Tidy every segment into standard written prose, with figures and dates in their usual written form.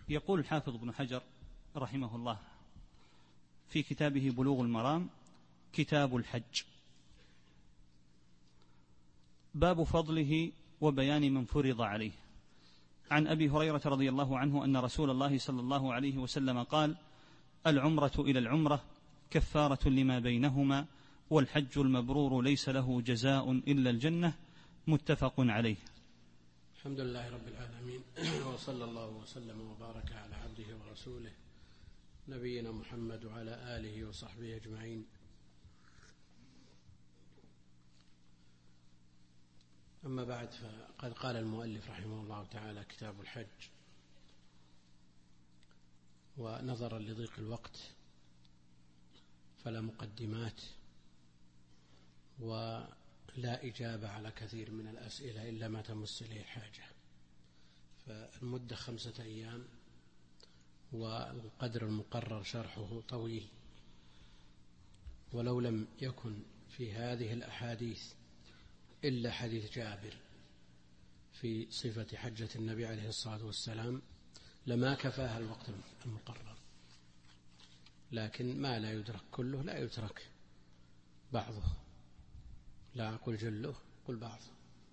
يقول الحافظ ابن حجر رحمه الله في كتابه بلوغ المرام كتاب الحج: باب فضله وبيان من فرض عليه. عن أبي هريرة رضي الله عنه أن رسول الله صلى الله عليه وسلم قال: العمرة إلى العمرة كفارة لما بينهما، والحج المبرور ليس له جزاء إلا الجنة. متفق عليه. الحمد لله رب العالمين، وصلى الله وسلم وبارك على عبده ورسوله نبينا محمد وعلى آله وصحبه أجمعين. أما بعد، فقد قال المؤلف رحمه الله تعالى: كتاب الحج. ونظرا لضيق الوقت فلا مقدمات ولا إجابة على كثير من الأسئلة إلا ما تمس إليه الحاجة. فالمدة 5 أيام، والقدر المقرر شرحه طويل، ولو لم يكن في هذه الأحاديث إلا حديث جابر في صفة حجة النبي عليه الصلاة والسلام لما كفاها الوقت المقرر. لكن ما لا يدرك كله لا يترك بعضه، لا أقول جله، قل بعضه.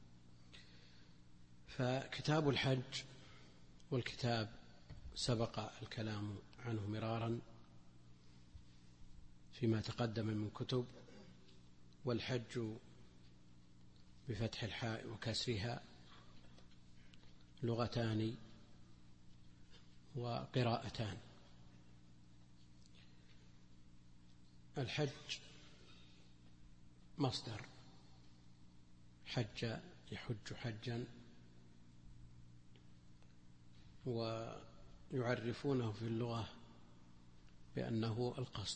فكتاب الحج، والكتاب سبق الكلام عنه مرارا فيما تقدم من كتب. والحج بفتح الحاء وكسرها لغتان وقراءتان. الحج مصدر حج يحج حجا، ويعرفونه في اللغة بأنه القصد،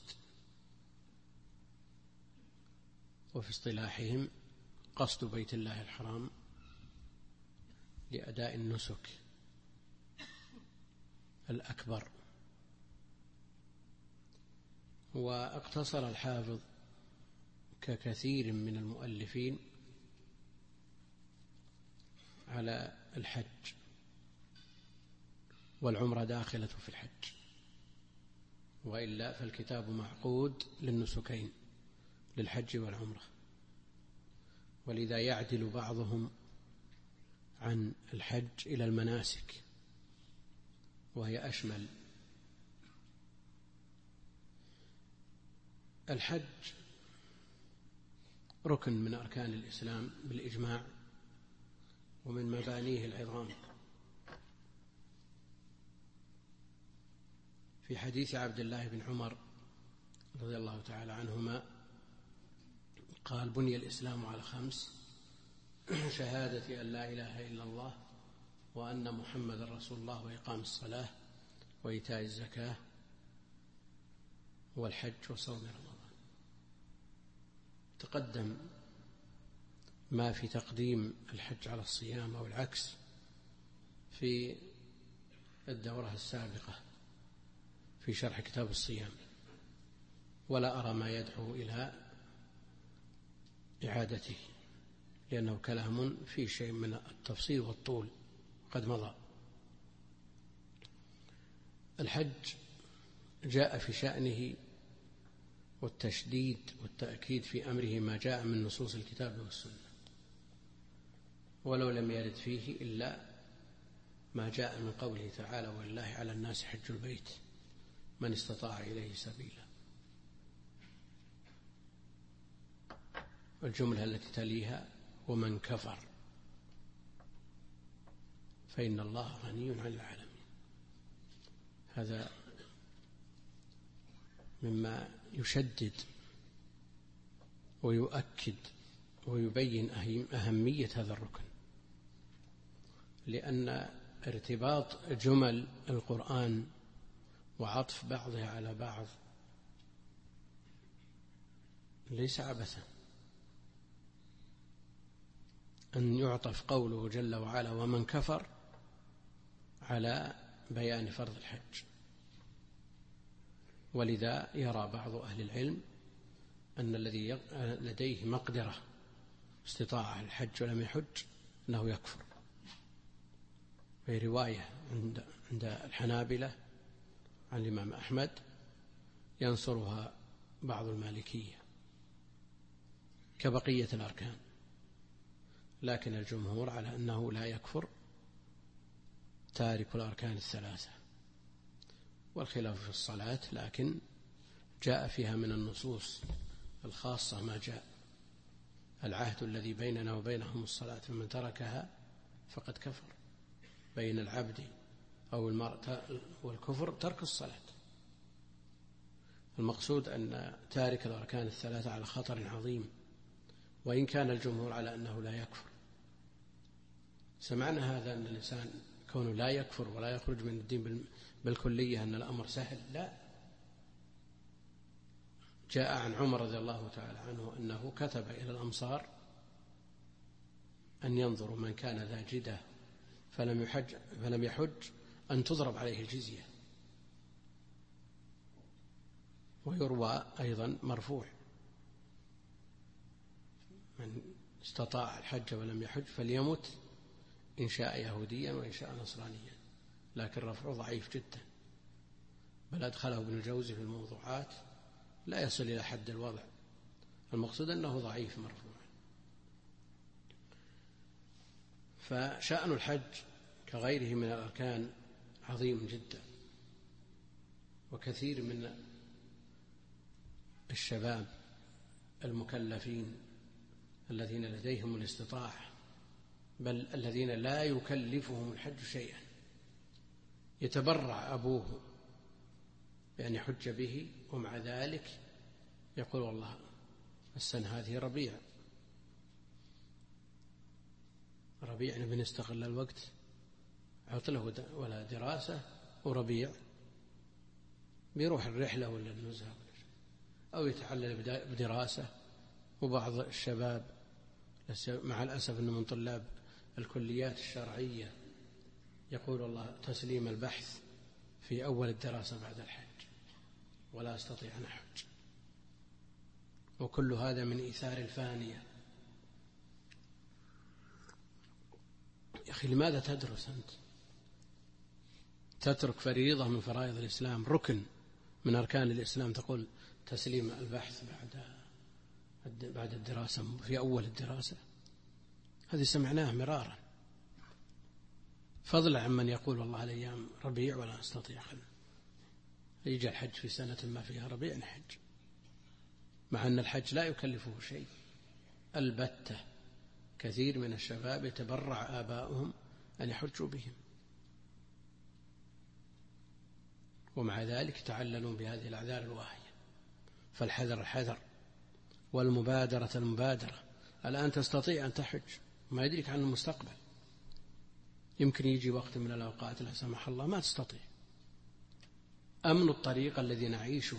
وفي اصطلاحهم قصد بيت الله الحرام لأداء النسك الأكبر. واقتصر الحافظ ككثير من المؤلفين على الحج، والعمرة داخلة في الحج، وإلا فالكتاب معقود للنسكين، للحج والعمرة. ولذا يعدل بعضهم عن الحج إلى المناسك، وهي أشمل. الحج ركن من أركان الإسلام بالإجماع، ومن مبانيه العظام. في حديث عبد الله بن عمر رضي الله تعالى عنهما قال: بني الإسلام على 5: شهادة أن لا إله إلا الله، وأن محمد رسول الله، وإقام الصلاة، وإيتاء الزكاة، والحج، وصوم رمضان. تقدم ما في تقديم الحج على الصيام أو العكس في الدورة السابقة في شرح كتاب الصيام، ولا أرى ما يدعو إلى إعادته، لأنه كلام فيه شيء من التفصيل والطول قد مضى. الحج جاء في شأنه والتشديد والتأكيد في أمره ما جاء من نصوص الكتاب والسنة، ولو لم يرد فيه إلا ما جاء من قوله تعالى: ولله على الناس حج البيت من استطاع إليه سبيلا. الجملة التي تليها: ومن كفر فإن الله غني عن العالمين. هذا مما يشدد ويؤكد ويبين أهمية هذا الركن، لأن ارتباط جمل القرآن وعطف بعضها على بعض ليس عبثا. أن يعطف قوله جل وعلا: ومن كفر، على بيان فرض الحج. ولذا يرى بعض أهل العلم أن الذي لديه مقدرة استطاعة الحج ولم يحج أنه يكفر. في رواية عند عند الحنابلة عن الإمام أحمد ينصرها بعض المالكية كبقية الأركان، لكن الجمهور على أنه لا يكفر تارك الأركان الثلاثة. والخلاف في الصلاة، لكن جاء فيها من النصوص الخاصة ما جاء: العهد الذي بيننا وبينهم الصلاة، فمن تركها فقد كفر. بين العبد أو المرء والكفر ترك الصلاة. المقصود أن تارك الأركان الثلاثة على خطر عظيم، وإن كان الجمهور على أنه لا يكفر. سمعنا هذا أن الإنسان كونه لا يكفر ولا يخرج من الدين بالكلية أن الأمر سهل، لا. جاء عن عمر رضي الله تعالى عنه أنه كتب إلى الأمصار أن ينظروا من كان ذا جدة فلم يحج أن تضرب عليه الجزية. ويروى أيضا مرفوع: من استطاع الحج ولم يحج فليمت إن شاء يهوديا وإن شاء نصرانيا. لكن رفعه ضعيف جدا، بل أدخله ابن الجوزي في الموضوعات، لا يصل إلى حد الوضع. المقصود أنه ضعيف مرفوع. فشأن الحج كغيره من الأركان عظيم جدا، وكثير من الشباب المكلفين الذين لديهم الاستطاعة، بل الذين لا يكلفهم الحج شيئا، يتبرع أبوه بأن يحج به، ومع ذلك يقول: والله السنة هذه ربيع نبي نستغل الوقت، عطله ولا دراسة وربيع، بيروح الرحلة ولا النزهة أو يتعلل بدراسة. وبعض الشباب مع الأسف أنه من طلاب الكليات الشرعية يقول: والله تسليم البحث في أول الدراسة بعد الحج ولا أستطيع أن أحج. وكل هذا من إيثار الفانية. يا أخي لماذا تدرس أنت؟ تترك فريضة من فرائض الإسلام، ركن من أركان الإسلام، تقول تسليم البحث بعد الدراسة في أول الدراسة. هذه سمعناه مرارا، فضلا عن من يقول: والله الأيام ربيع ولا أستطيع، يجي الحج في سنة ما فيها ربيع نحج، مع أن الحج لا يكلفه شيء البتة. كثير من الشباب يتبرع آباؤهم أن يحجوا بهم، ومع ذلك تعللون بهذه الأعذار الواهية. فالحذر الحذر، والمبادرة المبادرة. الآن تستطيع أن تحج، ما يدريك عن المستقبل، يمكن يجي وقت من الأوقات لا سمح الله ما تستطيع. أمن الطريق الذي نعيشه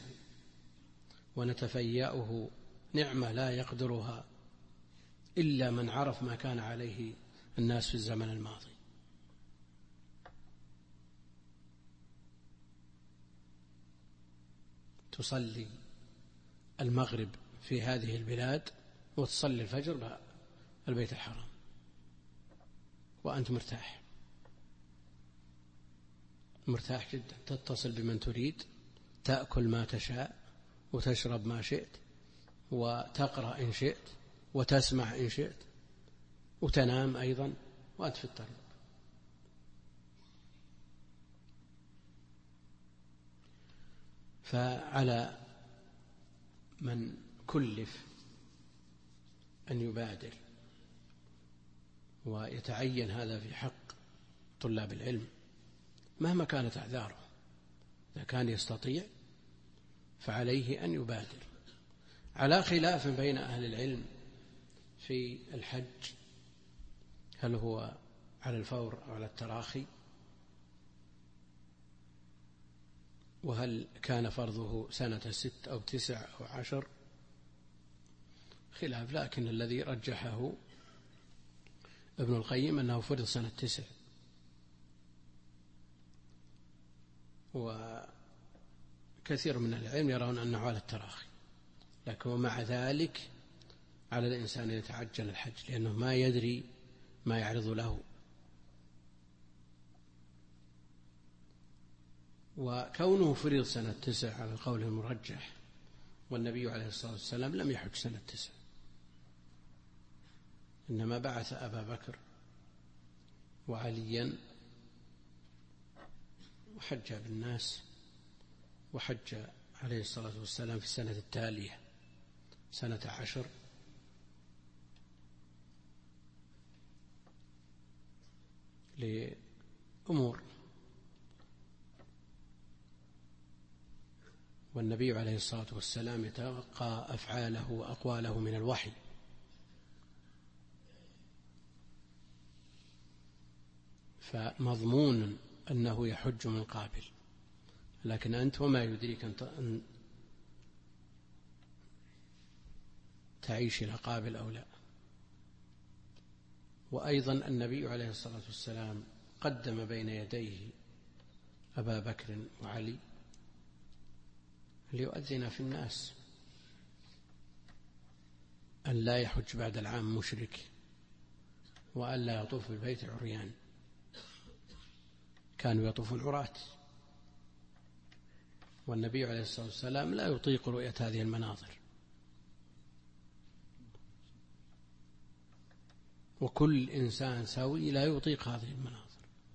ونتفيأه نعمة لا يقدرها إلا من عرف ما كان عليه الناس في الزمن الماضي. تصلي المغرب في هذه البلاد وتصلي الفجر البيت الحرام وأنت مرتاح جدا، تتصل بمن تريد، تأكل ما تشاء وتشرب ما شئت، وتقرأ إن شئت، وتسمع إن شئت، وتنام أيضا وأنت في الطريق. فعلى من كلف أن يبادر، ويتعين هذا في حق طلاب العلم مهما كانت أعذاره. إذا كان يستطيع فعليه أن يبادر، على خلاف بين أهل العلم في الحج، هل هو على الفور أو على التراخي، وهل كان فرضه سنة 6 أو 9 أو 10، خلاف. لكن الذي رجحه ابن القيم أنه فرض سنة 9، وكثير من العلم يرون أنه على التراخي. لكن ومع ذلك على الإنسان أن يتعجل الحج، لأنه ما يدري ما يعرض له. وكونه فرض سنة 9 على القول المرجح، والنبي عليه الصلاة والسلام لم يحج سنة 9، إنما بعث أبا بكر وعليا وحج بالناس، وحج عليه الصلاة والسلام في السنة التالية سنة 10 لأمور، والنبي عليه الصلاة والسلام يتلقى أفعاله وأقواله من الوحي، فمضمون أنه يحج من قابل، لكن أنت وما يدريك أن تعيش إلى قابل أو لا. وأيضا النبي عليه الصلاة والسلام قدم بين يديه أبا بكر وعلي ليؤذن في الناس أن لا يحج بعد العام مشرك، وأن لا يطوف بالبيت عريان، كانوا يطوفون عراة، والنبي عليه الصلاة والسلام لا يطيق رؤية هذه المناظر، وكل إنسان سوي لا يطيق هذه المناظر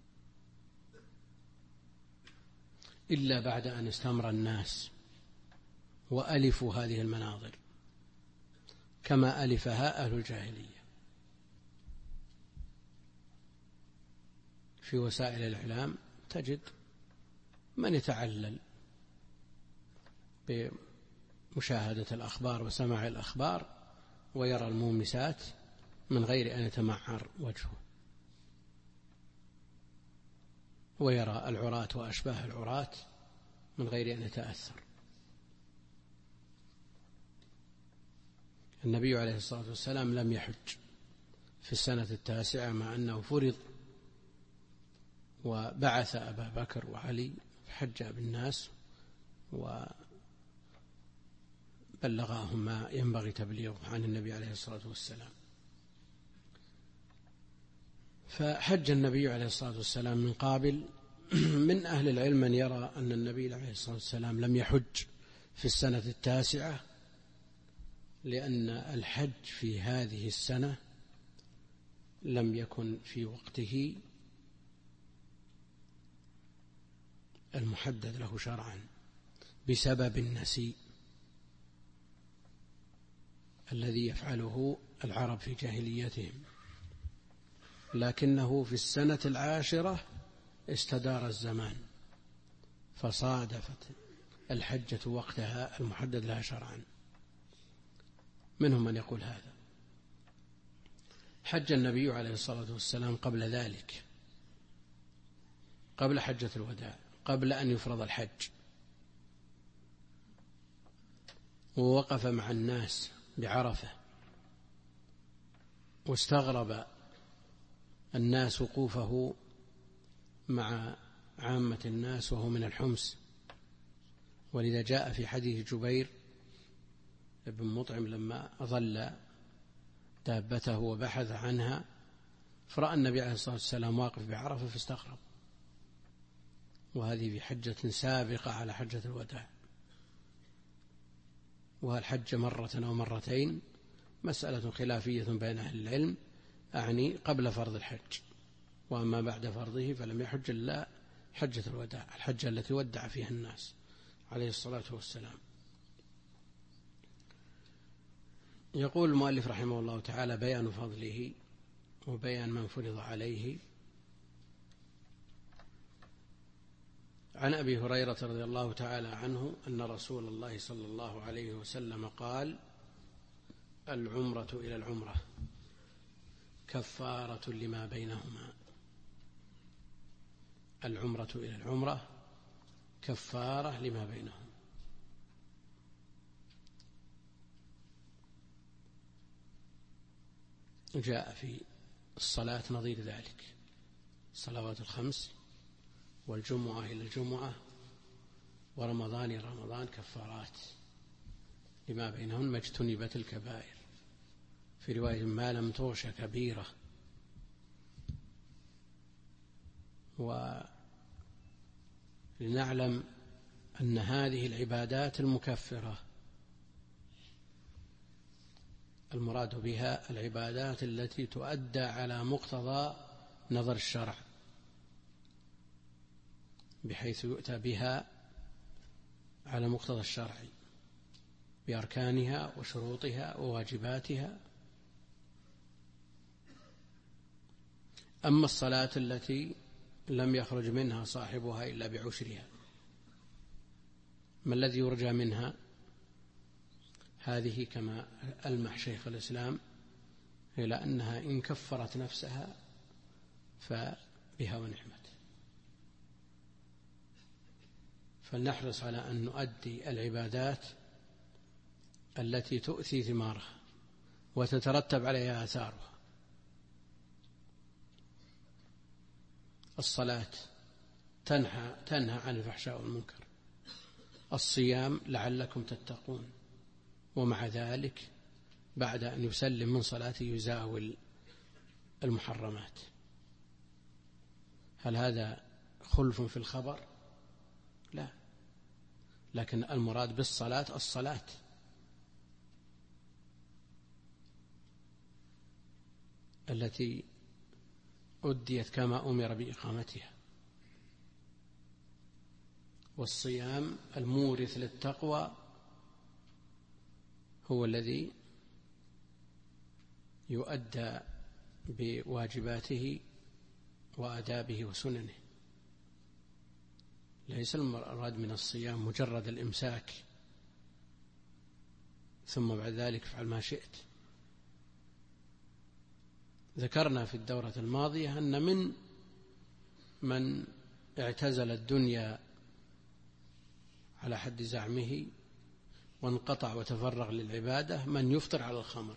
إلا بعد أن استمر الناس وألفوا هذه المناظر كما ألفها أهل الجاهلية. في وسائل الإعلام تجد من يتعلل بمشاهدة الأخبار وسماع الأخبار ويرى المومسات من غير أن يتمعر وجهه، ويرى العراة وأشباه العراة من غير أن يتأثر. النبي عليه الصلاة والسلام لم يحج في السنة 9 مع أنه فرض، وبعث أبا بكر وعلي حج بالناس وبلغاهم ما ينبغي تبليغه عن النبي عليه الصلاة والسلام. فحج النبي عليه الصلاة والسلام من قابل. من أهل العلم من يرى أن النبي عليه الصلاة والسلام لم يحج في السنة 9 لأن الحج في هذه السنة لم يكن في وقته المحدد له شرعا بسبب النسيء الذي يفعله العرب في جاهليتهم، لكنه في السنة 10 استدار الزمان فصادفت الحجة وقتها المحدد لها شرعا. منهم من يقول هذا. حج النبي عليه الصلاة والسلام قبل ذلك، قبل حجة الوداع، قبل أن يفرض الحج، ووقف مع الناس بعرفة، واستغرب الناس وقوفه مع عامة الناس وهو من الحمص، ولذا جاء في حديث جبير بن مطعم لما أظل دابته وبحث عنها فرأى النبي عليه الصلاة والسلام واقف بعرفة فاستغرب، وهذه في حجة سابقة على حجة الوداع. وهل حج مرة أو مرتين مسألة خلافية بين أهل العلم، أعني قبل فرض الحج، وأما بعد فرضه فلم يحج إلا حجة الوداع، الحجة التي ودع فيها الناس عليه الصلاة والسلام. يقول المؤلف رحمه الله تعالى: بيان فضله وبيان من فرض عليه. عن أبي هريرة رضي الله تعالى عنه أن رسول الله صلى الله عليه وسلم قال: العمرة إلى العمرة كفارة لما بينهما. العمرة إلى العمرة كفارة لما بينهما. جاء في الصلاة نظير ذلك، الصلوات الخمس والجمعة إلى الجمعة ورمضان إلى رمضان كفارات لما بينهن ما اجتنبت الكبائر، في رواية ما لم تغش كبيرة. لنعلم أن هذه العبادات المكفرة المراد بها العبادات التي تؤدى على مقتضى نظر الشرع، بحيث يؤتى بها على مقتضى الشرع بأركانها وشروطها وواجباتها. أما الصلاة التي لم يخرج منها صاحبها إلا بعشرها، ما الذي يرجى منها؟ هذه كما ألمح شيخ الإسلام إلى أنها إن كفرت نفسها فبها ونعمت. فلنحرص على أن نؤدي العبادات التي تؤتي ثمارها وتترتب عليها آثارها. الصلاة تنهى عن الفحشاء والمنكر، الصيام لعلكم تتقون، ومع ذلك بعد أن يسلم من صلاته يزاول المحرمات. هل هذا خلف في الخبر؟ لا، لكن المراد بالصلاة الصلاة. التي أديت كما أمر بإقامتها، والصيام المورث للتقوى هو الذي يؤدى بواجباته وآدابه وسننه. ليس المراد من الصيام مجرد الإمساك ثم بعد ذلك افعل ما شئت. ذكرنا في الدورة الماضية أن من اعتزل الدنيا على حد زعمه وانقطع وتفرغ للعبادة من يفطر على الخمر.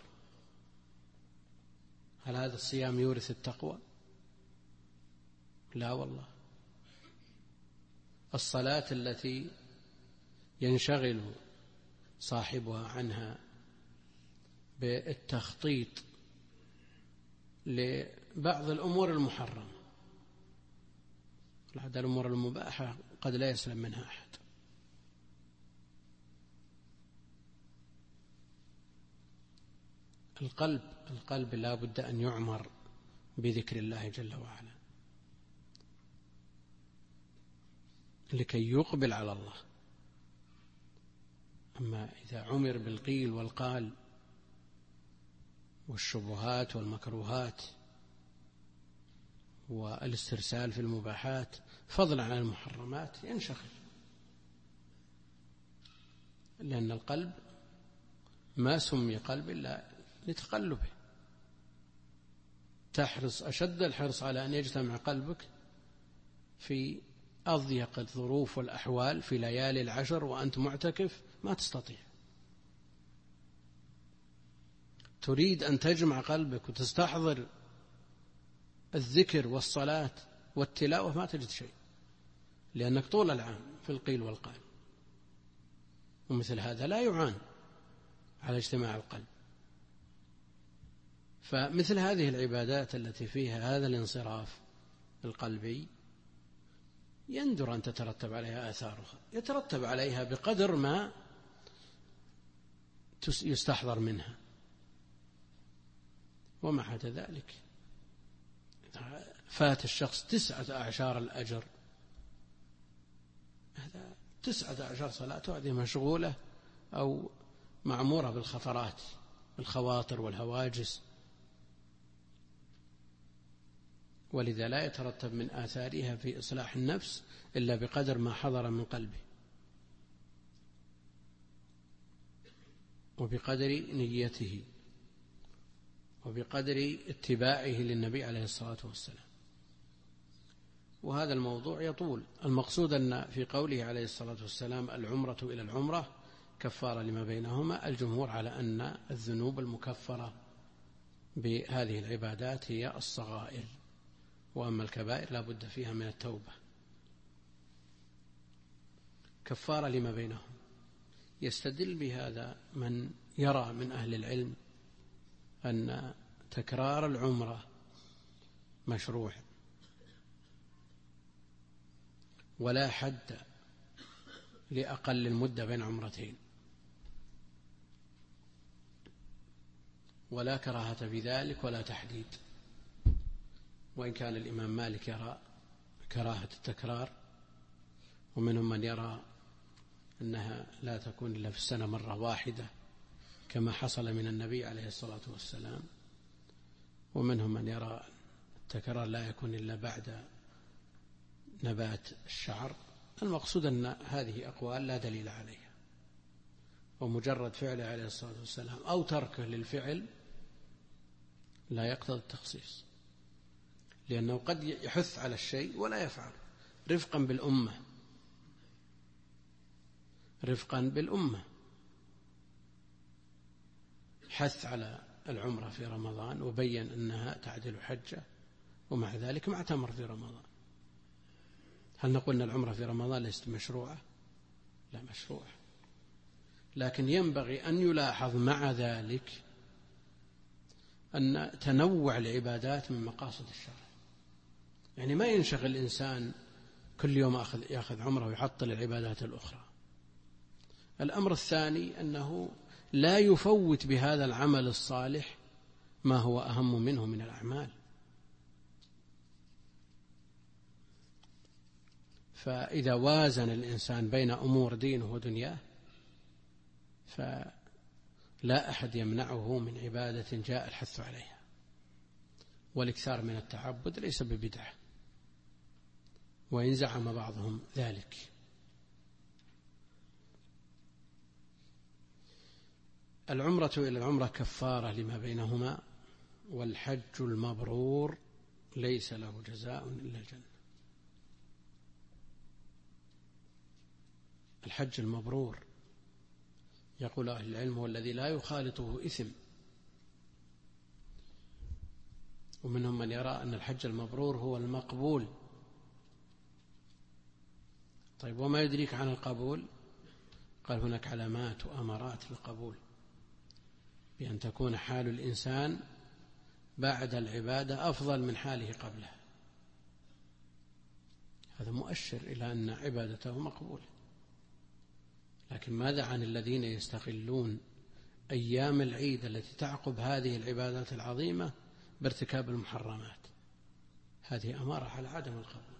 هل هذا الصيام يورث التقوى؟ لا والله. الصلاة التي ينشغل صاحبها عنها بالتخطيط لبعض الأمور المحرمة، لحد الأمور المباحة قد لا يسلم منها أحد. القلب لا بد أن يعمر بذكر الله جل وعلا لكي يقبل على الله. أما إذا عمر بالقيل والقال والشبهات والمكروهات والاسترسال في المباحات فضلا عن المحرمات ينشغل، لأن القلب ما سمي قلب إلا لتقلبه. تحرص أشد الحرص على أن يجتمع قلبك في أضيق الظروف والأحوال في ليالي العشر وأنت معتكف، ما تستطيع. تريد أن تجمع قلبك وتستحضر الذكر والصلاة والتلاوة، ما تجد شيء، لأنك طول العام في القيل والقال. ومثل هذا لا يعان على اجتماع القلب. فمثل هذه العبادات التي فيها هذا الانصراف القلبي يندر أن تترتب عليها آثارها، يترتب عليها بقدر ما يستحضر منها. ومع عدا ذلك فات الشخص 19 الأجر، هذا 19 صلاة هذه مشغولة أو معمورة بالخطرات، الخواطر والهواجس، ولذا لا يترتب من آثارها في إصلاح النفس إلا بقدر ما حضر من قلبه وبقدر نيته وبقدر اتباعه للنبي عليه الصلاة والسلام. وهذا الموضوع يطول. المقصود أن في قوله عليه الصلاة والسلام العمرة إلى العمرة كفارة لما بينهما، الجمهور على أن الذنوب المكفرة بهذه العبادات هي الصغائر، وأما الكبائر لا بد فيها من التوبة. كفارة لما بينهم، يستدل بهذا من يرى من أهل العلم أن تكرار العمرة مشروع، ولا حد لأقل المدة بين عمرتين، ولا كراهة في ذلك ولا تحديد، وإن كان الإمام مالك يرى كراهة التكرار، ومنهم من يرى أنها لا تكون إلا في السنة مرة واحدة كما حصل من النبي عليه الصلاة والسلام، ومنهم من يرى التكرار لا يكون إلا بعد نبات الشعر. المقصود أن هذه أقوال لا دليل عليها، ومجرد فعله عليه الصلاة والسلام أو تركه للفعل لا يقتضي التخصيص، لأنه قد يحث على الشيء ولا يفعل رفقا بالأمة، رفقا بالأمة. حث على العمرة في رمضان وبين أنها تعدل حجة، ومع ذلك ما اعتمر في رمضان. هل نقول أن العمرة في رمضان ليست مشروعة؟ لا، مشروعة، لكن ينبغي أن يلاحظ مع ذلك أن تنوع العبادات من مقاصد الشرع، يعني ما ينشغل الإنسان كل يوم يأخذ عمره ويعطل العبادات الأخرى. الأمر الثاني أنه لا يفوت بهذا العمل الصالح ما هو أهم منه من الأعمال. فإذا وازن الإنسان بين أمور دينه ودنياه فلا أحد يمنعه من عبادة جاء الحث عليها، والإكثار من التعبد ليس ببدعة، وإن زعم بعضهم ذلك. العمرة إلى العمرة كفارة لما بينهما، والحج المبرور ليس له جزاء إلا الجنة. الحج المبرور يقول أهل العلم هو الذي لا يخالطه إثم، ومنهم من يرى أن الحج المبرور هو المقبول. طيب، وما يدريك عن القبول؟ قال هناك علامات وأمارات للقبول، بأن تكون حال الإنسان بعد العبادة أفضل من حاله قبلها، هذا مؤشر إلى أن عبادته مقبولة. لكن ماذا عن الذين يستغلون أيام العيد التي تعقب هذه العبادات العظيمة بارتكاب المحرمات؟ هذه أمارة على عدم القبول.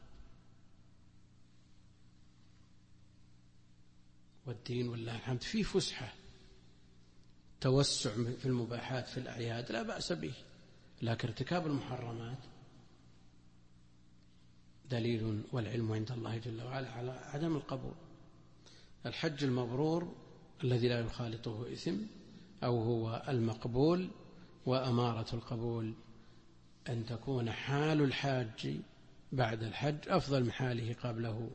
والدين والله الحمد فيه فسحة، توسع في المباحات في الأعياد لا بأس به، لكن ارتكاب المحرمات دليل والعلم عند الله جل وعلا على عدم القبول. الحج المبرور الذي لا يخالطه إثم أو هو المقبول، وأمارة القبول أن تكون حال الحاج بعد الحج أفضل من حاله قبله.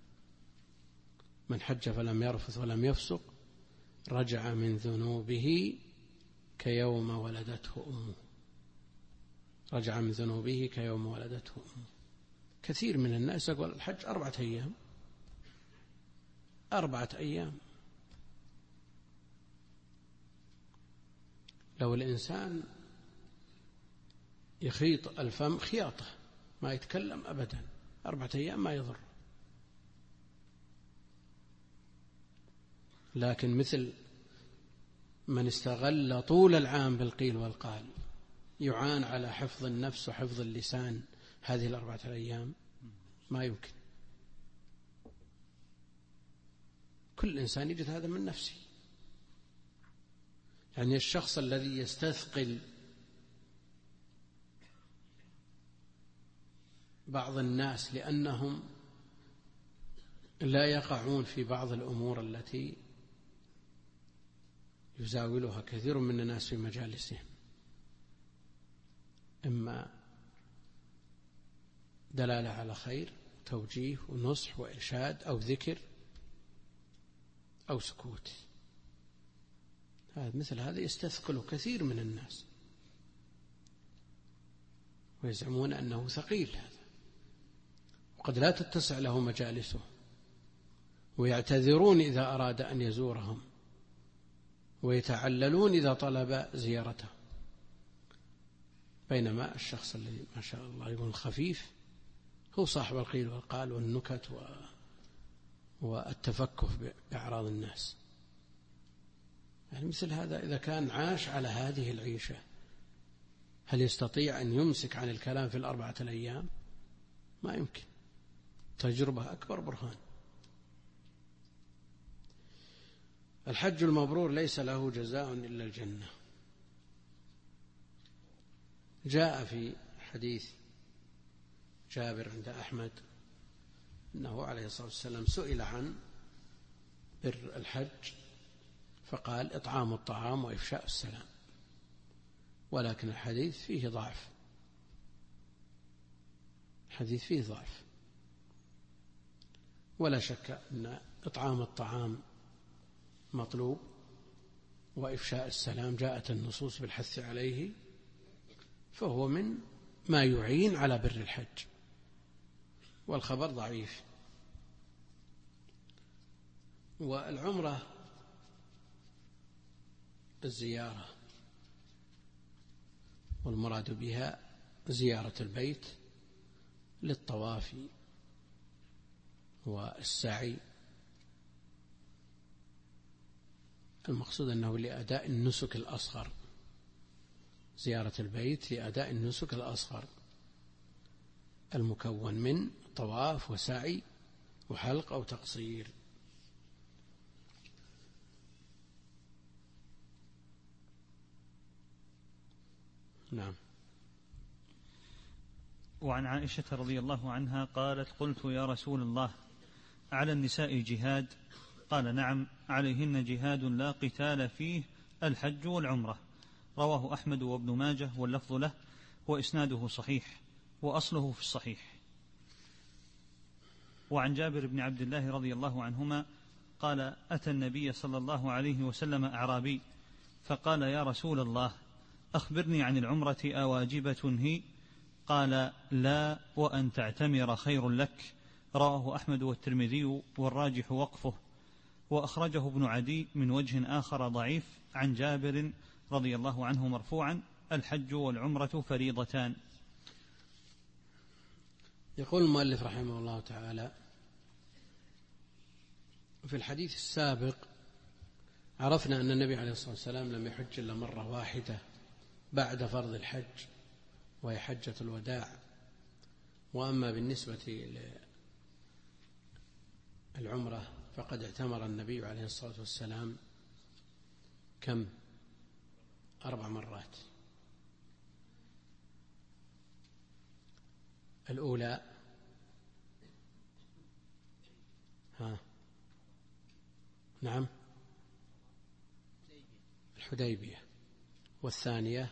من حج فلم يرفث ولم يفسق رجع من ذنوبه كيوم ولدته أمه. رجع من ذنوبه كيوم ولدته أمه. كثير من الناس يقول الحج 4 أيام، 4 أيام. لو الإنسان يخيط الفم خياطة ما يتكلم أبدا 4 أيام ما يضر. لكن مثل من استغل طول العام بالقيل والقال يعان على حفظ النفس وحفظ اللسان هذه 4 أيام ما يمكن. كل إنسان يجد هذا من نفسه. يعني الشخص الذي يستثقل بعض الناس لأنهم لا يقعون في بعض الأمور التي يزاولها كثير من الناس في مجالسهم، إما دلالة على خير، توجيه ونصح وإرشاد، أو ذكر، أو سكوت. مثل هذا يستثقل كثير من الناس ويزعمون أنه ثقيل هذا، وقد لا تتسع له مجالسه، ويعتذرون إذا أراد أن يزورهم، ويتعللون إذا طلب زيارته. بينما الشخص الذي ما شاء الله يكون خفيف هو صاحب القيل والقال والنكت والتفكه بأعراض الناس. يعني مثل هذا إذا كان عاش على هذه العيشة هل يستطيع أن يمسك عن الكلام في 4 أيام؟ ما يمكن. تجربة أكبر برهان. الحج المبرور ليس له جزاء إلا الجنة. جاء في حديث جابر عند أحمد أنه عليه الصلاة والسلام سئل عن بر الحج فقال إطعام الطعام وإفشاء السلام، ولكن الحديث فيه ضعف. الحديث فيه ضعف، ولا شك أن إطعام الطعام مطلوب، وإفشاء السلام جاءت النصوص بالحث عليه، فهو من ما يعين على بر الحج، والخبر ضعيف. والعمرة الزيارة، والمراد بها زيارة البيت للطواف والسعي. المقصود أنه لأداء النسك الأصغر، زيارة البيت لأداء النسك الأصغر المكون من طواف وسعي وحلق أو تقصير. نعم. وعن عائشة رضي الله عنها قالت: قلت يا رسول الله على النساء جهاد؟ قال: نعم، عليهن جهاد لا قتال فيه، الحج والعمرة. رواه أحمد وابن ماجه واللفظ له، وإسناده صحيح، وأصله في الصحيح. وعن جابر بن عبد الله رضي الله عنهما قال: أتى النبي صلى الله عليه وسلم أعرابي فقال: يا رسول الله أخبرني عن العمرة أواجبة هي؟ قال: لا، وأن تعتمر خير لك. رواه أحمد والترمذي، والراجح وقفه، وأخرجه ابن عدي من وجه آخر ضعيف عن جابر رضي الله عنه مرفوعا: الحج والعمرة فريضتان. يقول المؤلف رحمه الله تعالى: في الحديث السابق عرفنا أن النبي عليه الصلاة والسلام لم يحج إلا مرة واحدة بعد فرض الحج، وهي حجة الوداع. وأما بالنسبة للعمرة فقد اعتمر النبي عليه الصلاة والسلام كم؟ 4 مرات. الأولى نعم الحديبية، والثانية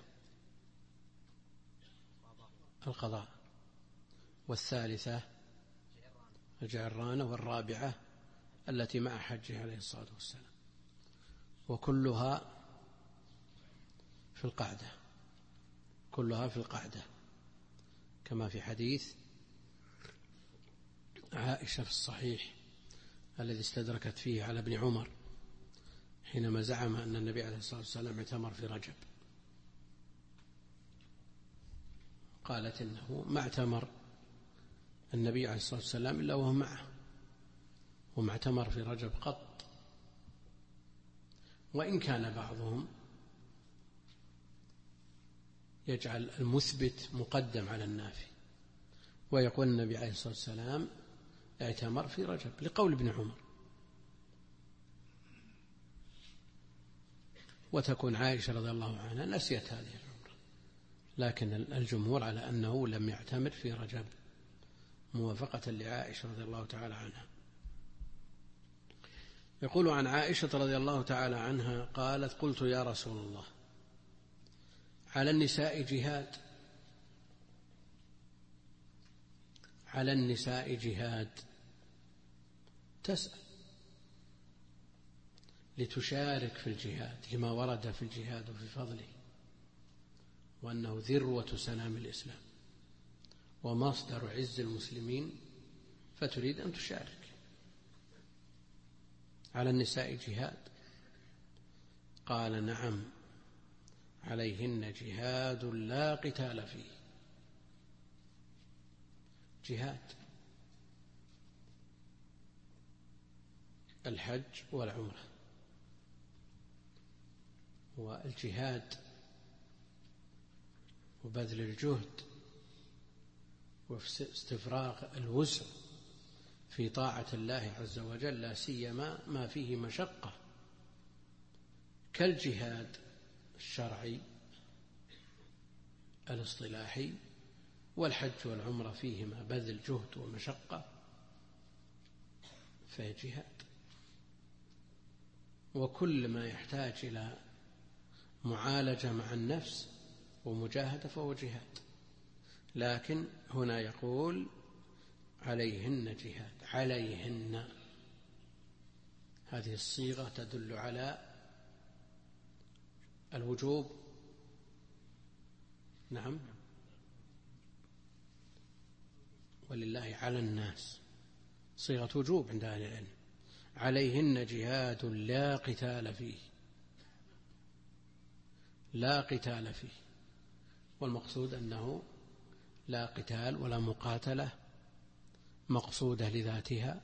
القضاء، والثالثة الجعرانة، والرابعة التي مع حجه عليه الصلاة والسلام، وكلها في القعدة، كلها في القعدة، كما في حديث عائشة في الصحيح الذي استدركت فيه على ابن عمر حينما زعم أن النبي عليه الصلاة والسلام اعتمر في رجب. قالت إنه ما اعتمر النبي عليه الصلاة والسلام إلا وهو معه، وما اعتمر في رجب قط. وإن كان بعضهم يجعل المثبت مقدم على النافي، ويقول النبي عليه الصلاة والسلام اعتمر في رجب لقول ابن عمر، وتكون عائشة رضي الله عنها نسيت هذه العمرة، لكن الجمهور على أنه لم يعتمر في رجب موافقة لعائشة رضي الله تعالى عنها. يقول عن عائشة رضي الله تعالى عنها قالت: قلت يا رسول الله على النساء جهاد؟ على النساء جهاد، تسأل لتشارك في الجهاد لما ورد في الجهاد وفي فضله، وأنه ذروة سنام الإسلام ومصدر عز المسلمين، فتريد أن تشارك. على النساء جهاد؟ قال: نعم، عليهن جهاد لا قتال فيه. جهاد الحج والعمرة. والجهاد وبذل الجهد واستفراغ الوسع في طاعة الله عز وجل، لا سيما ما فيه مشقة كالجهاد الشرعي الاصطلاحي، والحج والعمرة فيهما بذل جهد ومشقة، فهي جهاد. وكل ما يحتاج إلى معالجة مع النفس ومجاهدة فهو جهاد. لكن هنا يقول عليهن جهاد، عليهن، هذه الصيغة تدل على الوجوب. نعم، ولله على الناس، صيغة وجوب عند أهل العلم. عليهن جهاد لا قتال فيه، لا قتال فيه، والمقصود أنه لا قتال ولا مقاتلة مقصودة لذاتها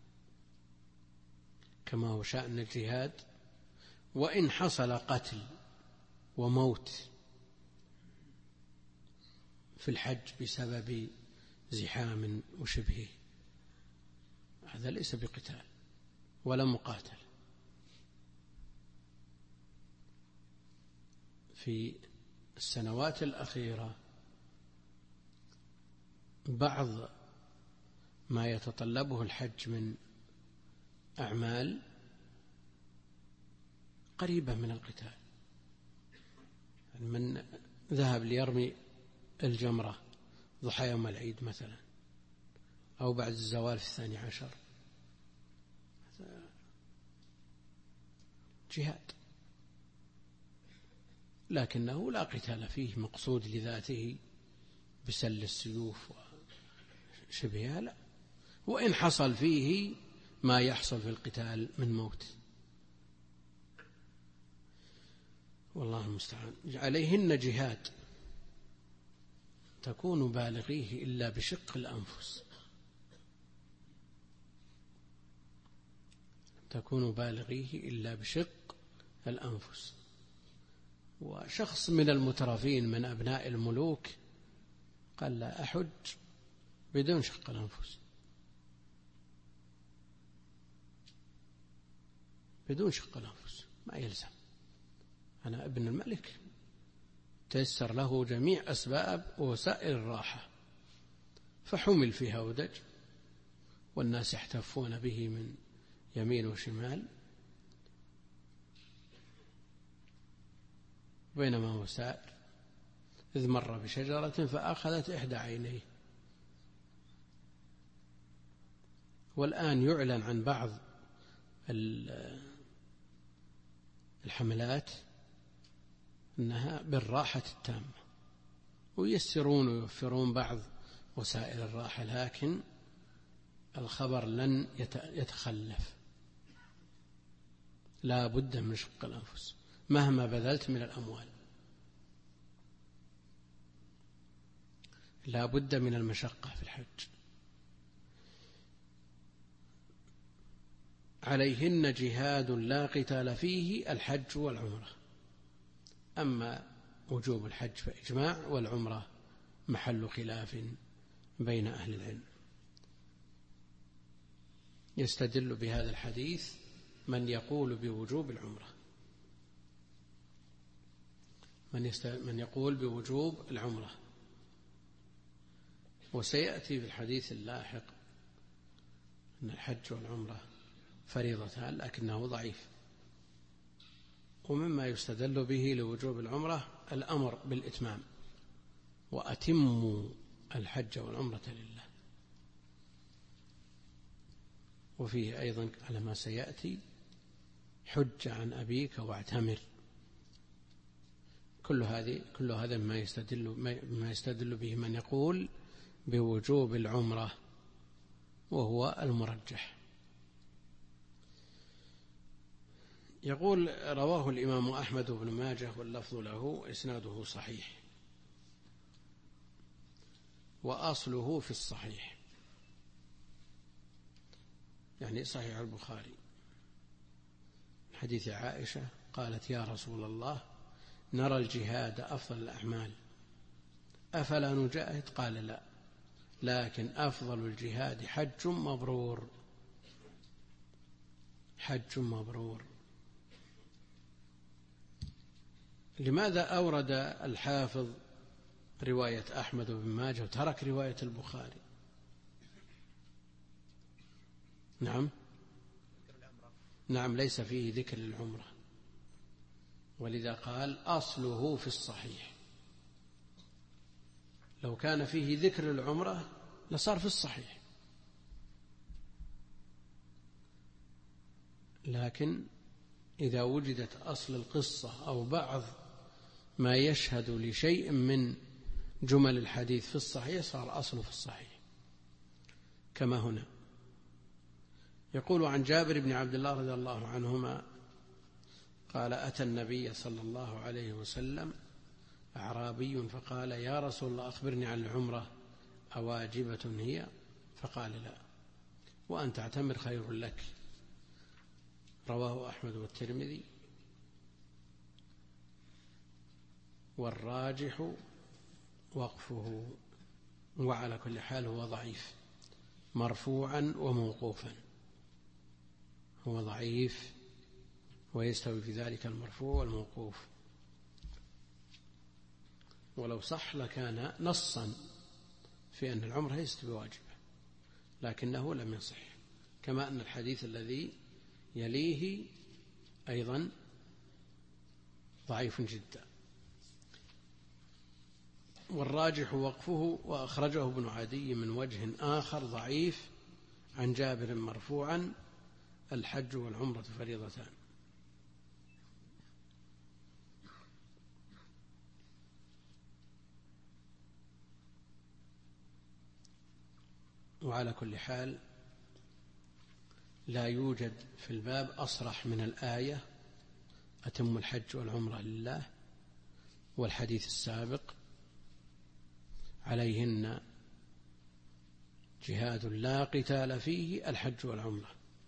كما هو شأن الجهاد، وإن حصل قتل وموت في الحج بسبب زحام وشبهه، هذا ليس بقتال ولا مقاتل. في السنوات الأخيرة بعض ما يتطلبه الحج من أعمال قريبة من القتال. من ذهب ليرمي الجمرة ضحى يوم العيد مثلا، أو بعد الزوال في 12، جهاد، لكنه لا قتال فيه مقصود لذاته بسل السيوف وشبهها، لا. وإن حصل فيه ما يحصل في القتال من موت، والله المستعان. عليهن جهاد تكون بالغيه إلا بشق الأنفس، تكون بالغيه إلا بشق الأنفس. وشخص من المترفين من أبناء الملوك قال لا أحج بدون شق الأنفس، بدون شق الأنفس ما يلزم، أنا ابن الملك تيسر له جميع أسباب ووسائل الراحة، فحمل في هودج والناس يحتفون به من يمين وشمال، بينما هو سائر إذ مر بشجرة فأخذت إحدى عينيه. والآن يعلن عن بعض الحملات أنها بالراحة التامة، وييسرون ويوفرون بعض وسائل الراحة، لكن الخبر لن يتخلف، لا بد من شق الأنفس مهما بذلت من الأموال، لا بد من المشقة في الحج. عليهن جهاد لا قتال فيه الحج والعمرة. أما وجوب الحج فإجماع، والعمرة محل خلاف بين أهل العلم. يستدل بهذا الحديث من يقول بوجوب العمرة، من يقول بوجوب العمرة، وسيأتي في الحديث اللاحق أن الحج والعمرة فريضتان لكنه ضعيف. ومما يستدل به لوجوب العمرة الأمر بالإتمام، وأتموا الحج والعمرة لله. وفيه أيضا على ما سيأتي حج عن أبيك واعتمر. كل هذا ما يستدل به من يقول بوجوب العمرة، وهو المرجح. يقول رواه الإمام أحمد بن ماجه واللفظ له، إسناده صحيح وأصله في الصحيح، يعني صحيح البخاري. حديث عائشة قالت يا رسول الله نرى الجهاد أفضل الأعمال أفلا نجاهد؟ قال لا، لكن أفضل الجهاد حج مبرور. حج مبرور. لماذا أورد الحافظ رواية أحمد بن ماجه وترك رواية البخاري؟ نعم ليس فيه ذكر العمرة، ولذا قال أصله في الصحيح. لو كان فيه ذكر العمرة لصار في الصحيح، لكن إذا وجدت أصل القصة أو بعض ما يشهد لشيء من جمل الحديث في الصحيح صار أصله في الصحيح، كما هنا. يقول عن جابر بن عبد الله رضي الله عنهما قال أتى النبي صلى الله عليه وسلم أعرابي فقال يا رسول الله أخبرني عن العمرة أواجبة هي؟ فقال لا، وأن تعتمر خير لك. رواه أحمد والترمذي. والراجح وقفه، وعلى كل حال هو ضعيف مرفوعا وموقوفا، هو ضعيف ويستوي في ذلك المرفوع والموقوف. ولو صح لكان نصا في أن العمرة ليست بواجبة، لكنه لم يصح، كما أن الحديث الذي يليه أيضا ضعيف جدا. والراجح وقفه، وأخرجه ابن عدي من وجه آخر ضعيف عن جابر مرفوعا الحج والعمرة فريضتان. وعلى كل حال لا يوجد في الباب أصرح من الآية أتم الحج والعمرة لله، والحديث السابق عليهن جهاد لا قتال فيه الحج والعمرة.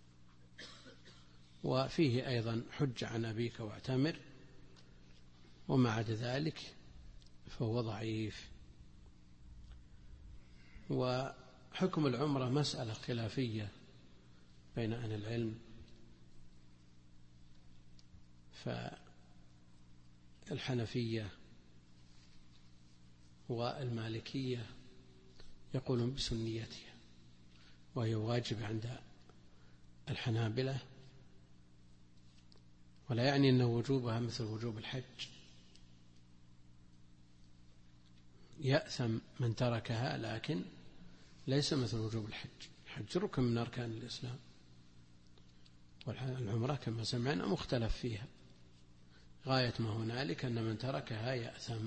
وفيه أيضا حج عن أبيك واعتمر، ومع ذلك فهو ضعيف. وحكم العمرة مسألة خلافية بين أهل العلم، فالحنفية والمالكية يقولون بسنيتها، وهي واجب عند الحنابلة، ولا يعني أن وجوبها مثل وجوب الحج. يأثم من تركها، لكن ليس مثل وجوب الحج. الحج ركن من أركان الإسلام، والعمرة كما سمعنا مختلف فيها، غاية ما هنالك أن من تركها يأثم.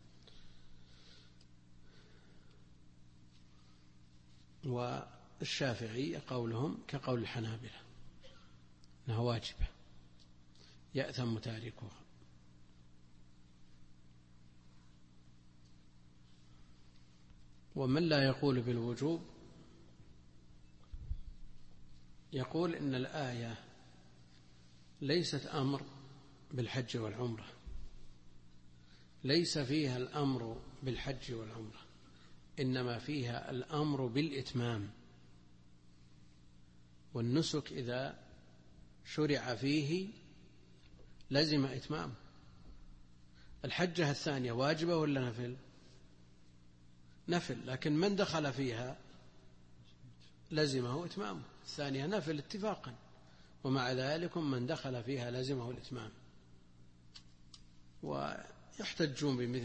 والشافعي قولهم كقول الحنابلة أنها واجبة يأثم تاركها. ومن لا يقول بالوجوب يقول إن الآية ليست أمر بالحج والعمرة، ليس فيها الأمر بالحج والعمرة، إنما فيها الأمر بالإتمام. والنسك إذا شرع فيه لزم إتمام. الحجة الثانية واجبة ولا نفل؟ نفل، لكن من دخل فيها لزمه إتمامه. الثانية نفل اتفاقا، ومع ذلك من دخل فيها لزمه الإتمام. ويحتجون بمثل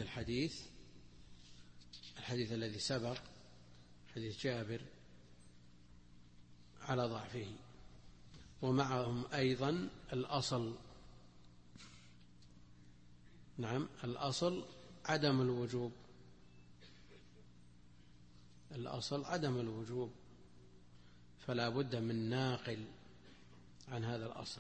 الحديث الذي سبق، حديث جابر، على ضعفه. ومعهم أيضا الأصل، نعم الأصل عدم الوجوب، الأصل عدم الوجوب، فلا بد من ناقل عن هذا الأصل.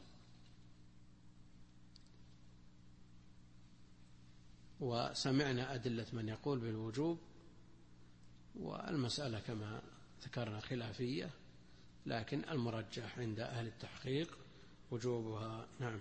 وسمعنا أدلة من يقول بالوجوب، والمسألة كما ذكرنا خلافية، لكن المرجح عند أهل التحقيق وجوبها. نعم.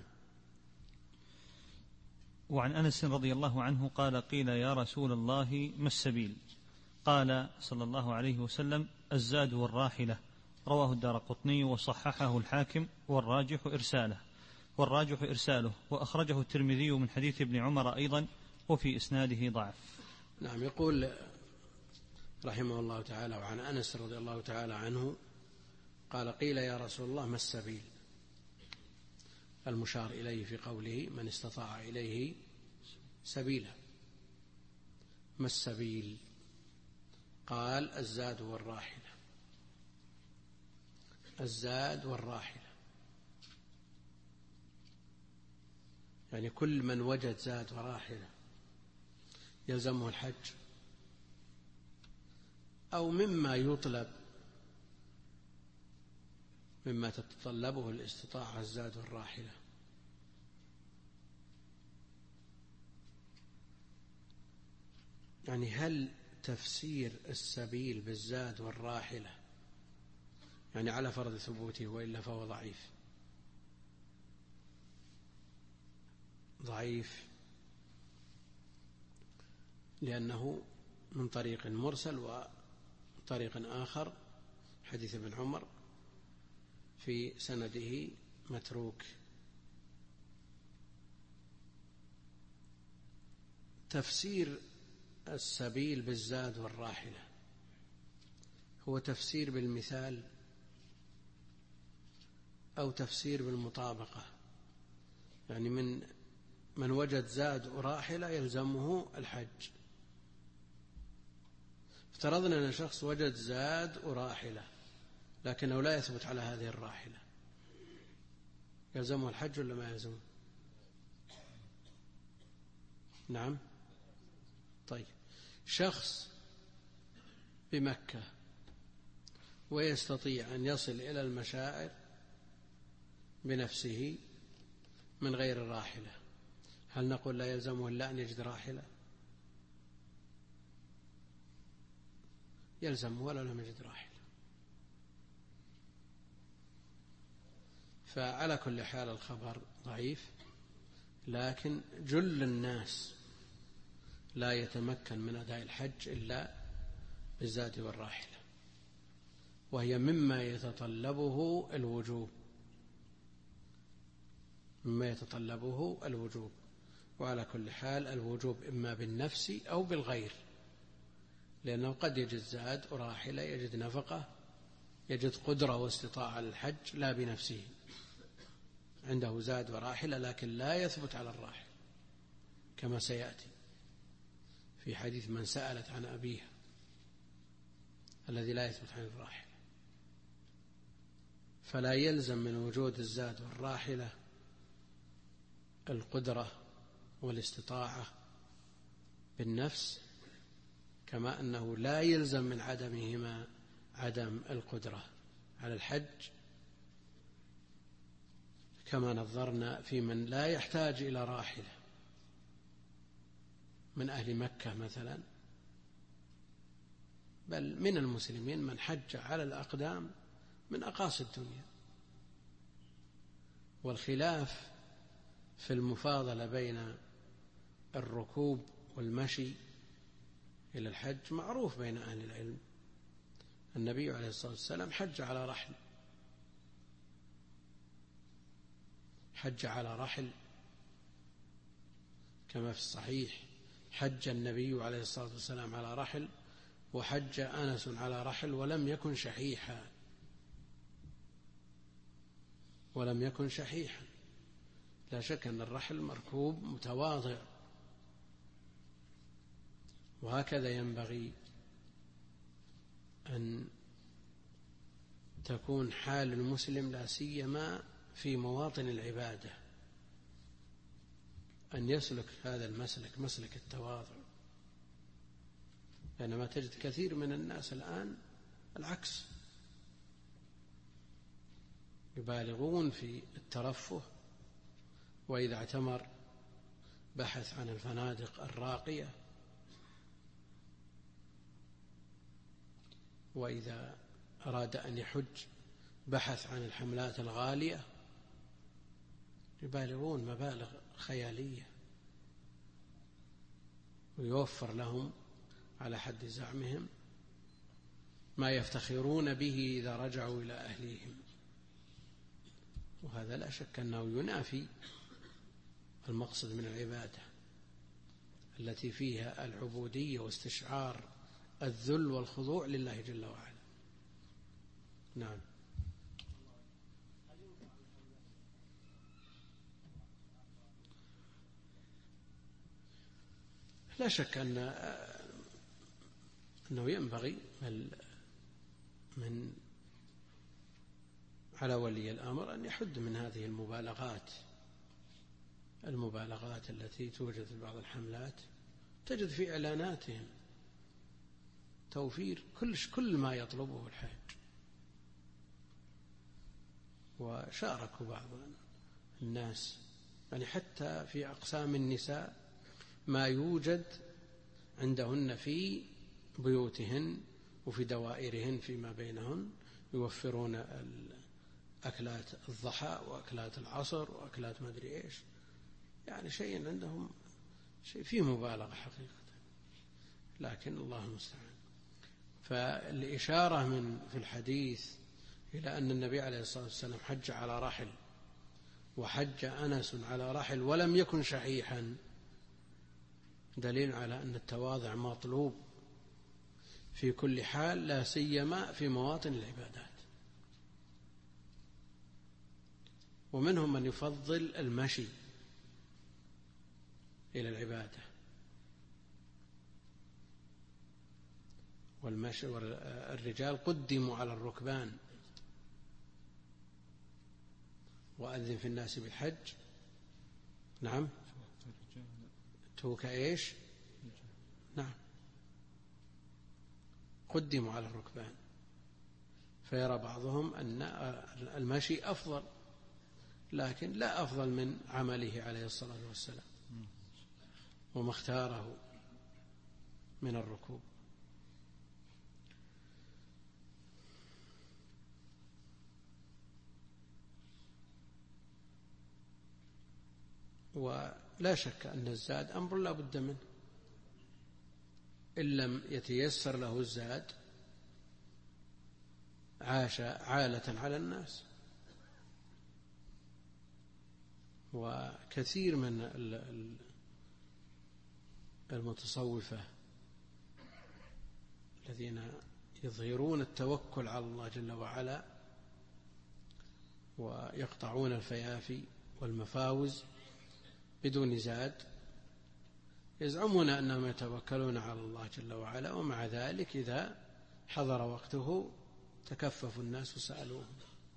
وعن أنس رضي الله عنه قال قيل يا رسول الله ما السبيل؟ قال صلى الله عليه وسلم الزاد والراحلة. رواه الدارقطني وصححه الحاكم والراجح إرساله وأخرجه الترمذي من حديث ابن عمر أيضا وفي إسناده ضعف. نعم. يقول رحمه الله تعالى وعن أنس رضي الله تعالى عنه قال قيل يا رسول الله ما السبيل؟ المشار إليه في قوله من استطاع إليه سبيلا. ما السبيل؟ قال الزاد والراحلة. الزاد والراحلة يعني كل من وجد زاد وراحلة يلزمه الحج أو مما يطلب مما تتطلبه الاستطاعة الزاد والراحلة. يعني هل تفسير السبيل بالزاد والراحلة يعني على فرض ثبوته وإلا فهو ضعيف لأنه من طريق مرسل وطريق آخر حديث ابن عمر في سنده متروك. تفسير السبيل بالزاد والراحلة هو تفسير بالمثال أو تفسير بالمطابقة، يعني من وجد زاد وراحلة يلزمه الحج. افترضنا أن شخص وجد زاد وراحلة لكنه لا يثبت على هذه الراحلة، يلزمه الحج ولا ما يلزمه؟ نعم. طيب، شخص بمكة ويستطيع أن يصل إلى المشاعر بنفسه من غير الراحلة، هل نقول لا يلزمه إلا أن يجد راحلة؟ يلزمه ولا لم يجد راحلة. فعلى كل حال الخبر ضعيف، لكن جل الناس لا يتمكن من أداء الحج إلا بالزاد والراحلة، وهي مما يتطلبه الوجوب. وعلى كل حال الوجوب إما بالنفس أو بالغير، لأنه قد يجد زاد وراحلة، يجد نفقة، يجد قدرة واستطاعة على الحج لا بنفسه، عنده زاد وراحلة لكن لا يثبت على الراحل، كما سيأتي في حديث من سألت عن أبيها الذي لا يثبت عن الراحل. فلا يلزم من وجود الزاد والراحلة القدرة والاستطاعة بالنفس، كما أنه لا يلزم من عدمهما عدم القدرة على الحج، كما نظرنا في من لا يحتاج إلى راحلة من أهل مكة مثلا، بل من المسلمين من حج على الأقدام من أقاصي الدنيا. والخلاف في المفاضلة بين الركوب والمشي إلى الحج معروف بين أهل العلم. النبي عليه الصلاة والسلام حج على رحل كما في الصحيح، حج النبي عليه الصلاة والسلام على رحل، وحج أنس على رحل ولم يكن شحيحا. لا شك أن الرحل مركوب متواضع، وهكذا ينبغي أن تكون حال المسلم، لا سيما في مواطن العبادة، أن يسلك هذا المسلك، مسلك التواضع. بينما تجد كثير من الناس الآن العكس، يبالغون في الترفه، وإذا اعتمر بحث عن الفنادق الراقية، وإذا أراد أن يحج بحث عن الحملات الغالية، يبالغون مبالغ خيالية، ويوفر لهم على حد زعمهم ما يفتخرون به إذا رجعوا إلى أهليهم، وهذا لا شك أنه ينافي المقصد من العبادة التي فيها العبودية واستشعار الذل والخضوع لله جل وعلا. نعم. لا شك أنه ينبغي من على ولي الأمر أن يحد من هذه المبالغات التي توجد في بعض الحملات. تجد في إعلاناتهم توفير كل ما يطلبه الحاج. وشاركوا بعض الناس يعني حتى في أقسام النساء ما يوجد عندهن في بيوتهن وفي دوائرهن فيما بينهن، يوفرون أكلات الضحى وأكلات العصر وأكلات ما أدري إيش، يعني شيء عندهم شيء فيه مبالغة حقيقة، لكن الله المستعان. فالإشارة في الحديث إلى أن النبي عليه الصلاة والسلام حج على رحل وحج أنس على رحل ولم يكن شحيحا دليل على أن التواضع مطلوب في كل حال، لا سيما في مواطن العبادات. ومنهم من يفضل المشي إلى العبادة، والمشي والرجال قدموا على الركبان. وأذن في الناس بالحج. نعم. توك إيش؟ نعم، قدموا على الركبان. فيرى بعضهم أن المشي أفضل، لكن لا أفضل من عمله عليه الصلاة والسلام وما اختاره من الركوب. ولا شك أن الزاد أمر لا بد منه، إن لم يتيسر له الزاد عاش عالة على الناس. وكثير من المتصوفة الذين يظهرون التوكل على الله جل وعلا ويقطعون الفيافي والمفاوز بدون زاد، يزعمون أنهم يتوكلون على الله جل وعلا، ومع ذلك إذا حضر وقته تكففوا الناس وسألوهم.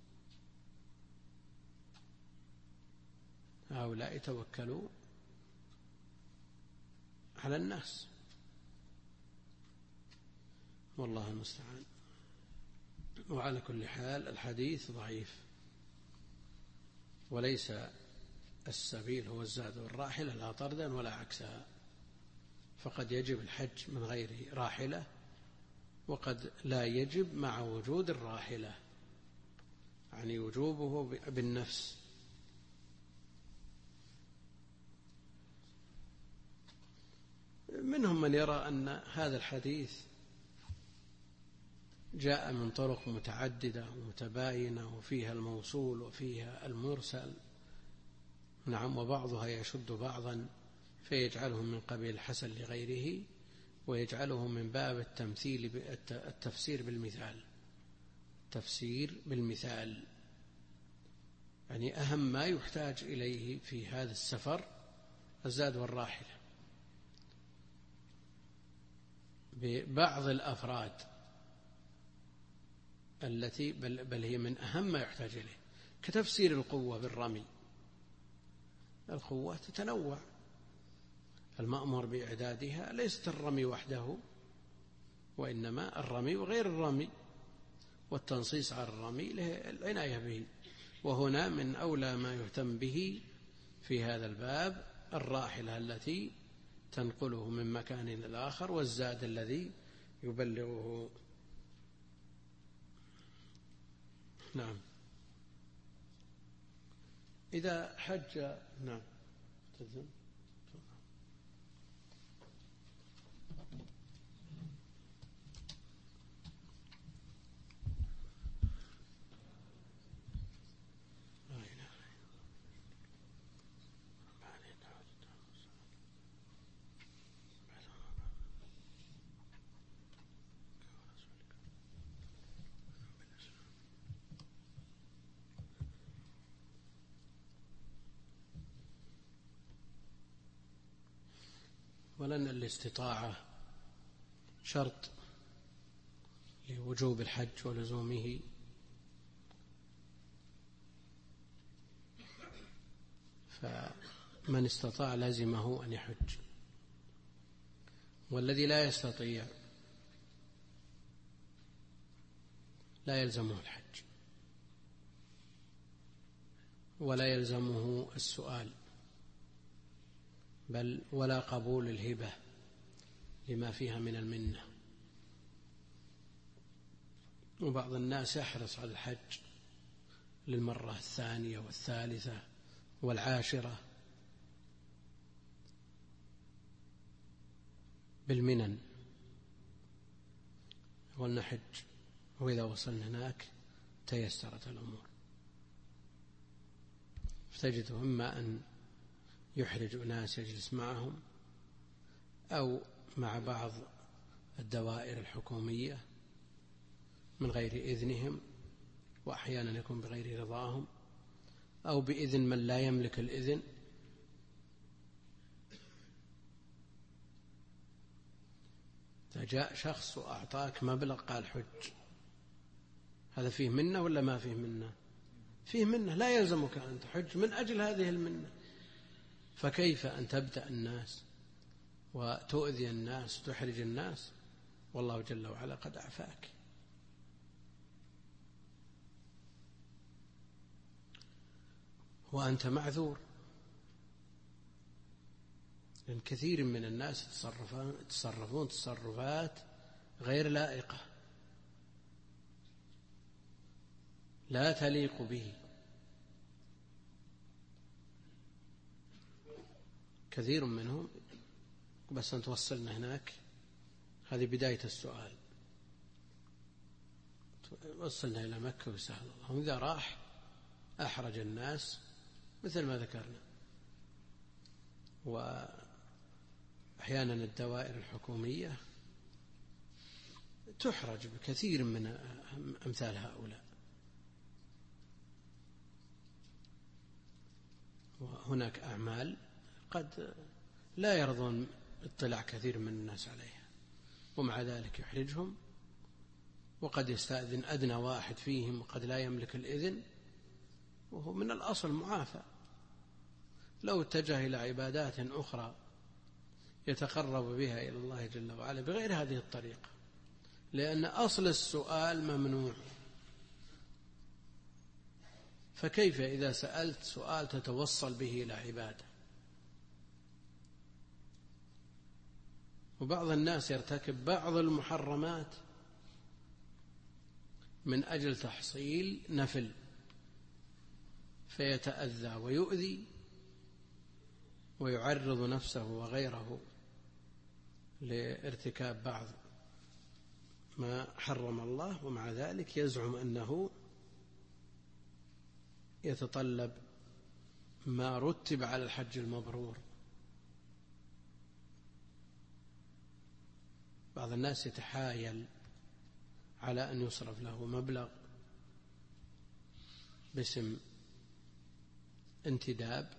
هؤلاء يتوكلوا على الناس، والله المستعان. وعلى كل حال الحديث ضعيف، وليس السبيل هو الزاد والراحلة لا طردا ولا عكسها، فقد يجب الحج من غير راحلة، وقد لا يجب مع وجود الراحلة، يعني وجوبه بالنفس. منهم من يرى أن هذا الحديث جاء من طرق متعددة ومتباينة وفيها الموصول وفيها المرسل، نعم، وبعضها يشد بعضا فيجعله من قبيل الحسن لغيره، ويجعله من باب التفسير بالمثال. تفسير بالمثال يعني أهم ما يحتاج إليه في هذا السفر الزاد والراحلة. ببعض الأفراد التي بل هي من أهم ما يحتاج إليه، كتفسير القوة بالرمي. القوة تتنوع، المأمور بإعدادها ليست الرمي وحده، وإنما الرمي وغير الرمي، والتنصيص على الرمي العناية به. وهنا من أولى ما يهتم به في هذا الباب الراحلة التي تنقله من مكان إلى الآخر، والزاد الذي يبلغه. نعم. إذا حج نعم تلزم. ولأن الاستطاعة شرط لوجوب الحج ولزومه، فمن استطاع لازمه أن يحج، والذي لا يستطيع لا يلزمه الحج ولا يلزمه السؤال، بل ولا قبول الهبة لما فيها من المنة. وبعض الناس يحرص على الحج للمرة الثانية والثالثة والعاشرة بالمنن، ولنحج وإذا وصلنا هناك تيسرت الأمور. فتجد إما أن يحرج أناس يجلس معهم أو مع بعض الدوائر الحكومية من غير إذنهم، وأحيانا يكون بغير رضاهم أو بإذن من لا يملك الإذن. فجاء شخص وأعطاك مبلغ قال حج، هذا فيه منة ولا ما فيه منة؟ فيه منة، لا يلزمك أن تحج من أجل هذه المنة. فكيف أن تبدأ الناس وتؤذي الناس وتحرج الناس والله جل وعلا قد أعفاك؟ وأنت معذور، لأن كثير من الناس يتصرفون تصرفات غير لائقة لا تليق به، كثير منهم. بس أن توصلنا هناك، هذه بداية السؤال، وصلنا إلى مكة وسهل الله. إذا راح أحرج الناس مثل ما ذكرنا. وأحيانا الدوائر الحكومية تحرج بكثير من أمثال هؤلاء. وهناك أعمال قد لا يرضون اطلاع كثير من الناس عليها، ومع ذلك يحرجهم، وقد يستأذن أدنى واحد فيهم وقد لا يملك الإذن، وهو من الأصل معافى. لو اتجه إلى عبادات أخرى يتقرب بها إلى الله جل وعلا بغير هذه الطريقة، لأن أصل السؤال ممنوع. فكيف إذا سألت سؤال تتوصل به إلى عبادة؟ وبعض الناس يرتكب بعض المحرمات من أجل تحصيل نفل، فيتأذى ويؤذي ويعرض نفسه وغيره لارتكاب بعض ما حرم الله، ومع ذلك يزعم أنه يتطلب ما رتب على الحج المبرور. بعض الناس يتحايل على أن يصرف له مبلغ باسم انتداب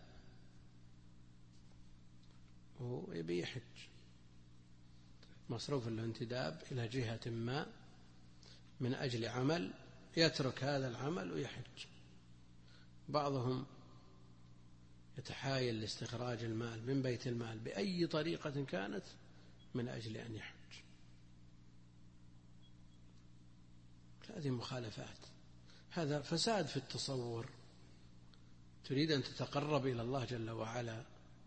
ويبي يحج، مصروف له انتداب إلى جهة ما من أجل عمل، يترك هذا العمل ويحج. بعضهم يتحايل لاستخراج المال من بيت المال بأي طريقة كانت من أجل أن يحج. هذه مخالفات، هذا فساد في التصور. تريد أن تتقرب إلى الله جل وعلا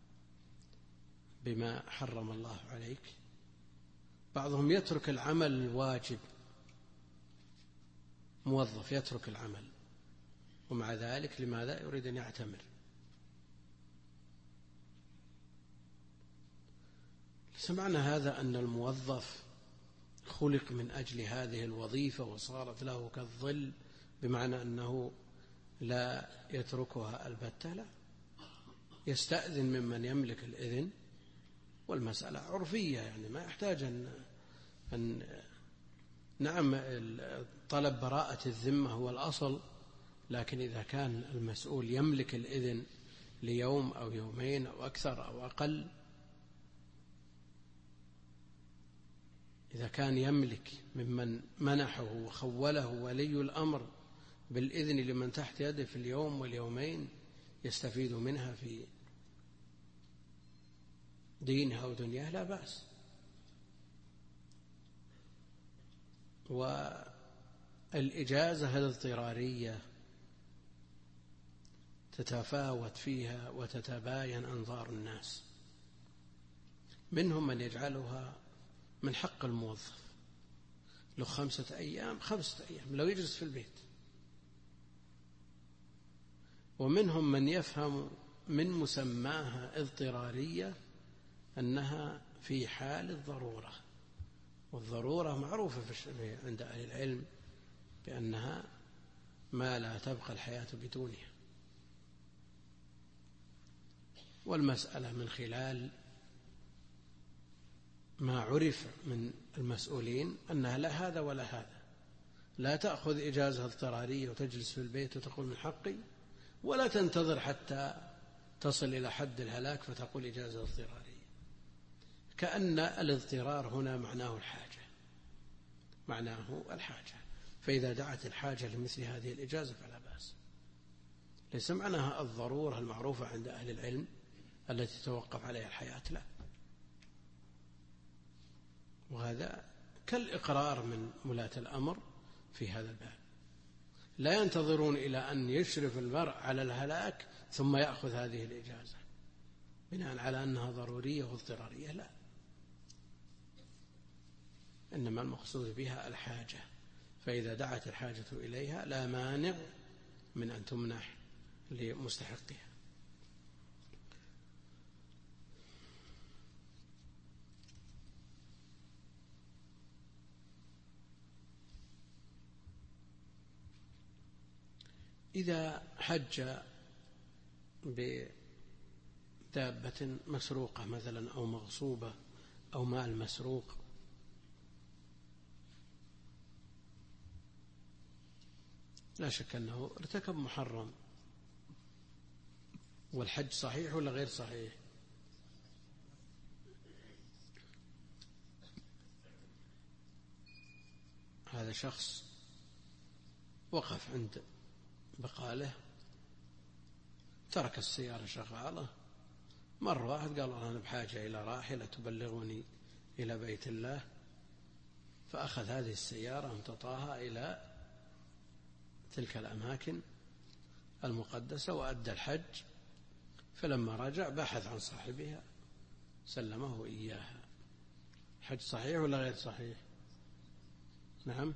بما حرم الله عليك. بعضهم يترك العمل الواجب، موظف يترك العمل ومع ذلك لماذا يريد أن يعتمر؟ سمعنا هذا أن الموظف خلق من أجل هذه الوظيفة وصارت له كالظل، بمعنى أنه لا يتركها البتة، لا، يستأذن ممن يملك الإذن، والمسألة عرفية، يعني ما يحتاج أن نعم طلب براءة الذمة هو الأصل، لكن إذا كان المسؤول يملك الإذن ليوم أو يومين أو أكثر أو أقل، إذا كان يملك ممن منحه وخوله ولي الأمر بالإذن لمن تحت يده في اليوم واليومين يستفيد منها في دينها ودنياه، لا بأس. والإجازة الاضطرارية تتفاوت فيها وتتباين أنظار الناس، منهم من يجعلها من حق الموظف، له 5 أيام 5 أيام لو يجلس في البيت، ومنهم من يفهم من مسماها اضطرارية أنها في حال الضرورة، والضرورة معروفة عند أهل العلم بأنها ما لا تبقى الحياة بدونها. والمسألة من خلال ما عرف من المسؤولين أنها لا هذا ولا هذا، لا تأخذ إجازة اضطرارية وتجلس في البيت وتقول من حقي، ولا تنتظر حتى تصل إلى حد الهلاك فتقول إجازة اضطرارية، كأن الاضطرار هنا معناه الحاجة، فإذا دعت الحاجة لمثل هذه الإجازة فلا بأس. ليس معناها الضرورة المعروفة عند أهل العلم التي تتوقف عليها الحياة، لا، وهذا كالإقرار من ولاة الأمر في هذا الباب، لا ينتظرون إلى أن يشرف المرء على الهلاك ثم يأخذ هذه الإجازة بناء على أنها ضرورية واضطرارية، لا، إنما المقصود بها الحاجة، فإذا دعت الحاجة إليها لا مانع من أن تمنح لمستحقها. إذا حج بدابة مسروقة مثلا أو مغصوبة أو مال مسروق، لا شك أنه ارتكب محرم، والحج صحيح ولا غير صحيح؟ هذا شخص وقف عند بقاله، ترك السيارة شغالة، مرة واحد قال أنا بحاجة إلى راحلة تبلغني إلى بيت الله، فأخذ هذه السيارة امتطاها إلى تلك الأماكن المقدسة وأدى الحج، فلما رجع بحث عن صاحبها سلمه إياها. حج صحيح ولا غير صحيح؟ نعم،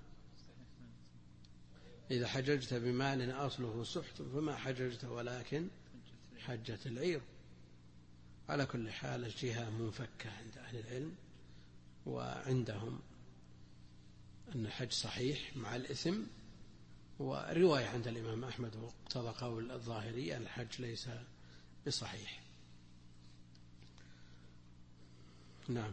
إذا حججت بمال أصله سحت فما حججت ولكن حجة العير. على كل حال الجهة منفكة عند أهل العلم، وعندهم أن الحج صحيح مع الإثم، ورواية عند الإمام أحمد واقتضى قول الظاهري أن الحج ليس بصحيح. نعم.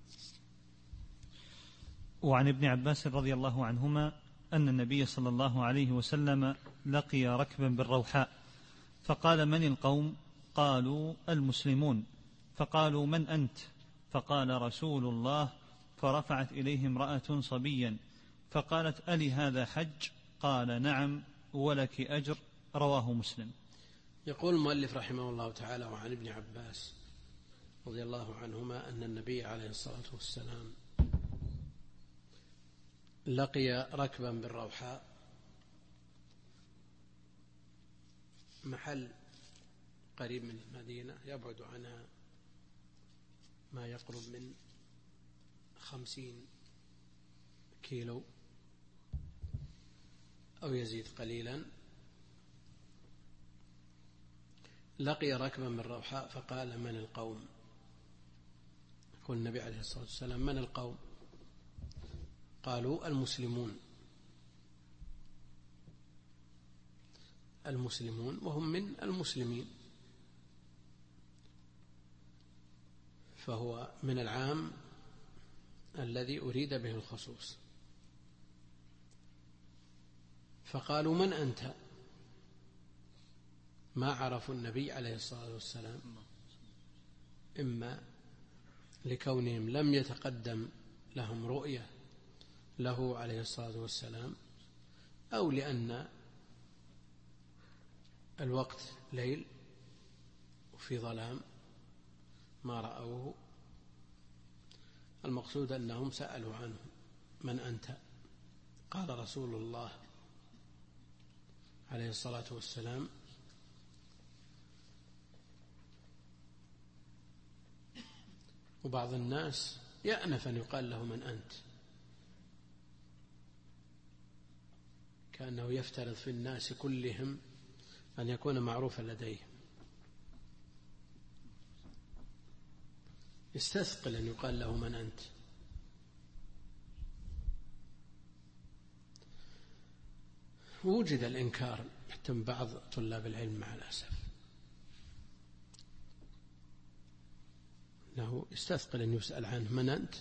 وعن ابن عباس رضي الله عنهما أن النبي صلى الله عليه وسلم لقي ركبا بالروحاء فقال من القوم؟ قالوا المسلمون. فقالوا من أنت؟ فقال رسول الله. فرفعت إليه امرأة صبيا فقالت ألي هذا حج؟ قال نعم ولك أجر. رواه مسلم. يقول المؤلف رحمه الله تعالى وعن ابن عباس رضي الله عنهما أن النبي عليه الصلاة والسلام لقي ركبا بالروحاء، محل قريب من المدينة يبعد عنها ما يقرب من 50 كيلو أو يزيد قليلا، لقي ركبا من روحاء فقال: من القوم؟ يقول النبي عليه الصلاة والسلام: من القوم؟ قالوا: المسلمون. المسلمون وهم من المسلمين، فهو من العام الذي أريد به الخصوص. فقالوا: من أنت؟ ما عرفوا النبي عليه الصلاة والسلام، إما لكونهم لم يتقدم لهم رؤية له عليه الصلاة والسلام، أو لأن الوقت ليل وفي ظلام ما رأوه. المقصود أنهم سألوا عنه: من أنت؟ قال رسول الله عليه الصلاة والسلام: وبعض الناس يأنف أن يقال له: من أنت؟ كأنه يفترض في الناس كلهم أن يكون معروفا لديهم، يستثقل أن يقال له: من أنت؟ ووجد الإنكار حتى من بعض طلاب العلم مع الأسف، أنه يستثقل أن يسأل عنه: من أنت؟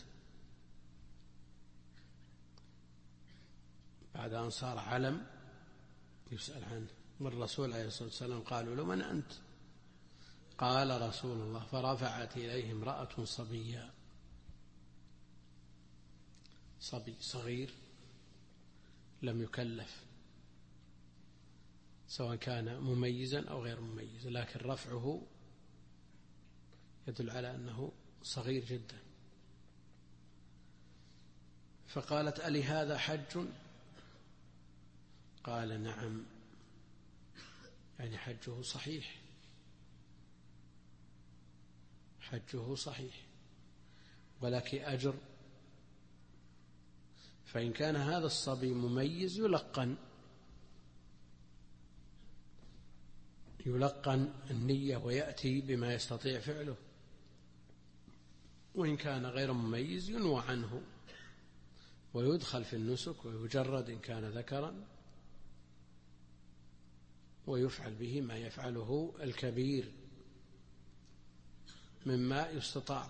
بعد أن صار علم يسأل عنه. والرسول عليه الصلاة والسلام قالوا له: من أنت؟ قال رسول الله: فرفعت إليه امرأة صبية، صبي صغير لم يكلف، سواء كان مميزا أو غير مميز، لكن رفعه يدل على أنه صغير جدا. فقالت: ألي هذا حج؟ قال: نعم، يعني حجه صحيح، حجه صحيح، ولك أجر. فإن كان هذا الصبي مميز يلقن النية ويأتي بما يستطيع فعله، وإن كان غير مميز ينوى عنه ويدخل في النسك ويجرد إن كان ذكرا، ويفعل به ما يفعله الكبير مما يستطاع.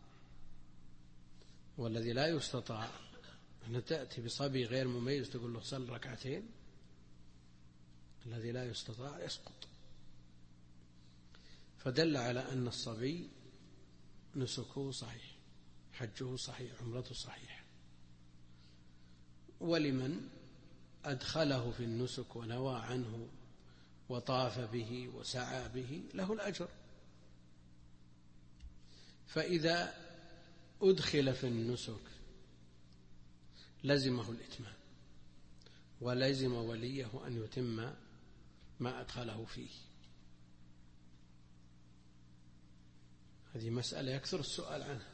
والذي لا يستطاع أن تأتي بصبي غير مميز تقول له: صل ركعتين. الذي لا يستطاع يسقط. فدل على أن الصبي نسكه صحيح، حجه صحيح، عمرته صحيح. ولمن أدخله في النسك ونوى عنه وطاف به وسعى به له الأجر. فإذا أدخل في النسك لزمه الإتمام، ولزم وليه أن يتم ما أدخله فيه. هذه مسألة يكثر السؤال عنها.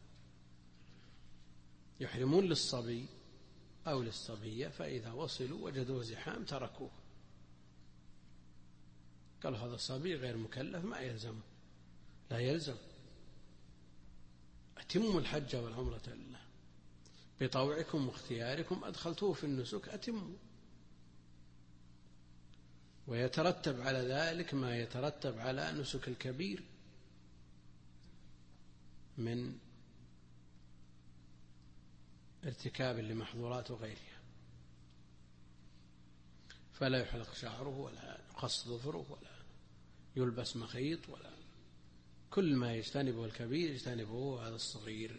يحرمون للصبي أو للصبية، فإذا وصلوا وجدوه زحام تركوه، قالوا: هذا الصبي غير مكلف، ما يلزمه. لا يلزم، أتموا الحج والعمرة لله بطوعكم واختياركم، أدخلتوه في النسك أتموا. ويترتب على ذلك ما يترتب على نسك الكبير من ارتكاب لمحظورات وغيرها، فلا يحلق شعره ولا يقص ظفره ولا يلبس مخيط، ولا كل ما يجتنبه الكبير يجتنبه هذا الصغير.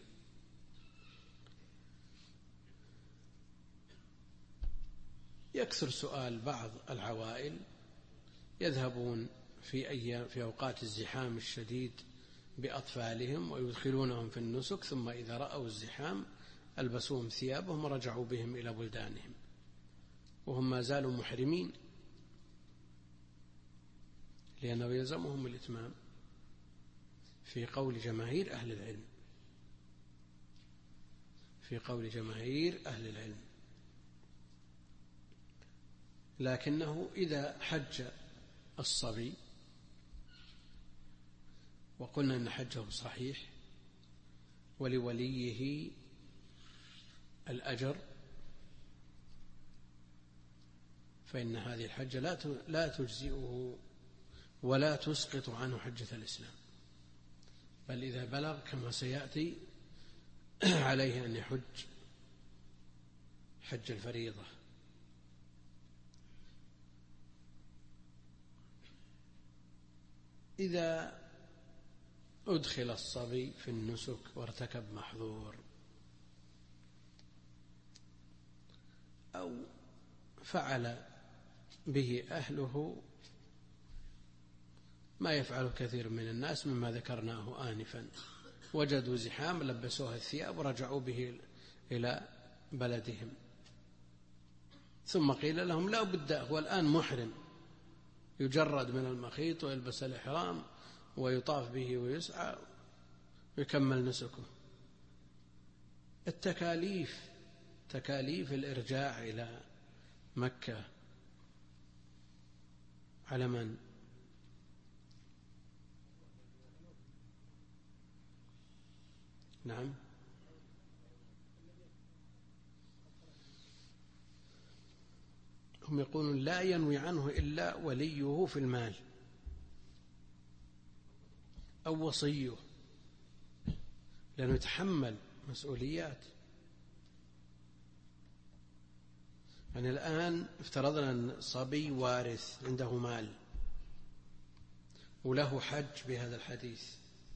يكثر سؤال بعض العوائل، يذهبون في أوقات الزحام الشديد بأطفالهم ويدخلونهم في النسك، ثم إذا رأوا الزحام ألبسوهم ثيابهم ورجعوا بهم إلى بلدانهم وهم ما زالوا محرمين، لأنه يلزمهم الإتمام في قول جماهير أهل العلم، في قول جماهير أهل العلم. لكنه إذا حج الصبي وقلنا أن حجه صحيح ولوليه الأجر، فإن هذه الحجة لا تجزئه ولا تسقط عنه حجة الإسلام، بل إذا بلغ كما سيأتي عليه أن يحج حج الفريضة. إذا أدخل الصبي في النسك وارتكب محظور أو فعل به أهله ما يفعل كثير من الناس مما ذكرناه آنفا، وجدوا زحام لبسوها الثياب ورجعوا به إلى بلدهم، ثم قيل لهم لا بد هو الآن محرم، يجرد من المخيط ويلبس الإحرام ويطاف به ويسعى ويكمل نسكه. تكاليف الإرجاع إلى مكة على من؟ نعم، هم يقولون لا ينوي عنه إلا وليه في المال أو وصيه، لأنه يتحمل مسؤوليات. يعني الآن افترضنا أن صبي وارث عنده مال وله حج بهذا الحديث،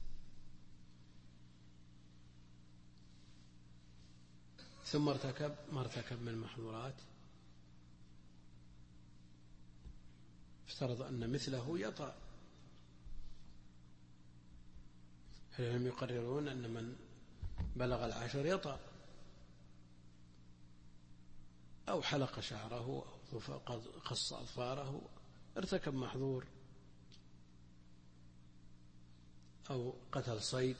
ثم ارتكب ما ارتكب من المحظورات، افترض أن مثله يطأ. هم يقررون أن من بلغ 10 يطأ، أو حلق شعره أو قص أظفاره، ارتكب محظور، أو قتل صيد.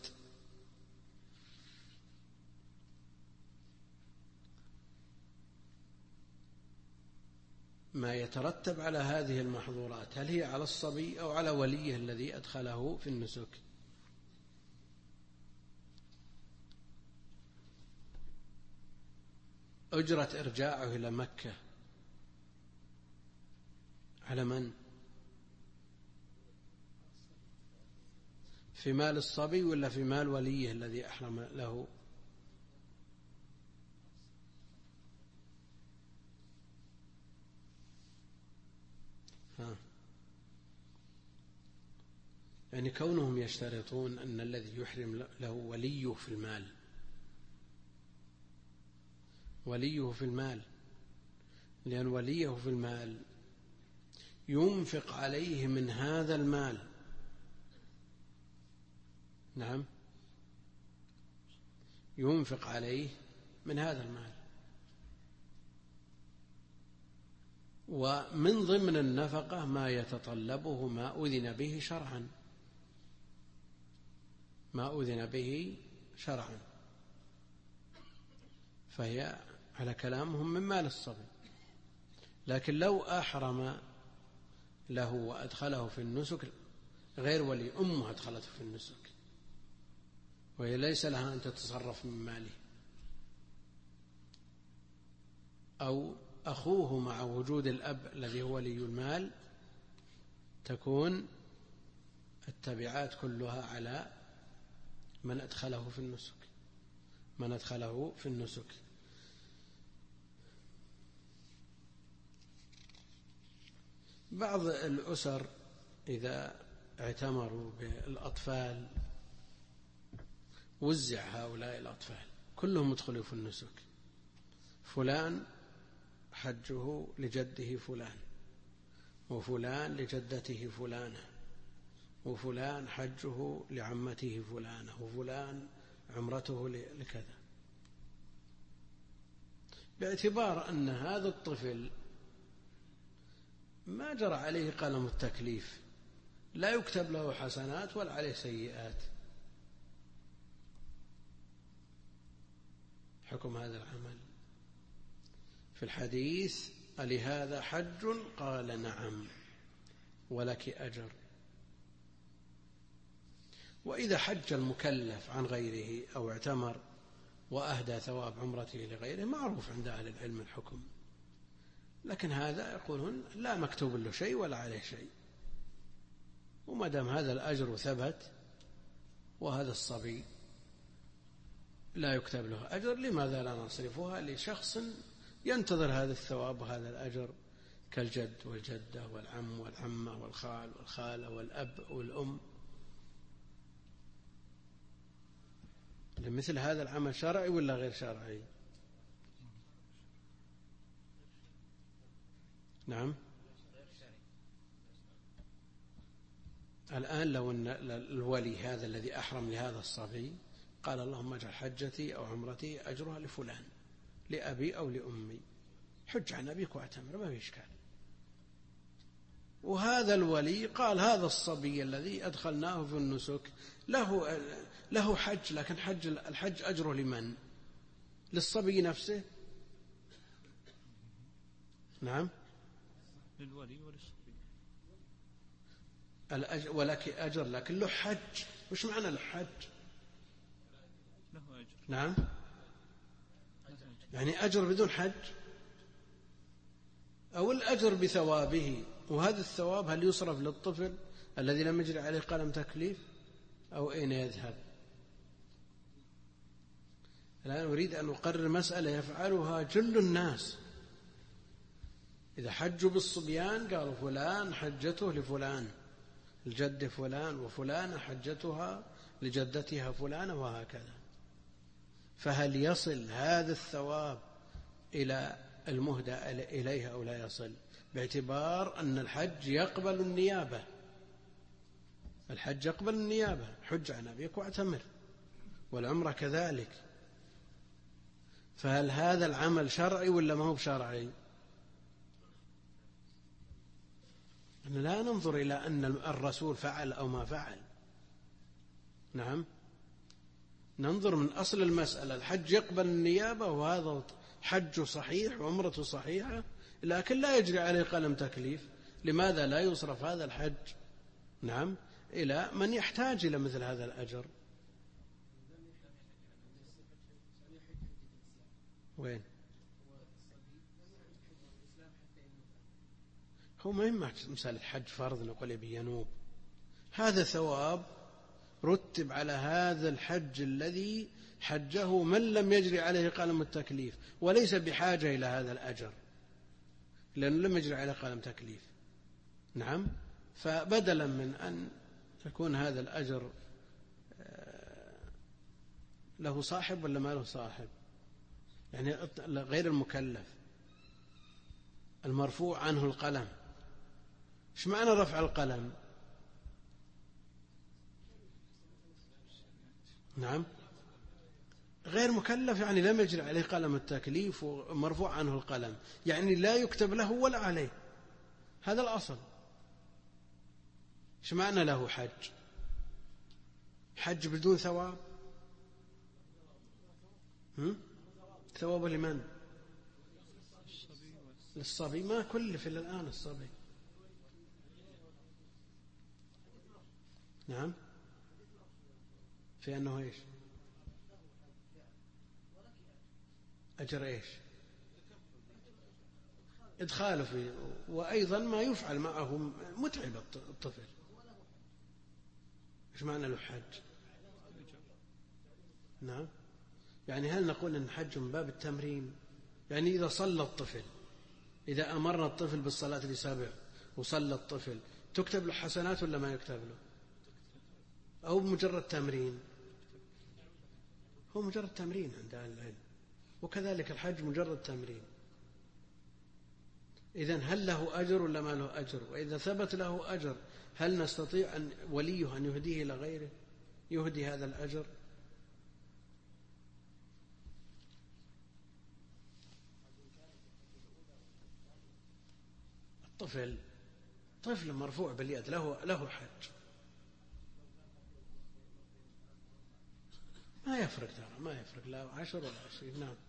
ما يترتب على هذه المحظورات هل هي على الصبي أو على وليه الذي أدخله في النسك؟ أجرة إرجاعه إلى مكة على من؟ في مال الصبي ولا في مال وليه الذي أحرم له؟ يعني كونهم يشترطون أن الذي يحرم له وليه في المال، وليه في المال، لأن وليه في المال ينفق عليه من هذا المال. نعم، ينفق عليه من هذا المال، ومن ضمن النفقة ما يتطلبه ما أذن به شرعا، ما أذن به شرعا، فهي على كلامهم من مال الصبي. لكن لو أحرم له وأدخله في النسك غير ولي، أمه أدخلته في النسك وهي ليس لها أن تتصرف من ماله، أو أخوه مع وجود الأب الذي هو ولي المال، تكون التبعات كلها على من أدخله في النسك، من أدخله في النسك. بعض الأسر إذا اعتمروا بالأطفال وزع هؤلاء الأطفال كلهم يدخلوا في النسك، فلان حجه لجده فلان، وفلان لجدته فلانة، وفلان حجه لعمته فلانة، وفلان عمرته لكذا، باعتبار أن هذا الطفل ما جرى عليه قلم التكليف، لا يكتب له حسنات ولا عليه سيئات. حكم هذا العمل في الحديث: ألهذا حج؟ قال: نعم، ولك أجر. وإذا حج المكلف عن غيره أو اعتمر وأهدى ثواب عمرته لغيره معروف عند أهل العلم الحكم، لكن هذا يقولون لا مكتوب له شيء ولا عليه شيء، وما دام هذا الأجر ثبت وهذا الصبي لا يكتب له أجر، لماذا لا نصرفها لشخص ينتظر هذا الثواب وهذا الأجر كالجد والجدة والعم والعمة والخال والخالة والأب والأم؟ مثل هذا العمل شرعي ولا غير شرعي؟ نعم. الآن لو أن الولي هذا الذي أحرم لهذا الصبي قال اللهم اجعل حجتي أو عمرتي أجرها لفلان، لأبي أو لأمي، حج عن أبيك واعتمر، ما في إشكال. وهذا الولي قال هذا الصبي الذي أدخلناه في النسك له حج، لكن الحج أجره لمن؟ للصبي نفسه؟ نعم، للولي وللصبي. ولك أجر لكن له حج. وش معنى الحج؟ له أجر. نعم، يعني أجر بدون حج، أو الأجر بثوابه. وهذا الثواب هل يصرف للطفل الذي لم يجري عليه قلم تكليف أو أين يذهب؟ الآن أريد أن أقرر مسألة يفعلها جل الناس. إذا حجوا بالصبيان قالوا فلان حجته لفلان، الجد فلان، وفلان حجتها لجدتها فلانة، وهكذا. فهل يصل هذا الثواب إلى المهدى إليها أو لا يصل؟ باعتبار أن الحج يقبل النيابة، الحج يقبل النيابة، حج عن أبيك واعتمر، والعمرة كذلك. فهل هذا العمل شرعي ولا ما هو شرعي؟ لا ننظر إلى أن الرسول فعل أو ما فعل، نعم، ننظر من أصل المسألة. الحج يقبل النيابة، وهذا حج صحيح وعمرة صحيحة، لكن لا يجري عليه قلم تكليف. لماذا لا يصرف هذا الحج، نعم، إلى من يحتاج إلى مثل هذا الأجر؟ وين هو مهم مثال الحج فرض نقول يبي ينوب، هذا ثواب رتب على هذا الحج الذي حجه من لم يجري عليه قلم التكليف، وليس بحاجة إلى هذا الأجر لأنه لم يجري عليه قلم تكليف، نعم. فبدلا من أن يكون هذا الأجر له صاحب ولا ما له صاحب، يعني غير المكلف المرفوع عنه القلم. ايش معنى رفع القلم؟ نعم، غير مكلف يعني لم يجري عليه قلم التكليف ومرفوع عنه القلم، يعني لا يكتب له ولا عليه، هذا الأصل. ايش معنى له حج؟ حج بدون ثواب؟ ثواب لمن؟ للصبي. ما كلف إلا الآن الصبي، نعم، في أنه إيش؟ أجر إيش؟ إدخاله فيه، وأيضا ما يفعل معه متعب الطفل. إيش معنى له حج؟ نعم، يعني هل نقول أن حج من باب التمرين؟ يعني إذا صلى الطفل، إذا أمرنا الطفل بالصلاة ل7 وصلى الطفل، تكتب له حسنات ولا ما يكتب له؟ أو مجرد تمرين؟ هو مجرد تمرين عند أهل العلم، وكذلك الحج مجرد تمرين. إذن هل له أجر ولا ما له أجر؟ وإذا ثبت له أجر هل نستطيع أن وليه أن يهديه إلى غيره، يهدي هذا الأجر؟ طفل مرفوع باليد له حج، ما يفرق ترى، ما يفرق لا 10 ولا 20. نعم،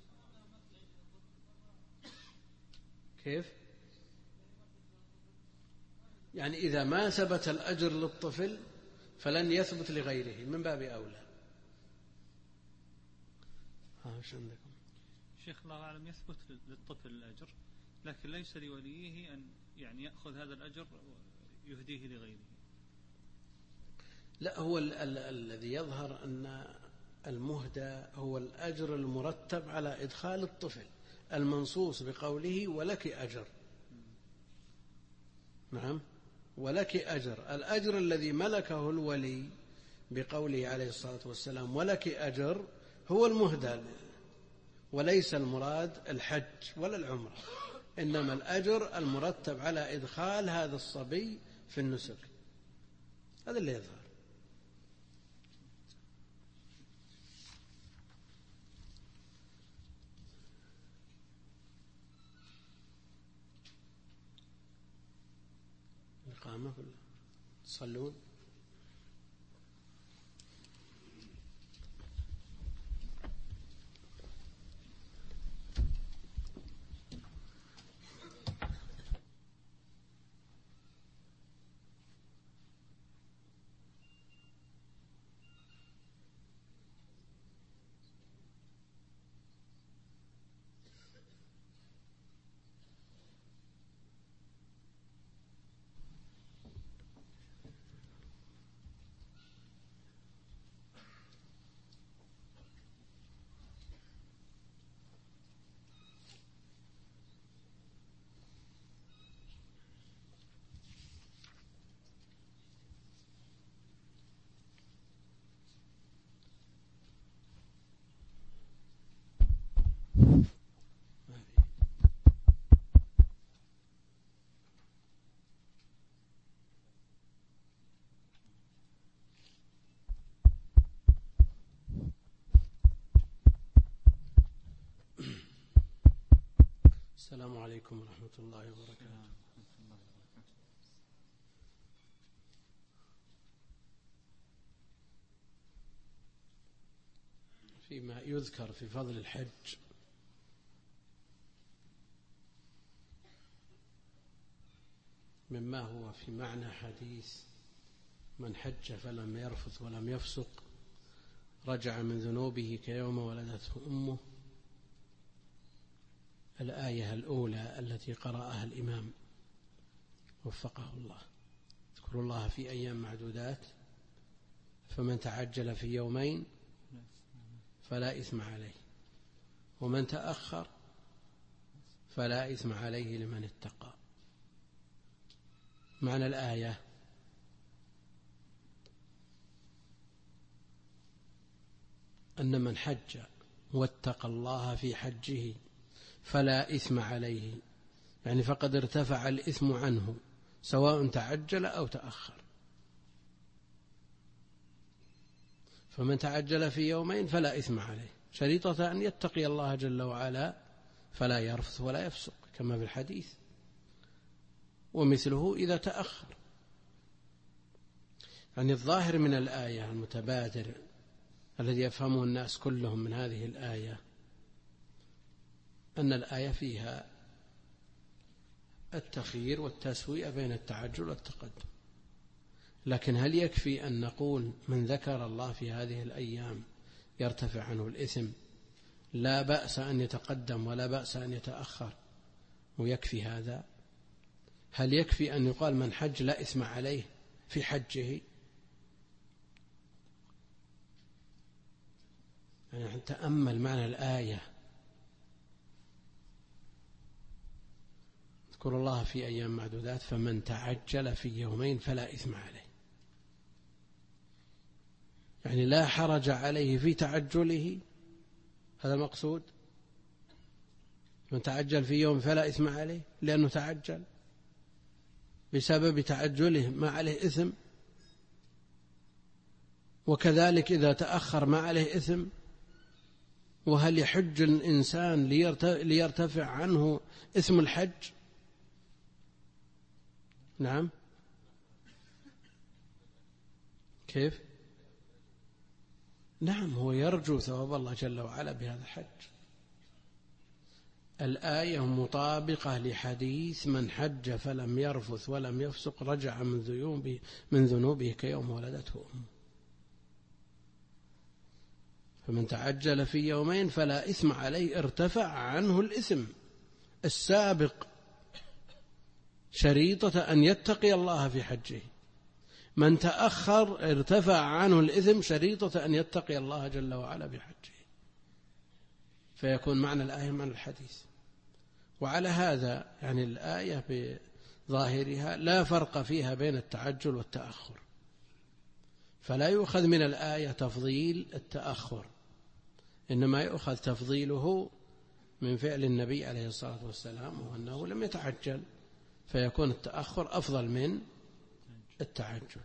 كيف؟ يعني إذا ما ثبت الأجر للطفل فلن يثبت لغيره من باب أولى. ايش عندكم؟ شيخ الله أعلم يثبت للطفل الأجر، لكن ليس لوليه أن يعني يأخذ هذا الأجر ويهديه لغيره. لا، هو الذي يظهر أن المهدى هو الأجر المرتب على إدخال الطفل المنصوص بقوله ولك أجر. نعم، ولك أجر. الأجر الذي ملكه الولي بقوله عليه الصلاة والسلام ولك أجر هو المهدى، وليس المراد الحج ولا العمرة، إنما الأجر المرتب على إدخال هذا الصبي في النسك. هذا اللي يظهر. الإقامة تصلون. السلام عليكم ورحمة الله وبركاته. فيما يذكر في فضل الحج مما هو في معنى حديث من حج فلم يرفث ولم يفسق رجع من ذنوبه كيوم ولدته أمه، الآية الأولى التي قرأها الإمام وفقه الله: اذكروا الله في أيام معدودات، فمن تعجل في يومين فلا إثم عليه، ومن تأخر فلا إثم عليه لمن اتقى. معنى الآية: أن من حج واتقى الله في حجه فلا إثم عليه، يعني فقد ارتفع الإثم عنه سواء تعجل أو تأخر. فمن تعجل في يومين فلا إثم عليه، شريطة أن يتقي الله جل وعلا فلا يرفث ولا يفسق كما في الحديث، ومثله إذا تأخر. يعني الظاهر من الآية المتبادر الذي يفهمه الناس كلهم من هذه الآية أن الآية فيها التخيير والتسوية بين التعجل والتقدم. لكن هل يكفي أن نقول من ذكر الله في هذه الأيام يرتفع عنه الإثم، لا بأس أن يتقدم ولا بأس أن يتأخر، ويكفي هذا؟ هل يكفي أن يقال من حج لا إثم عليه في حجه؟ يعني تأمل معنى الآية: اذكروا الله في أيام معدودات فمن تعجل في يومين فلا إثم عليه، يعني لا حرج عليه في تعجله، هذا المقصود. من تعجل في يوم فلا إثم عليه لأنه تعجل، بسبب تعجله ما عليه إثم، وكذلك إذا تأخر ما عليه إثم. وهل يحج الإنسان ليرتفع عنه إثم الحج؟ نعم. كيف؟ نعم، هو يرجو ثواب الله جل وعلا بهذا الحج. الآية مطابقة لحديث من حج فلم يرفث ولم يفسق رجع من ذنوبه كيوم ولدته أمه. فمن تعجل في يومين فلا إثم عليه، ارتفع عنه الإثم السابق شريطة أن يتقي الله في حجه. من تأخر ارتفع عنه الإثم شريطة أن يتقي الله جل وعلا في حجه. فيكون معنى الآية معنى الحديث. وعلى هذا يعني الآية بظاهرها لا فرق فيها بين التعجل والتأخر، فلا يؤخذ من الآية تفضيل التأخر، إنما يؤخذ تفضيله من فعل النبي عليه الصلاة والسلام وأنه لم يتعجل، فيكون التأخر أفضل من التعجل.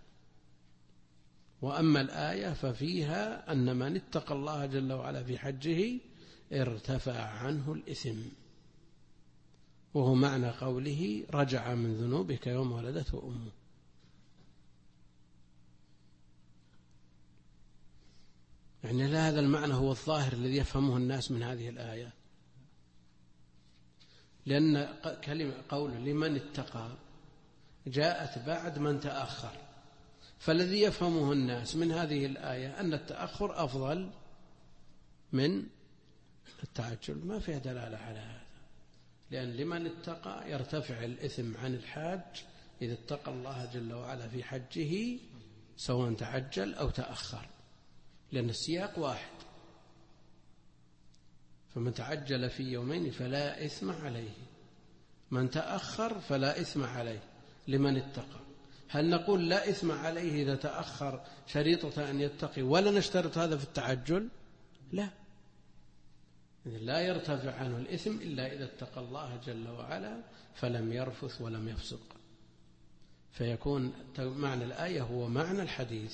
وأما الآية ففيها أن من اتقى الله جل وعلا في حجه ارتفع عنه الإثم، وهو معنى قوله رجع من ذنوبه كيوم ولدته أمه. يعني هذا المعنى هو الظاهر الذي يفهمه الناس من هذه الآية، لأن كلمة قول لمن اتقى جاءت بعد من تأخر، فالذي يفهمه الناس من هذه الآية أن التأخر أفضل من التعجل. ما فيها دلالة على هذا، لأن لمن اتقى يرتفع الإثم عن الحاج إذا اتقى الله جل وعلا في حجه سواء تعجل أو تأخر، لأن السياق واحد. فمن تعجل في يومين فلا إثم عليه، من تأخر فلا إثم عليه لمن اتقى. هل نقول لا إثم عليه إذا تأخر شريطة أن يتقي ولا نشترط هذا في التعجل؟ لا، لا يرتفع عنه الإثم إلا إذا اتقى الله جل وعلا فلم يرفث ولم يفسق. فيكون معنى الآية هو معنى الحديث.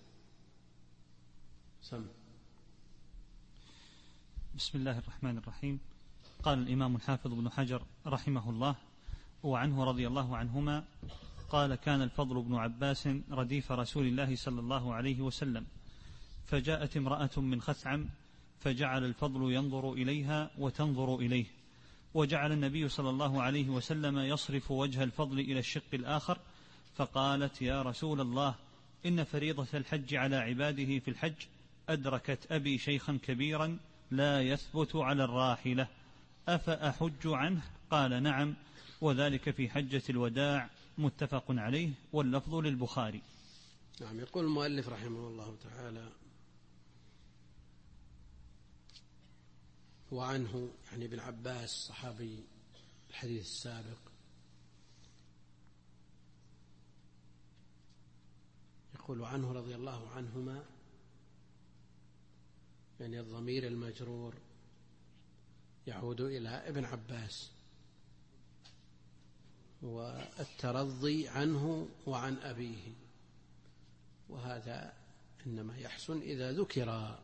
بسم الله الرحمن الرحيم. قال الإمام الحافظ ابن حجر رحمه الله: وعنه رضي الله عنهما قال: كان الفضل بن عباس رديف رسول الله صلى الله عليه وسلم، فجاءت امرأة من خثعم فجعل الفضل ينظر إليها وتنظر إليه، وجعل النبي صلى الله عليه وسلم يصرف وجه الفضل إلى الشق الآخر، فقالت: يا رسول الله، إن فريضة الحج على عباده في الحج أدركت أبي شيخا كبيرا لا يثبت على الراحلة، أفأحج عنه؟ قال: نعم، وذلك في حجة الوداع، متفق عليه، واللفظ للبخاري. نعم. يقول المؤلف رحمه الله تعالى: وعنه يعني ابن عباس صحابي الحديث السابق، يقول عنه رضي الله عنهما، يعني الضمير المجرور يعود إلى ابن عباس، والترضي عنه وعن أبيه، وهذا إنما يحسن إذا ذكر.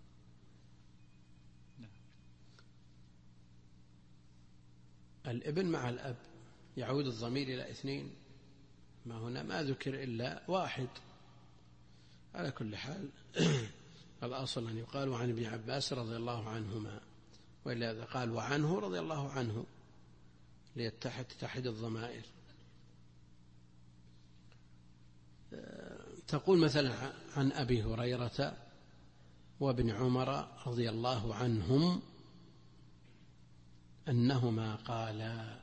الابن مع الأب يعود الضمير إلى اثنين، ما هنا ما ذكر إلا واحد. على كل حال الأصل أن يقال عن ابن عباس رضي الله عنهما، وإلا إذا قال وعنه رضي الله عنه ليتحد الضمائر. تقول مثلا عن أبي هريرة وابن عمر رضي الله عنهم أنهما قالا،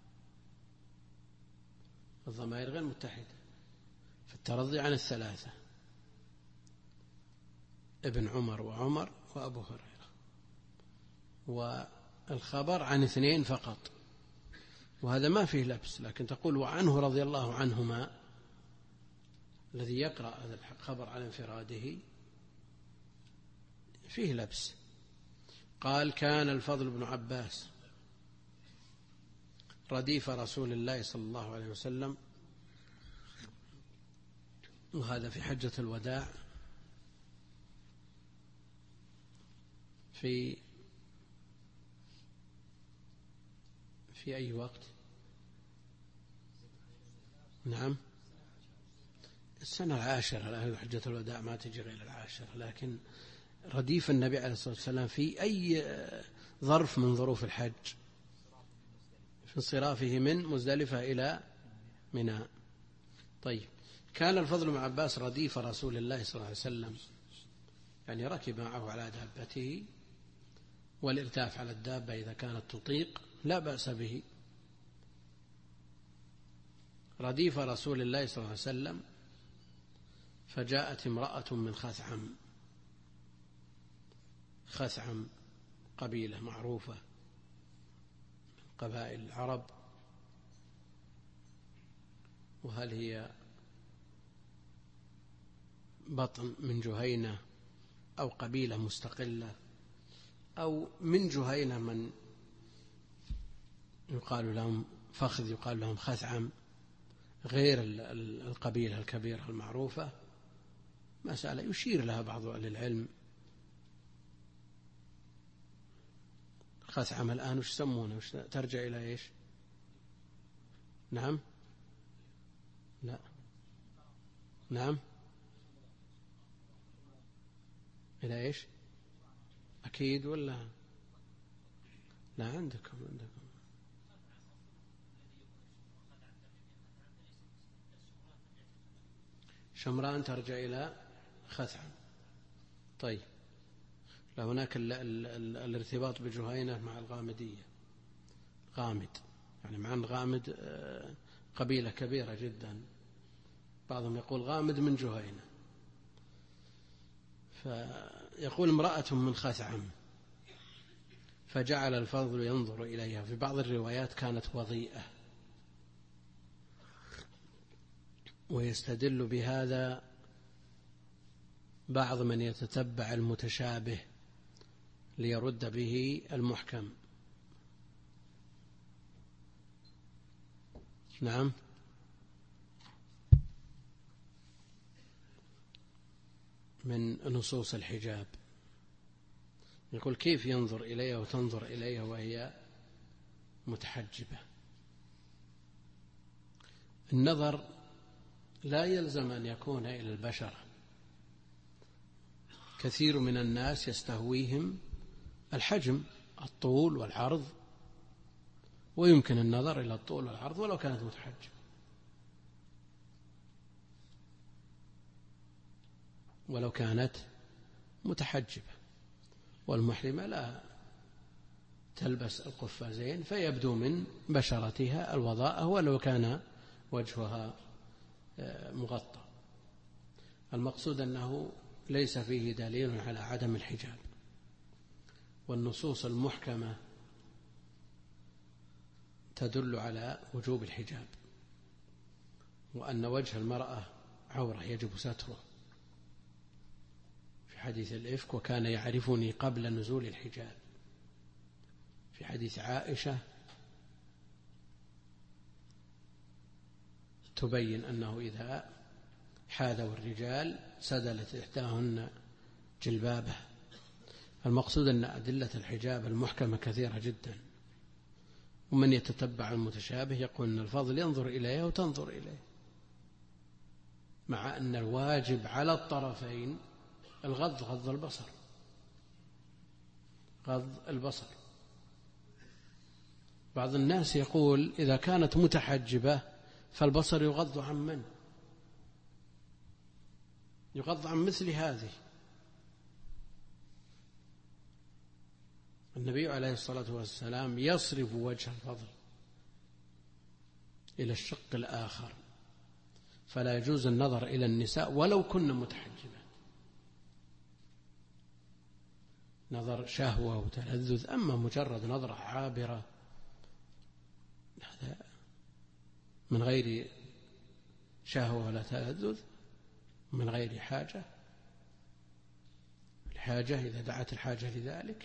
الضمائر غير متحدة، فالترضي عن الثلاثة: ابن عمر وعمر وأبو هريرة، والخبر عن اثنين فقط، وهذا ما فيه لبس. لكن تقول وعنه رضي الله عنهما، الذي يقرأ هذا الخبر على انفراده فيه لبس. قال: كان الفضل بن عباس رديف رسول الله صلى الله عليه وسلم، وهذا في حجة الوداع في أي وقت؟ نعم، السنة العاشرة، لأن حجة الوداع ما تجي غير العاشرة. لكن رديف النبي عليه الصلاة والسلام في أي ظرف من ظروف الحج في انصرافه من مزدلفة إلى منى. طيب، كان الفضل بن عباس رديف رسول الله صلى الله عليه وسلم، يعني ركب معه على دابته، والإرتاف على الدابة إذا كانت تطيق لا بأس به. رديف رسول الله صلى الله عليه وسلم، فجاءت امرأة من خثعم. خثعم قبيلة معروفة من قبائل العرب، وهل هي بطن من جهينة أو قبيلة مستقلة، أو من جهينة من يقال لهم فخذ يقال لهم خثعم غير القبيلة الكبيرة المعروفة، مسألة يشير لها بعض أهل العلم. خثعم الآن وش يسمونه؟ وش ترجع إلى إيش؟ نعم، لا، نعم، إلى إيش؟ أكيد ولا لا؟ عندكم شمران ترجع إلى خثعم. طيب، هناك الارتباط بجهينة مع الغامدية، غامد، يعني مع أن غامد قبيلة كبيرة جدا، بعضهم يقول غامد من جهينة. فيقول امرأة من خثعم، فجعل الفضل ينظر إليها. في بعض الروايات كانت وضيئة، ويستدل بهذا بعض من يتتبع المتشابه ليرد به المحكم. نعم، من نصوص الحجاب. يقول كيف ينظر إليها وتنظر إليها وهي متحجبة؟ النظر لا يلزم أن يكون إلى البشرة، كثير من الناس يستهويهم الحجم، الطول والعرض، ويمكن النظر إلى الطول والعرض ولو كانت متحجبة، ولو كانت متحجبة. والمحرمة لا تلبس القفازين فيبدو من بشرتها الوضاءة ولو كان وجهها مغطى. المقصود أنه ليس فيه دليل على عدم الحجاب، والنصوص المحكمة تدل على وجوب الحجاب، وأن وجه المرأة عورة يجب ستره. في حديث الإفك وكان يعرفني قبل نزول الحجاب. في حديث عائشة تبين أنه إذا حاذوا الرجال سدلت إحداهن جلبابه. المقصود أن أدلة الحجاب المحكمة كثيرة جدا، ومن يتتبع المتشابه يقول أن الفضل ينظر إليه وتنظر إليه، مع أن الواجب على الطرفين غض البصر، غض البصر. بعض الناس يقول إذا كانت متحجبة فالبصر يغض عن من؟ يغض عن مثل هذه. النبي عليه الصلاة والسلام يصرف وجه الفضل إلى الشق الآخر، فلا يجوز النظر إلى النساء ولو كن متحجبات، نظر شهوة وتلذذ. أما مجرد نظرة عابرة هذا من غير شهوة ولا تلذذ، من غير حاجة، الحاجة إذا دعت الحاجة لذلك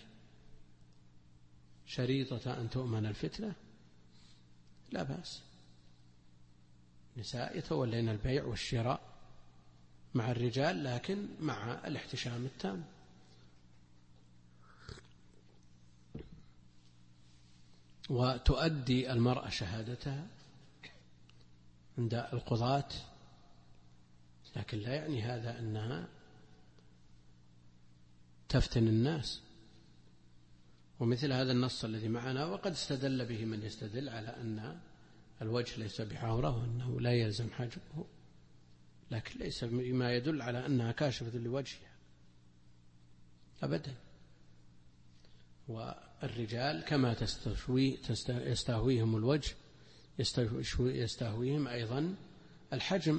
شريطة أن تؤمن الفتنة لا بأس. نساء يتولين البيع والشراء مع الرجال، لكن مع الاحتشام التام. وتؤدي المرأة شهادتها عند القضاة، لكن لا يعني هذا أنها تفتن الناس ومثل هذا النص الذي معنا وقد استدل به من يستدل على أن الوجه ليس بعورة وأنه لا يلزم حجبه، لكن ليس بما يدل على أنها كاشفة لوجهها أبدا. والرجال كما يستهويهم الوجه يستهويهم أيضا الحجم.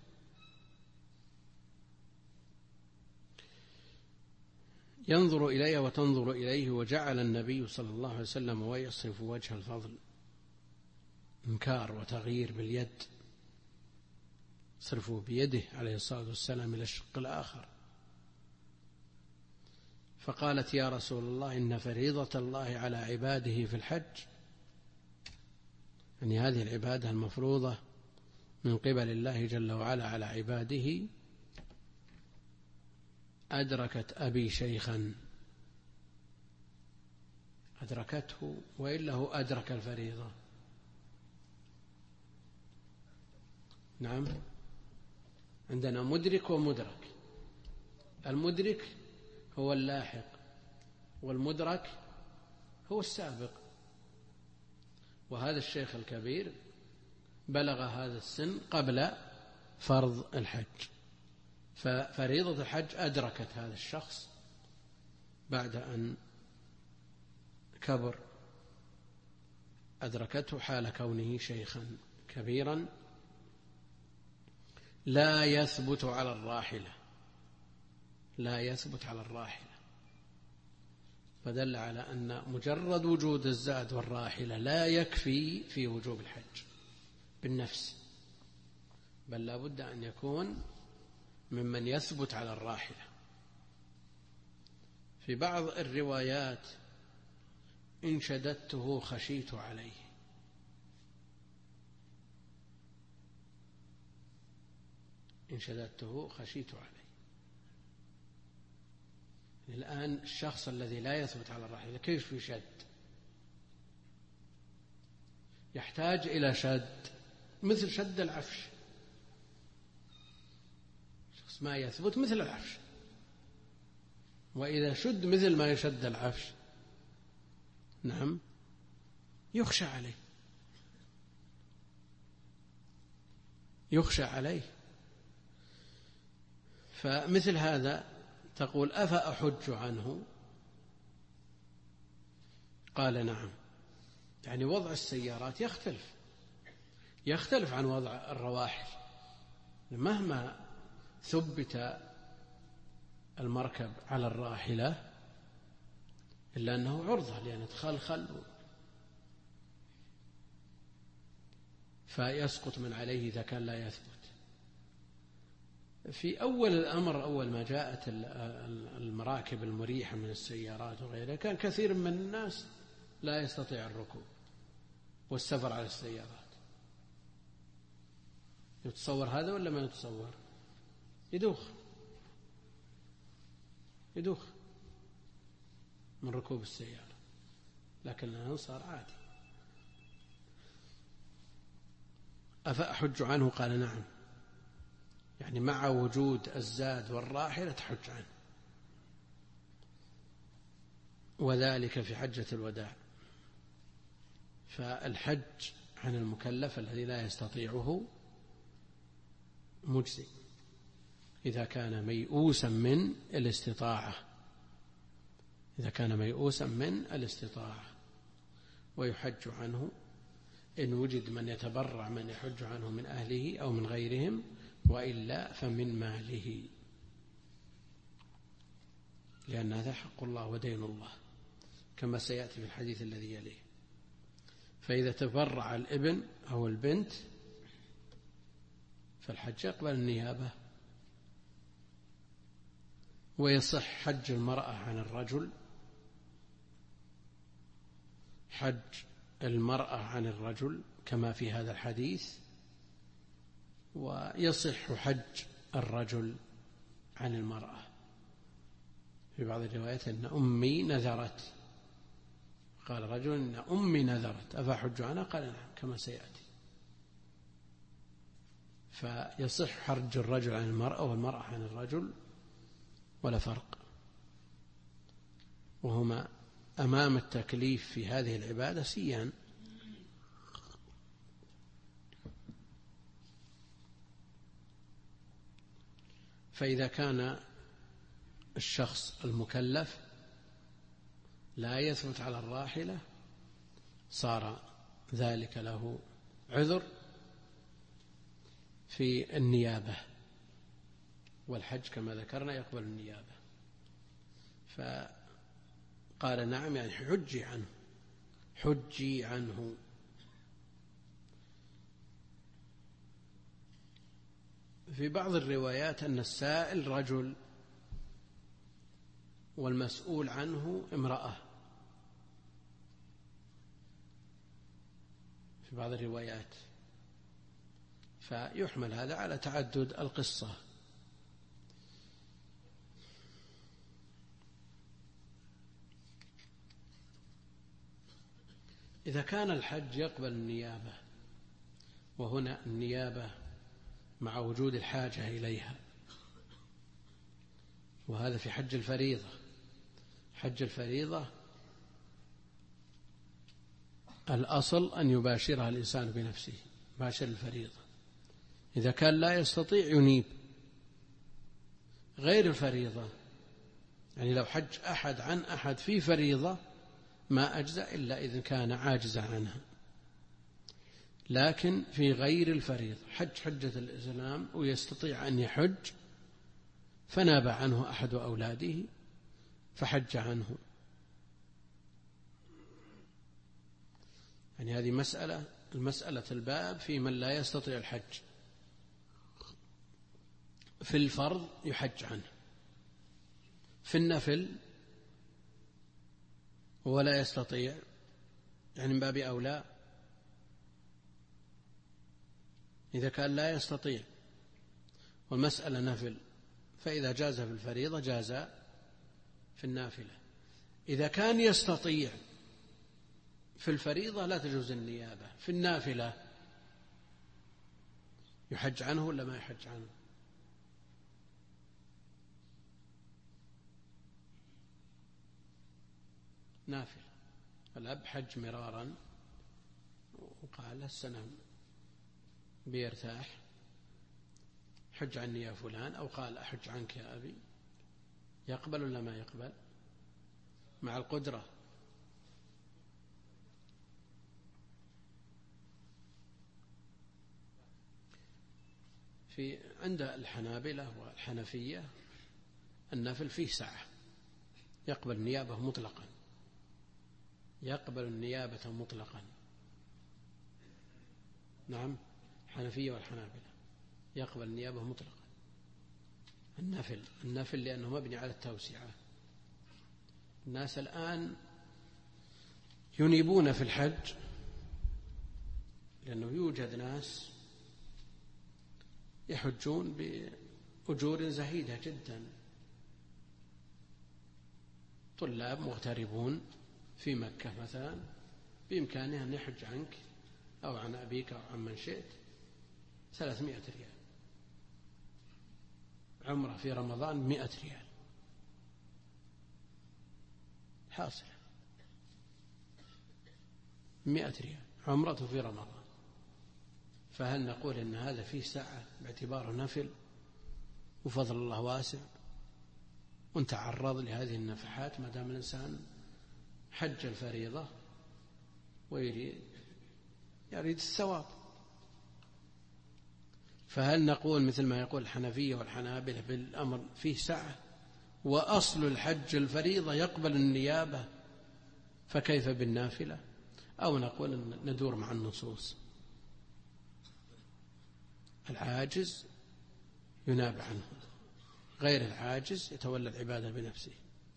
ينظر إليه وتنظر إليه. وجعل النبي صلى الله عليه وسلم ويصف وجه الفضل إنكار وتغيير باليد، صرفه بيده عليه الصلاة والسلام إلى الشق الآخر. فقالت يا رسول الله إن فريضة الله على عباده في الحج، يعني هذه العبادة المفروضة من قبل الله جل وعلا على عباده أدركت أبي شيخا، أدركته وإلا هو أدرك الفريضة. نعم، عندنا مدرك ومدرك. المدرك هو اللاحق والمدرك هو السابق. وهذا الشيخ الكبير بلغ هذا السن قبل فرض الحج، ففريضة الحج أدركت هذا الشخص بعد أن كبر، أدركته حال كونه شيخا كبيرا لا يثبت على الراحلة، لا يثبت على الراحلة. فدل على أن مجرد وجود الزاد والراحلة لا يكفي في وجوب الحج بالنفس، بل لا بد أن يكون ممن يثبت على الراحلة. في بعض الروايات إن شددته خشيت عليه، إن شددته خشيت عليه. الآن الشخص الذي لا يثبت على الراحلة كيف يشد؟ يحتاج إلى شد مثل شد العفش، شخص ما يثبت مثل العفش، وإذا شد مثل ما يشد العفش نعم يخشى عليه، يخشى عليه. فمثل هذا تقول أفأحج عنه؟ قال نعم. يعني وضع السيارات يختلف عن وضع الرواحل. مهما ثبت المركب على الراحلة إلا أنه عرضة لأن تخلخل فيسقط من عليه إذا كان لا يثبت. في أول الأمر أول ما جاءت المراكب المريحة من السيارات وغيرها كان كثير من الناس لا يستطيع الركوب والسفر على السيارات. يتصور هذا ولا ما يتصور؟ يدوخ من ركوب السيارة، لكن الآن صار عادي. أفأحج عنه؟ قال نعم، يعني مع وجود الزاد والراحلة تحج عنه، وذلك في حجة الوداع. فالحج عن المكلف الذي لا يستطيعه مجزي إذا كان ميؤوسا من الاستطاعة، إذا كان ميؤوسا من الاستطاعة، ويحج عنه إن وجد من يتبرع من يحج عنه من أهله أو من غيرهم، وإلا فمن ماله، لأن هذا حق الله ودين الله كما سيأتي في الحديث الذي يليه. فإذا تبرع الابن أو البنت فالحج يقبل النيابة، ويصح حج المرأة عن الرجل، حج المرأة عن الرجل كما في هذا الحديث، ويصح حج الرجل عن المرأة. في بعض الروايات أن أمي نذرت، قال رجل إن أمي نذرت أفأحج عنها؟ قال نعم كما سيأتي. فيصح حج الرجل عن المرأة والمرأة عن الرجل ولا فرق، وهما أمام التكليف في هذه العبادة سيان. فإذا كان الشخص المكلف لا يثبت على الراحلة صار ذلك له عذر في النيابة، والحج كما ذكرنا يقبل النيابة. فقال نعم، يعني حجي عنه. في بعض الروايات أن السائل رجل والمسؤول عنه امرأة، في بعض الروايات، فيحمل هذا على تعدد القصة. إذا كان الحج يقبل النيابة، وهنا النيابة مع وجود الحاجة إليها، وهذا في حج الفريضة. حج الفريضة الأصل أن يباشرها الإنسان بنفسه، باشر الفريضة. إذا كان لا يستطيع ينيب. غير الفريضة، يعني لو حج أحد عن أحد في فريضة ما أجزأ إلا إذا كان عاجزا عنها. لكن في غير الفريضة، حجة الإسلام ويستطيع أن يحج، فناب عنه أحد أولاده فحج عنه. يعني هذه المسألة الباب في من لا يستطيع الحج. في الفرض يحج عنه، في النفل ولا يستطيع، يعني من باب أولى. إذا كان لا يستطيع والمسألة نفل، فإذا جاز في الفريضة جاز في النافلة. إذا كان يستطيع في الفريضة لا تجوز النيابة، في النافلة يحج عنه ولا ما يحج عنه؟ نافلة. الأب حج مرارا وقال السنة بيرتاح، حج عني يا فلان، أو قال أحج عنك يا أبي، يقبل ولا ما يقبل مع القدرة؟ عند الحنابلة والحنفية النفل فيه سعة، يقبل النيابة مطلقا، يقبل النيابة مطلقا. نعم، الحنفية والحنابلة يقبل النيابة مطلقا. النفل لأنه مبني على التوسعة. الناس الآن ينيبون في الحج لأنه يوجد ناس يحجون بأجور زهيدة جدا، طلاب مغتربون في مكة مثلا، بإمكانه أن يحج عنك أو عن أبيك أو عن من شئت 300 ريال، عمرة في رمضان 100 ريال حاصل، 100 ريال عمرة في رمضان. فهل نقول إن هذا فيه سعة باعتباره نفل وفضل الله واسع ونتعرض لهذه النفحات ما دام الإنسان حج الفريضة ويريد الثواب؟ فهل نقول مثل ما يقول الحنفية والحنابلة بالأمر فيه سعة وأصل الحج الفريضة يقبل النيابة، فكيف بالنافلة؟ أو نقول ندور مع النصوص، العاجز يناب عنه، غير العاجز يتولى العبادة بنفسه.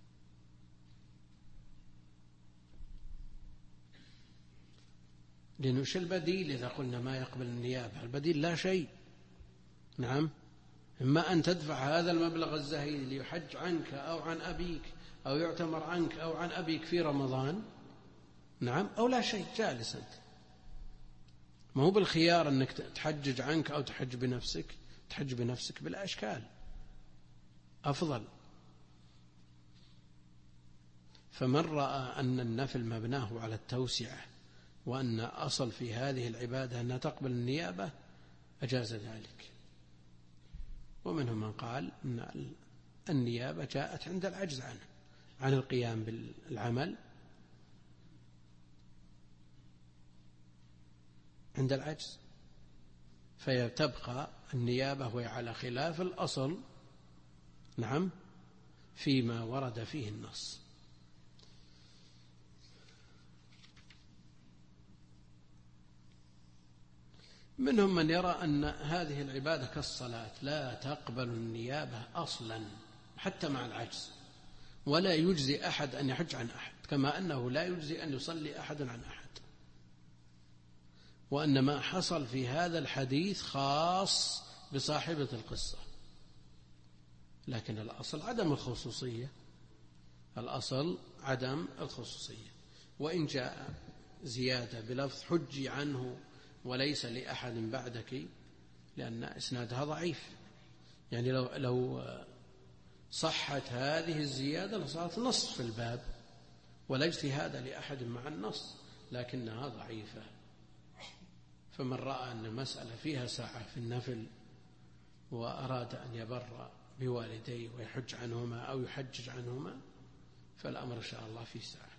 لأنه وش البديل إذا قلنا ما يقبل النيابة؟ البديل لا شيء. نعم، إما أن تدفع هذا المبلغ الزهيد ليحج عنك أو عن أبيك أو يعتمر عنك أو عن أبيك في رمضان، نعم، أو لا شيء، جالس أنت. ما هو بالخيار أنك تحجج عنك أو تحج بنفسك، تحج بنفسك بلا إشكال أفضل. فمن رأى أن النفل مبناه على التوسعة وأن أصل في هذه العبادة أنها تقبل النيابة أجاز ذلك. ومنهم من قال أن النيابة جاءت عند العجز عن القيام بالعمل، عند العجز، فتبقى النيابة وهي على خلاف الأصل نعم فيما ورد فيه النص. منهم من يرى أن هذه العبادة كالصلاة لا تقبل النيابة أصلا حتى مع العجز، ولا يجزي أحد أن يحج عن أحد، كما أنه لا يجزي أن يصلي أحد عن أحد، وأن ما حصل في هذا الحديث خاص بصاحبة القصة. لكن الأصل عدم الخصوصية، الأصل عدم الخصوصية. وإن جاء زيادة بلفظ حجي عنه وليس لأحد بعدك، لأن إسنادها ضعيف، يعني لو صحت هذه الزيادة لصارت نص في الباب ولا اجتهاد لأحد مع النص، لكنها ضعيفة. فمن رأى أن المسألة فيها ساعة في النفل وأراد أن يبر بوالديه ويحج عنهما أو يحجج عنهما فالأمر إن شاء الله في ساعة.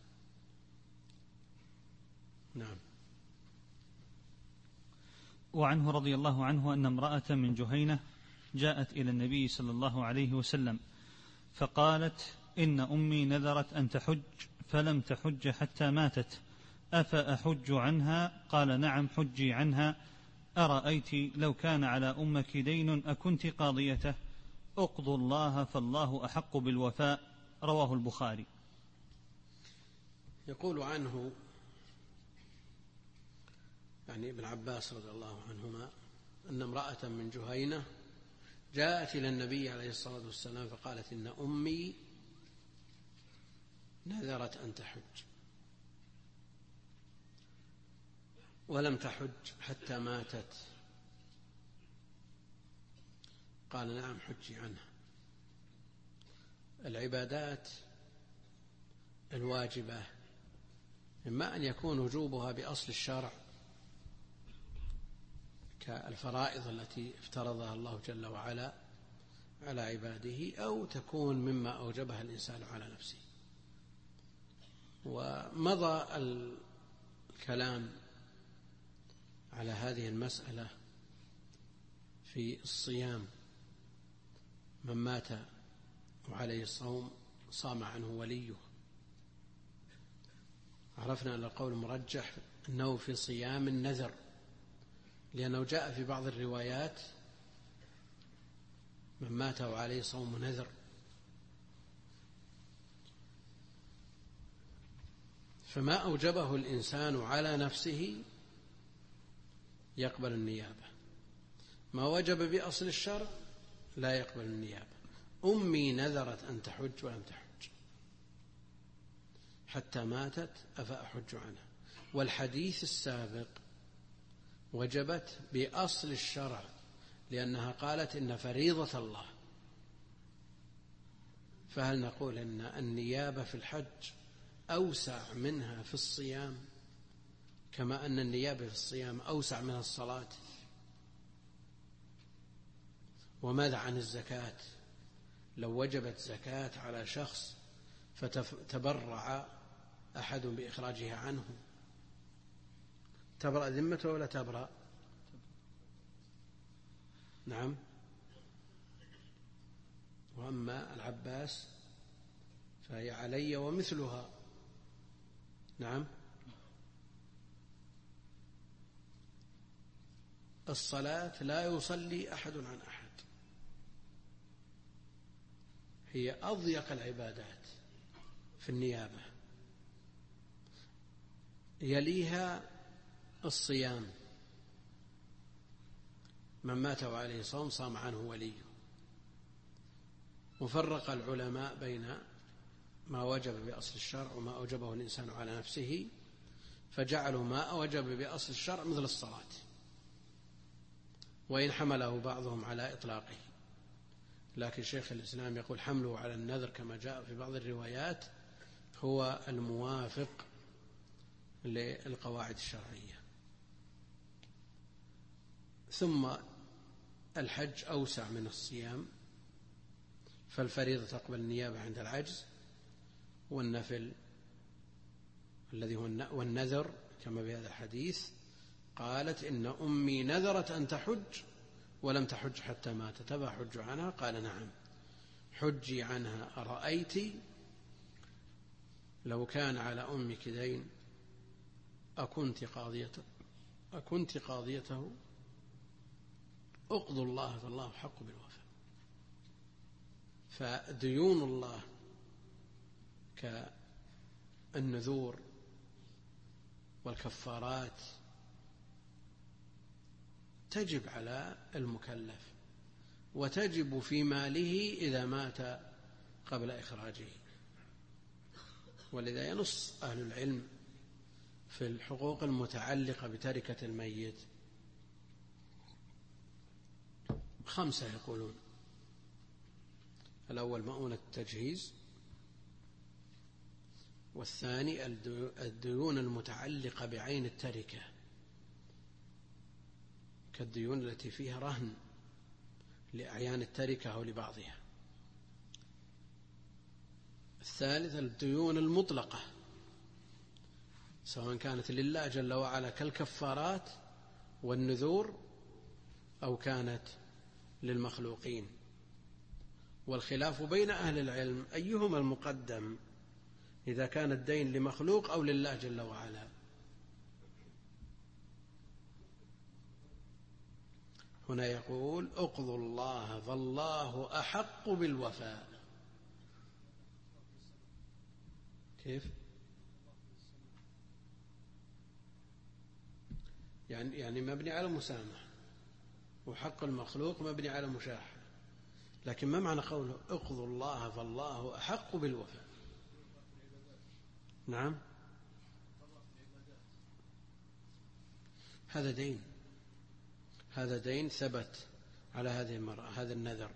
نعم. وعنه رضي الله عنه أن امرأة من جهينة جاءت إلى النبي صلى الله عليه وسلم فقالت: إن أمي نذرت أن تحج فلم تحج حتى ماتت، أفأحج عنها؟ قال: نعم، حجي عنها. أرأيت لو كان على أمك دين أكنت قاضيته؟ اقضوا الله فالله أحق بالوفاء. رواه البخاري. يقول عنه يعني ابن عباس رضي الله عنهما أن امرأة من جهينة جاءت إلى النبي عليه الصلاة والسلام فقالت: إن أمي نذرت أن تحج ولم تحج حتى ماتت. قال: نعم، حجي عنها. العبادات الواجبة إما أن يكون وجوبها بأصل الشرع كالفرائض التي افترضها الله جل وعلا على عباده، أو تكون مما أوجبها الإنسان على نفسه. ومضى الكلام على هذه المسألة في الصيام، من مات وعليه الصوم صام عنه وليه. عرفنا أن القول المرجح أنه في صيام النذر، لأنه جاء في بعض الروايات: من مات وعليه صوم نذر. فما أوجبه الإنسان على نفسه يقبل النيابة، ما وجب بأصل الشرع لا يقبل النيابة. أمي نذرت أن تحج ولم تحج حتى ماتت، أفأحج عنها. والحديث السابق وجبت بأصل الشرع، لأنها قالت: إن فريضة الله. فهل نقول إن النيابة في الحج أوسع منها في الصيام، كما أن النيابة في الصيام أوسع من الصلاة؟ وماذا عن الزكاة؟ لو وجبت زكاة على شخص فتبرع أحد بإخراجها عنه، تبرأ ذمته ولا تبرأ؟ نعم. وأما العباس فهي علي ومثلها. نعم. الصلاة لا يصلي أحد عن أحد، هي أضيق العبادات في النيابة، يليها الصيام، من مات وعليه صوم صام عنه وليه. وفرق العلماء بين ما وجب بأصل الشرع وما أوجبه الإنسان على نفسه، فجعلوا ما وجب بأصل الشرع مثل الصلاة، وإن حمله بعضهم على إطلاقه، لكن شيخ الإسلام يقول حمله على النذر كما جاء في بعض الروايات هو الموافق للقواعد الشرعية. ثم الحج أوسع من الصيام، فالفريضة تقبل النيابة عند العجز، والنفل الذي هو والنذر كما في هذا الحديث قالت إن أمي نذرت أن تحج ولم تحج حتى ماتت، أفأحج عنها؟ قال نعم حجي عنها. أرأيت لو كان على أمك دين أكنت قاضيته؟ اقضوا الله فالله حق بالوفاء. فديون الله كالنذور والكفارات تجب على المكلف، وتجب في ماله إذا مات قبل إخراجه. ولذا ينص أهل العلم في الحقوق المتعلقة بتركة الميت 5 يقولون: الأول مؤونة التجهيز، والثاني الديون المتعلقة بعين التركة كالديون التي فيها رهن لأعيان التركة أو لبعضها. الثالث الديون المطلقة سواء كانت لله جل وعلا كالكفارات والنذور أو كانت للمخلوقين. والخلاف بين أهل العلم أيهما المقدم، إذا كان الدين لمخلوق أو لله جل وعلا. هنا يقول: اقضوا الله فالله أحق بالوفاء. كيف؟ يعني مبني على مسامح، وحق المخلوق مبني على مشاحة. لكن ما معنى قوله اقضوا الله فالله أحق بالوفاء؟ نعم، هذا دين ثبت على هذه المرأة، هذا النذر.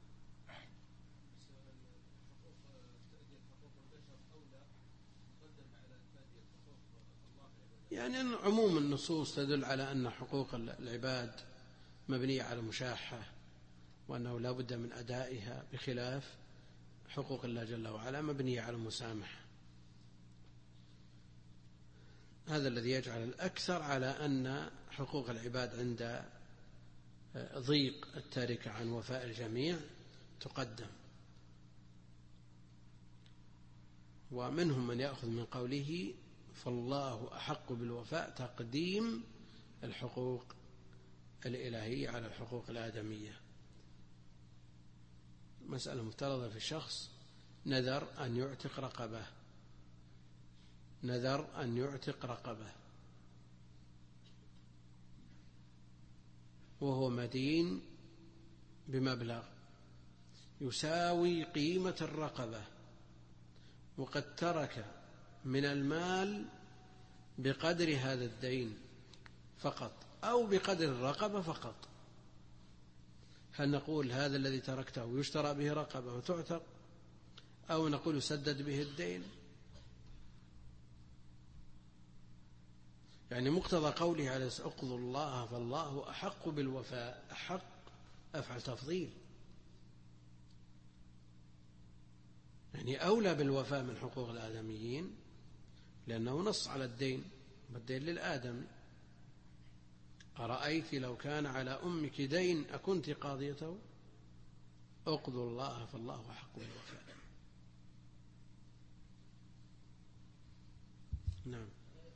يعني عموم النصوص تدل على أن حقوق العباد مبنية على مشاحة، وأنه لا بد من أدائها، بخلاف حقوق الله جل وعلا مبنية على مسامحة. هذا الذي يجعل الأكثر على أن حقوق العباد عند ضيق التركة عن وفاء الجميع تقدم. ومنهم من يأخذ من قوله فالله أحق بالوفاء تقديم الحقوق الإلهية على الحقوق الآدمية. مسألة مفترضة في الشخص نذر أن يعتق رقبة وهو مدين بمبلغ يساوي قيمة الرقبة، وقد ترك من المال بقدر هذا الدين فقط أو بقدر الرقبة فقط. هل نقول هذا الذي تركته يشترى به رقبة وتعتق، أو نقول يسدد به الدين؟ يعني مقتضى قوله عليه اقضوا الله فالله أحق بالوفاء، أحق أفعل تفضيل، يعني أولى بالوفاء من حقوق الآدميين، لأنه نص على الدين، والدين للآدم. أرأيت لو كان على أمك دين أكنت قاضيته؟ اقضوا الله فالله أحق بالوفاء. نعم.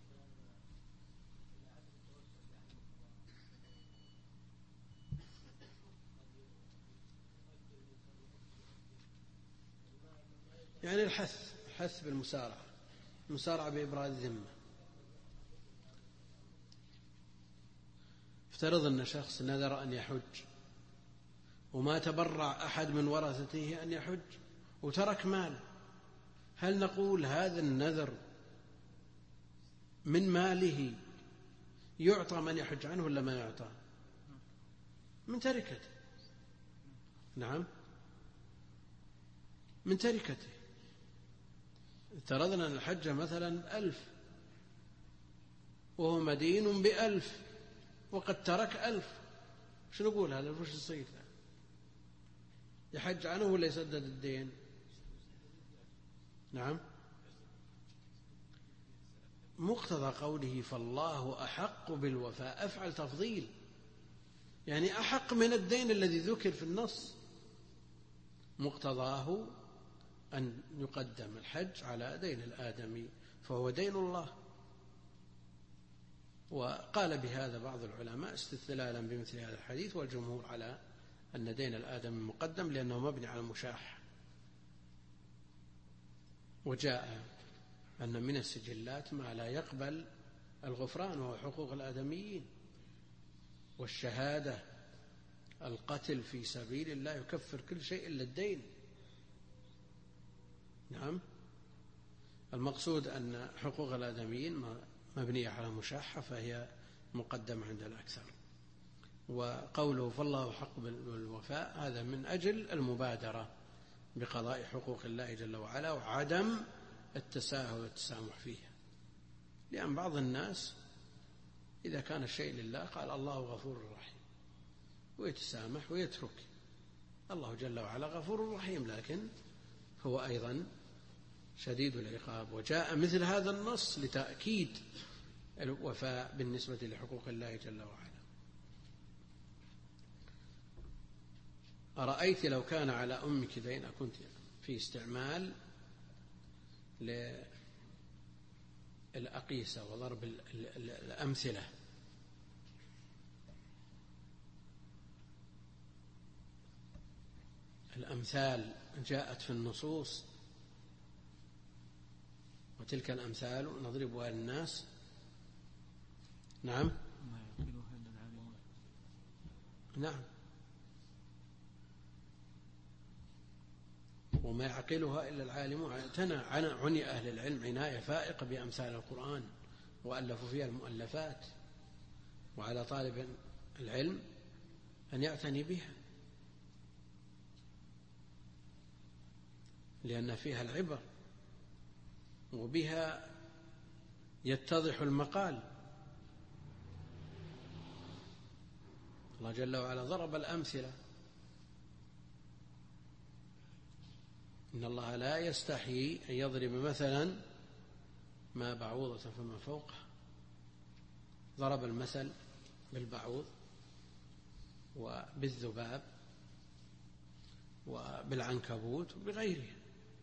يعني الحث المسارعة بإبراء الذمة. افترض أن شخص نذر أن يحج وما تبرع أحد من ورثته أن يحج وترك مال، هل نقول هذا النذر من ماله يعطى من يحج عنه ولا ما يعطى؟ من تركته. نعم، من تركته. افترضنا أن الحجة مثلا 1000 وهو مدين ب1000 وقد ترك 1000، شو نقول هذا؟ وش يصير؟ يحج عنه ولا يسدد الدين؟ نعم، مقتضى قوله فالله أحق بالوفاء أفعل تفضيل، يعني أحق من الدين الذي ذكر في النص، مقتضاه أن يقدم الحج على دين الآدمي فهو دين الله. وقال بهذا بعض العلماء استدلالا بمثل هذا الحديث، والجمهور على أن دين الآدمي مقدم لأنه مبني على المشاح. وجاء أن من السجلات ما لا يقبل الغفران وهو حقوق الآدميين، والشهادة، القتل في سبيل الله يكفر كل شيء إلا الدين. نعم، المقصود أن حقوق الآدميين مبنية على مشاحة فهي مقدمة عند الأكثر. وقوله فالله حق بالوفاء هذا من أجل المبادرة بقضاء حقوق الله جل وعلا وعدم التساهل والتسامح فيها، لأن بعض الناس إذا كان الشيء لله قال الله غفور رحيم ويتسامح ويترك. الله جل وعلا غفور رحيم لكن هو أيضا شديد العقاب، وجاء مثل هذا النص لتأكيد الوفاء بالنسبة لحقوق الله جل وعلا. أرأيت لو كان على أمك دين كنت في استعمال للأقيسة وضرب الأمثلة. الأمثال جاءت في النصوص، وتلك الأمثال نضربها للناس. نعم، ما يعقلها إلا العالمون. نعم، وما يعقلها إلا العالمون. عني أهل العلم عناية فائقة بأمثال القرآن وألفوا فيها المؤلفات، وعلى طالب العلم أن يعتني بها لأن فيها العبر وبها يتضح المقال. الله جل وعلا ضرب الأمثلة، إن الله لا يستحيي أن يضرب مثلا ما بعوضة فما فوقها. ضرب المثل بالبعوض وبالذباب وبالعنكبوت وبغيره.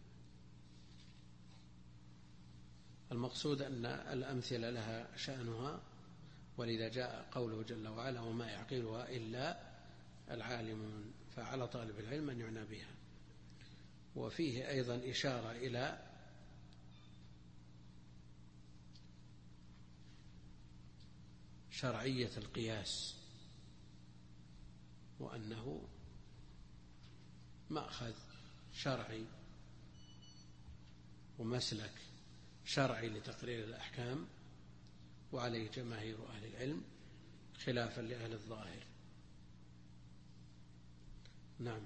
المقصود أن الأمثلة لها شأنها، ولذا جاء قوله جل وعلا وما يعقلها إلا العالمون، فعلى طالب العلم أن يعنى بها. وفيه أيضا إشارة إلى شرعية القياس، وأنه مأخذ شرعي ومسلك شرعي لتقرير الأحكام، وعليه جماهير أهل العلم خلافا لأهل الظاهر. نعم.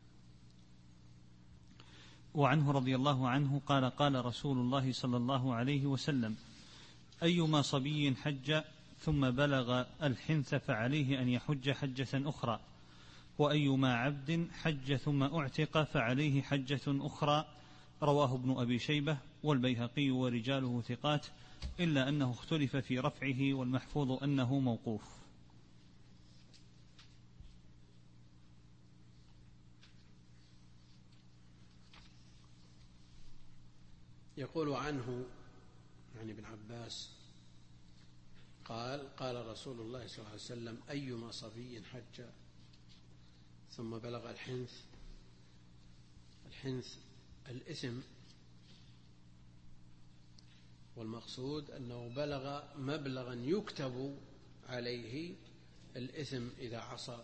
وعنه رضي الله عنه قال قال رسول الله صلى الله عليه وسلم أيما صبي حج ثم بلغ الحنث فعليه أن يحج حجة أخرى، وأيما عبد حج ثم أعتق فعليه حجة أخرى. رواه ابن أبي شيبة والبيهقي ورجاله ثقات، إلا أنه اختلف في رفعه، والمحفوظ أنه موقوف. يقول عنه يعني ابن عباس قال قال رسول الله صلى الله عليه وسلم أيما صبي حج ثم بلغ الحنث. الحنث الإثم، والمقصود أنه بلغ مبلغا يكتب عليه الإثم إذا عصى،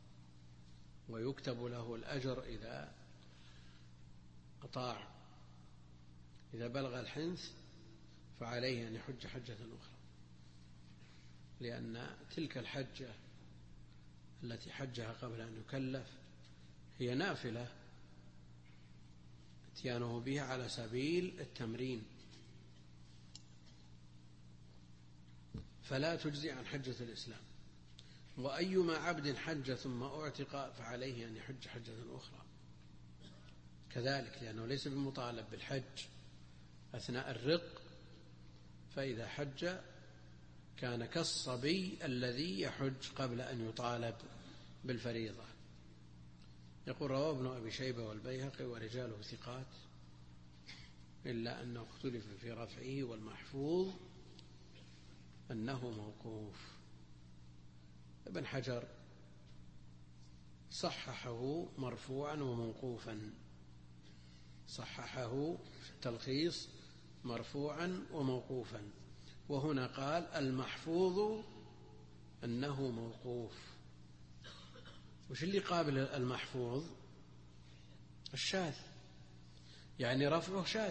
ويكتب له الأجر إذا أطاع. إذا بلغ الحنث فعليه أن يحج حجة أخرى، لأن تلك الحجة التي حجها قبل أن يكلف هي نافلة اتيانه به على سبيل التمرين، فلا تجزي عن حجة الإسلام. وأيما عبد حج ثم أعتق فعليه أن يحج حجة أخرى كذلك، لأنه ليس بمطالب بالحج أثناء الرق، فإذا حج كان كالصبي الذي يحج قبل أن يطالب بالفريضة. يقول رواه ابن أبي شيبة والبيهقي ورجاله ثقات، إلا أنه اختلف في رفعه، والمحفوظ أنه موقوف. ابن حجر صححه مرفوعا وموقوفا، صححه في التلخيص مرفوعا وموقوفا، وهنا قال المحفوظ أنه موقوف. وش اللي قابل المحفوظ؟ الشاذ، يعني رفعه شاذ،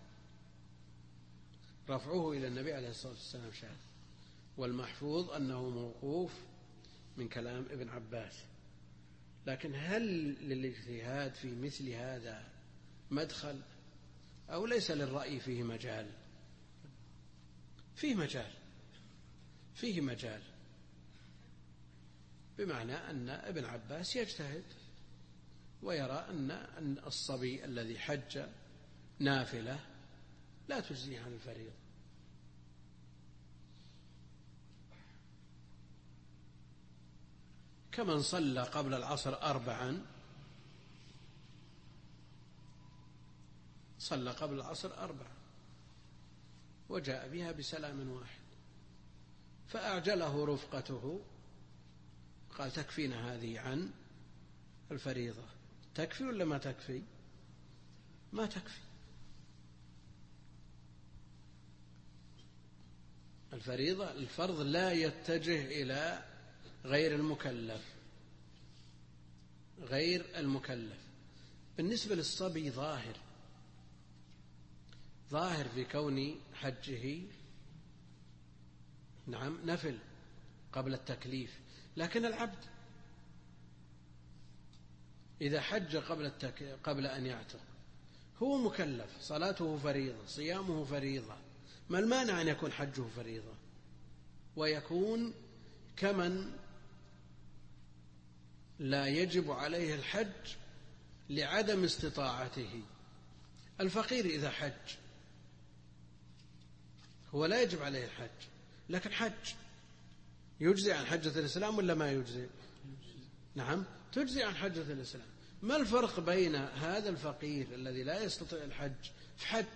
رفعه إلى النبي عليه الصلاة والسلام شاذ، والمحفوظ أنه موقوف من كلام ابن عباس. لكن هل للاجتهاد في مثل هذا مدخل أو ليس للرأي فيه مجال؟ فيه مجال، بمعنى أن ابن عباس يجتهد ويرى أن الصبي الذي حج نافلة لا تجزيه عن الفريضة، كمن صلى قبل العصر 4، صلى قبل العصر 4 وجاء بها بسلام واحد، فأعجله رفقته، قال تكفينا هذه عن الفريضة. تكفي ولا ما تكفي؟ ما تكفي. الفريضة الفرض لا يتجه إلى غير المكلف. بالنسبة للصبي ظاهر في كون حجه نعم نفل قبل التكليف، لكن العبد إذا حج قبل أن يعتق هو مكلف، صلاته فريضة، صيامه فريضة، ما المانع أن يكون حجه فريضة ويكون كمن لا يجب عليه الحج لعدم استطاعته؟ الفقير إذا حج هو لا يجب عليه الحج، لكن حج يجزي عن حجة الإسلام ولا ما يجزي؟ نعم تجزي عن حجة الإسلام. ما الفرق بين هذا الفقير الذي لا يستطيع الحج في حج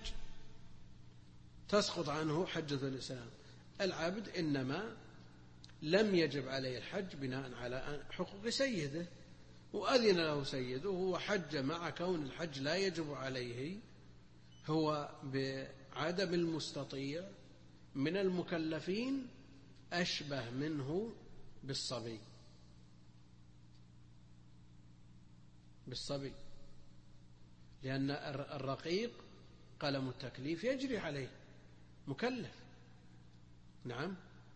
تسقط عنه حجة الإسلام؟ العبد إنما لم يجب عليه الحج بناء على حقوق سيده، وأذن له سيده، هو حج مع كون الحج لا يجب عليه، هو بعدم المستطيع من المكلفين أشبه منه بالصبي، لأن الرقيق قلم التكليف يجري عليه، مكلف. نعم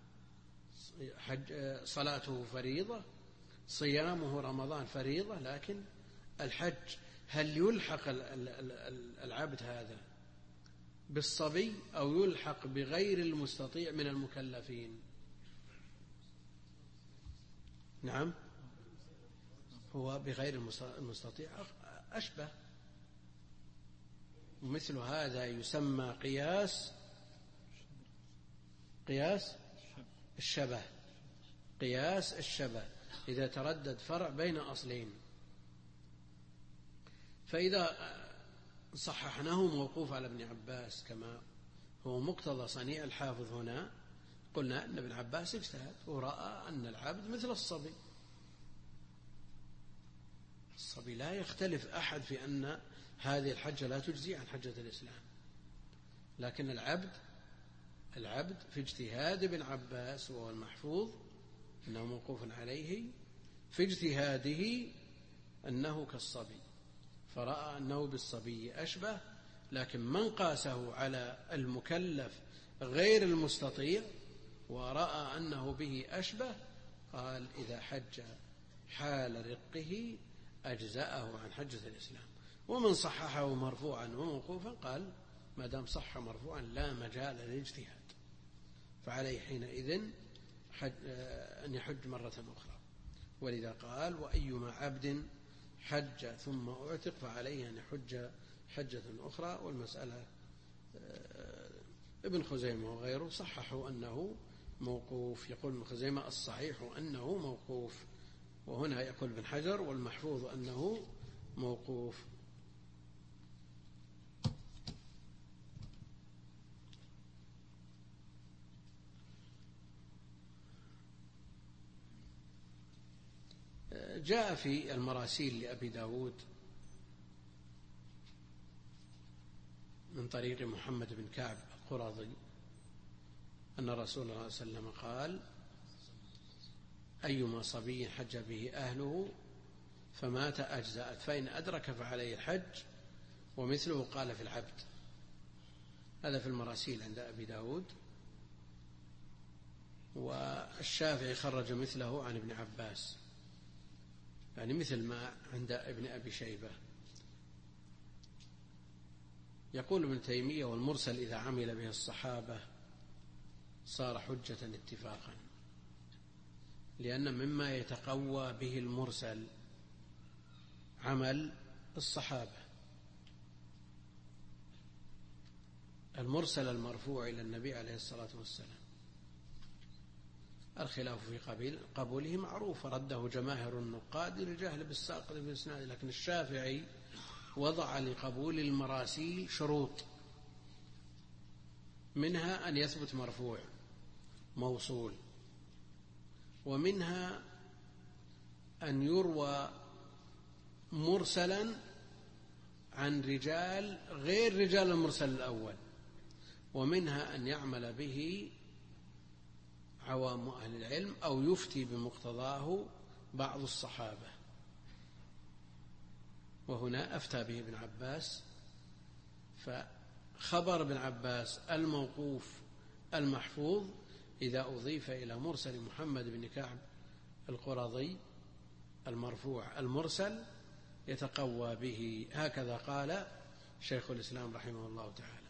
صلاته فريضة، صيامه رمضان فريضة، لكن الحج هل يلحق العبد هذا بالصبي أو يلحق بغير المستطيع من المكلفين؟ نعم هو بغير المستطيع أشبه، ومثل هذا يسمى قياس الشبه إذا تردد فرع بين أصلين. فإذا صححناه موقوف على ابن عباس كما هو مقتضى صنيع الحافظ هنا، قلنا أن ابن عباس اجتهد ورأى أن العبد مثل الصبي لا يختلف أحد في أن هذه الحجة لا تجزي عن حجة الإسلام، لكن العبد في اجتهاد ابن عباس وهو المحفوظ أنه موقوف عليه، في اجتهاده أنه كالصبي، فرأى أنه بالصبي أشبه، لكن من قاسه على المكلف غير المستطيع ورأى أنه به أشبه قال إذا حج حال رقه أجزأه عن حجة الإسلام. ومن صححه مرفوعا وموقوفا قال ما دام صح مرفوعا لا مجال للاجتهاد، فعليه حينئذ أن يحج مرة أخرى. ولذا قال وأيما عبد حج ثم أعتق فعليه أن يحج حجة أخرى. والمسألة ابن خزيمة وغيره صححوا أنه موقوف. يقول ابن خزيمة الصحيح أنه موقوف، وهنا يقول ابن حجر والمحفوظ أنه موقوف. جاء في المراسيل لأبي داود من طريق محمد بن كعب القرظي أن رسول الله صلى الله عليه وسلم قال أيما صبي حج به أهله فمات أجزأت، فإن أدرك فعليه الحج، ومثله قال في العبد. هذا في المراسيل عند أبي داود. والشافعي خرج مثله عن ابن عباس، يعني مثل ما عند ابن أبي شيبة. يقول ابن تيمية والمرسل إذا عمل به الصحابة صار حجة اتفاقا، لأن مما يتقوى به المرسل عمل الصحابة. المرسل المرفوع إلى النبي عليه الصلاة والسلام الخلاف في قبوله معروف، رده جماهر النقاد للجهل بالساقط بالإسناد، لكن الشافعي وضع لقبول المراسيل شروط، منها أن يثبت مرفوع موصول، ومنها أن يروى مرسلا عن رجال غير رجال المرسل الأول، ومنها أن يعمل به عوام أهل العلم أو يفتي بمقتضاه بعض الصحابة. وهنا أفتى به ابن عباس، فخبر ابن عباس الموقوف المحفوظ إذا أضيف إلى مرسل محمد بن كعب القرظي المرفوع المرسل يتقوى به. هكذا قال شيخ الإسلام رحمه الله تعالى.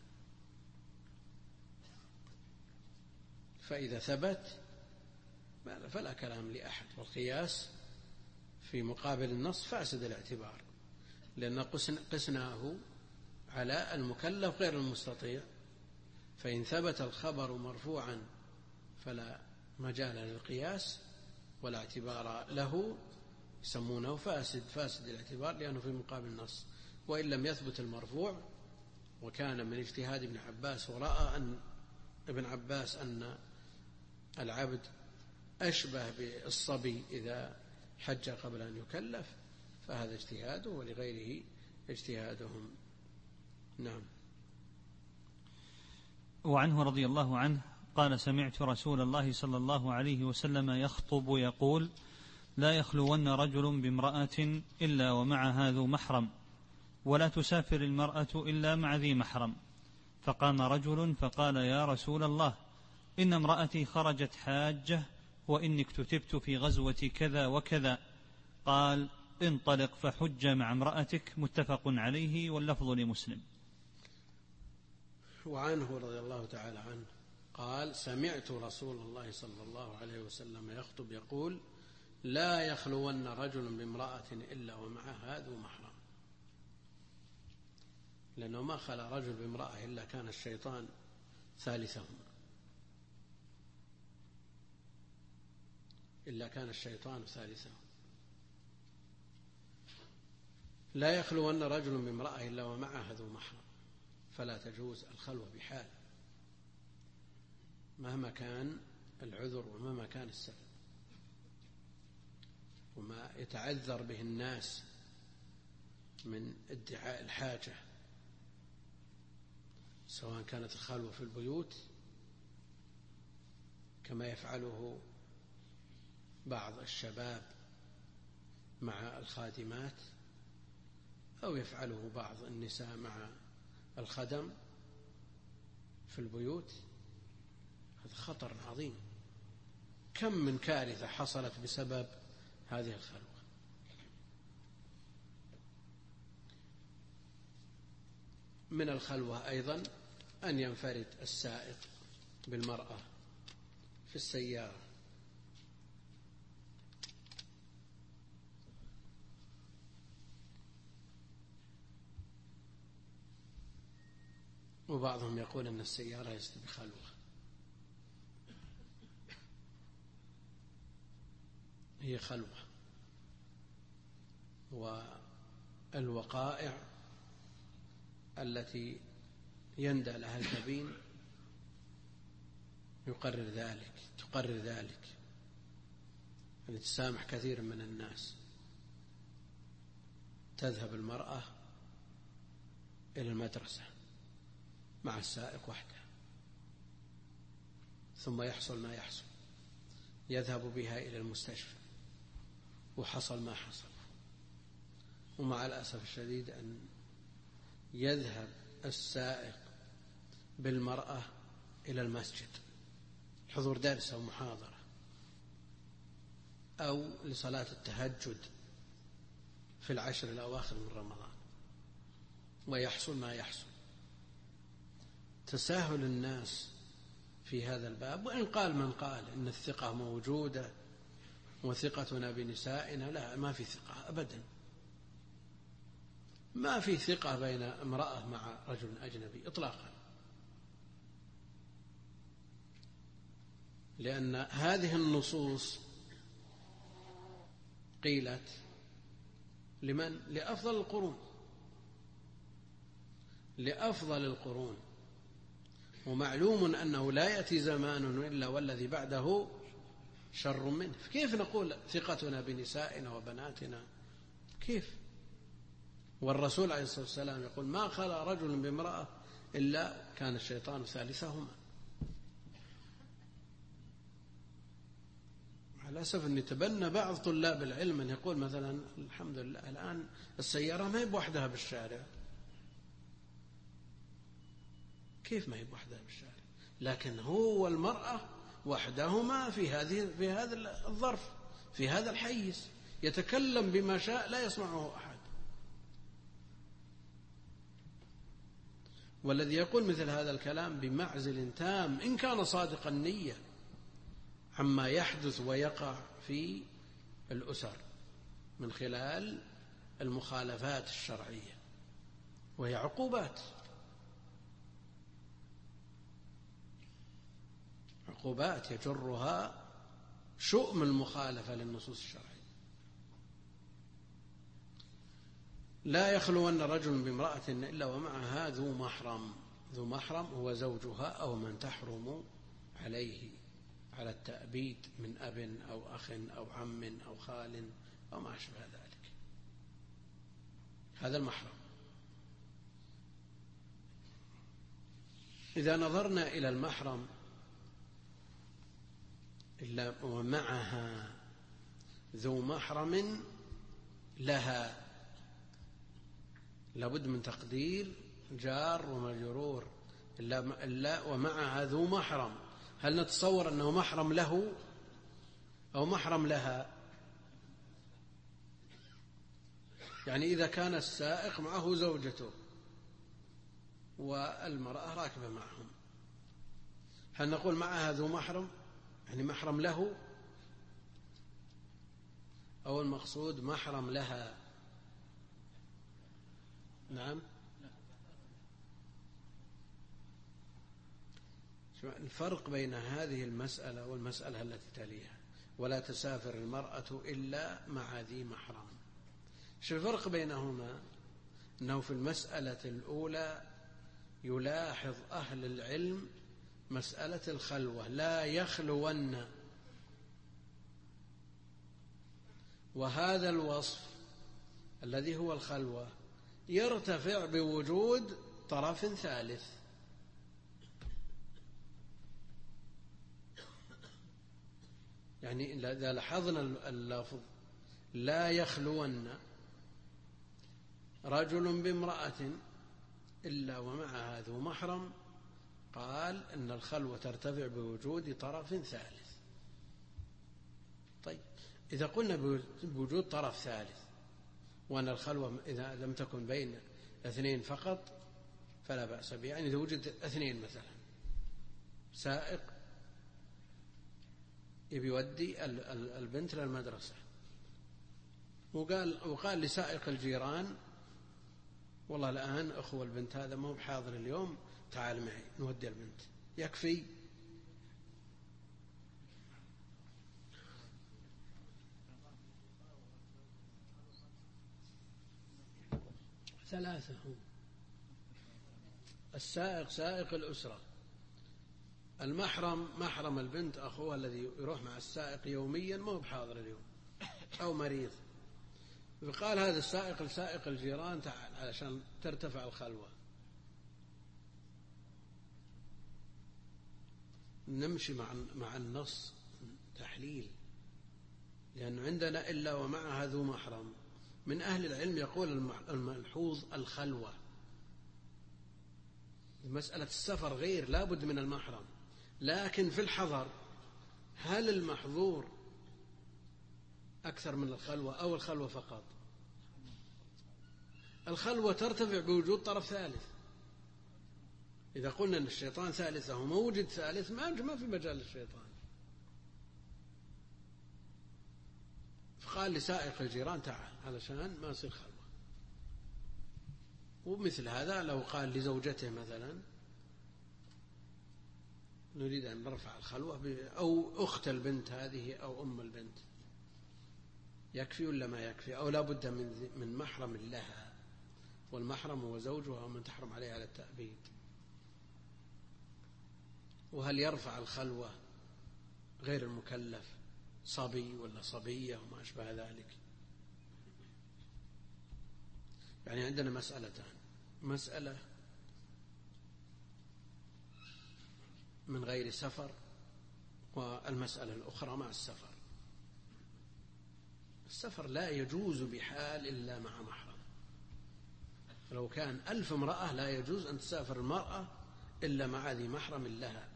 فإذا ثبت فلا كلام لأحد، والقياس في مقابل النص فاسد الاعتبار، لأن قسناه على المكلف غير المستطيع، فإن ثبت الخبر مرفوعا فلا مجال للقياس ولا اعتبار له، يسمونه فاسد الاعتبار لأنه في مقابل النص. وإن لم يثبت المرفوع وكان من اجتهاد ابن عباس، ورأى أن ابن عباس أن العبد أشبه بالصبي إذا حج قبل أن يكلف، فهذا اجتهاده ولغيره اجتهادهم. نعم. وعنه رضي الله عنه قال سمعت رسول الله صلى الله عليه وسلم يخطب يقول لا يخلون رجل بامرأة إلا ومعها ذو محرم، ولا تسافر المرأة إلا مع ذي محرم. فقام رجل فقال يا رسول الله إن امرأتي خرجت حاجة وإني اكتتبت في غزوة كذا وكذا. قال انطلق فحج مع امرأتك. متفق عليه واللفظ لمسلم. وعنه رضي الله تعالى عنه قال سمعت رسول الله صلى الله عليه وسلم يخطب يقول لا يخلون رجل بامرأة إلا ومعها ذو محرم، لأنه ما خلا رجل بامرأة إلا كان الشيطان ثالثهم، لا يخلون رجل بامرأة إلا ومعها ذو محرم، فلا تجوز الخلوة بحال مهما كان العذر ومهما كان السبب وما يتعذر به الناس من ادعاء الحاجة، سواء كانت الخلوة في البيوت كما يفعله بعض الشباب مع الخادمات، أو يفعله بعض النساء مع الخدم في البيوت. هذا خطر عظيم، كم من كارثة حصلت بسبب هذه الخلوة. من الخلوة أيضا أن ينفرد السائق بالمرأة في السيارة، وبعضهم يقول أن السيارة ليست بخلوة، هي خلوة. والوقائع التي يندى لها الكبين تقرر ذلك، يعني تسامح كثير من الناس. تذهب المرأة إلى المدرسة مع السائق وحده، ثم يحصل ما يحصل، يذهب بها إلى المستشفى وحصل ما حصل. ومع الأسف الشديد أن يذهب السائق بالمرأة إلى المسجد حضور درس أو محاضرة أو لصلاة التهجد في العشر الأواخر من رمضان، ويحصل ما يحصل. تساهل الناس في هذا الباب. وإن قال من قال إن الثقة موجودة وثقتنا بنسائنا، لا، ما في ثقة أبدا، ما في ثقة بين امرأة مع رجل أجنبي إطلاقا، لأن هذه النصوص قيلت لمن؟ لأفضل القرون، ومعلوم أنه لا يأتي زمان إلا والذي بعده شر منه. كيف نقول ثقتنا بنسائنا وبناتنا؟ كيف؟ والرسول عليه الصلاة والسلام يقول ما خلا رجل بامرأة إلا كان الشيطان ثالثهما. مع الأسف أن يتبنى بعض طلاب العلم أن يقول مثلا الحمد لله الآن السيارة ما هي بوحدها بالشارع. كيف ما هي بوحدها بالشارع؟ لكن هو والمرأة وحدهما في هذا الظرف، في هذا الحيز، يتكلم بما شاء لا يسمعه أحد. والذي يقول مثل هذا الكلام بمعزل تام إن كان صادق النية عما يحدث ويقع في الأسر من خلال المخالفات الشرعية، وهي عقوبات يجرها شؤم المخالفة للنصوص الشرعية. لا يخلون رجل بامرأة إلا ومعها ذو محرم هو زوجها أو من تحرم عليه على التأبيد من أب أو أخ أو عم أو خال أو ما أشبه ذلك. هذا المحرم. إذا نظرنا إلى المحرم إلا ومعها ذو محرم لها، لابد من تقدير جار ومجرور. إلا ومعها ذو محرم، هل نتصور أنه محرم له أو محرم لها؟ يعني إذا كان السائق معه زوجته والمرأة راكبة معهم، هل نقول معها ذو محرم يعني محرم له، أو المقصود محرم لها؟ نعم. الفرق بين هذه المسألة والمسألة التي تليها ولا تسافر المرأة إلا مع ذي محرم. شو الفرق بينهما؟ أنه في المسألة الأولى يلاحظ أهل العلم مسألة الخلوة، لا يخلون، وهذا الوصف الذي هو الخلوة يرتفع بوجود طرف ثالث. يعني إذا لاحظنا اللفظ لا يخلون رجل بامرأة إلا ومعها ذو محرم، قال إن الخلوة ترتفع بوجود طرف ثالث. طيب إذا قلنا بوجود طرف ثالث وأن الخلوة إذا لم تكن بين اثنين فقط فلا بأس به. يعني إذا وجد اثنين مثلا، سائق يبي يودي البنت للمدرسة وقال لسائق الجيران والله الآن أخو البنت هذا ما هو بحاضر اليوم، تعال معي نودي البنت، يكفي؟ ثلاثة هم: السائق سائق الأسرة، المحرم محرم البنت أخوها الذي يروح مع السائق يوميا ما هو بحاضر اليوم أو مريض، فقال هذا السائق لسائق الجيران تعال علشان ترتفع الخلوة. نمشي مع النص تحليل، لأن عندنا إلا ومعها ذو محرم. من أهل العلم يقول الملحوظ الخلوة، مسألة السفر غير، لا بد من المحرم. لكن في الحضر هل المحظور أكثر من الخلوة أو الخلوة فقط؟ الخلوة ترتفع بوجود طرف ثالث. إذا قلنا أن الشيطان ثالثة وموجد ثالث ما في مجال للشيطان. فقال لسائق الجيران تعال علشان ما يصير خلوة. ومثل هذا لو قال لزوجته مثلا نريد أن نرفع الخلوة أو أخت البنت هذه أو أم البنت، يكفي ولا ما يكفي؟ أو لا بد من محرم لها، والمحرم هو زوجها ومن تحرم عليه على التأبيد. وهل يرفع الخلوة غير المكلف صبي ولا صبية وما أشبه ذلك؟ يعني عندنا مسألتان: مسألة من غير سفر، والمسألة الأخرى مع السفر. السفر لا يجوز بحال إلا مع محرم. لو كان 1000 امرأة لا يجوز أن تسافر المرأة إلا مع ذي محرم لها.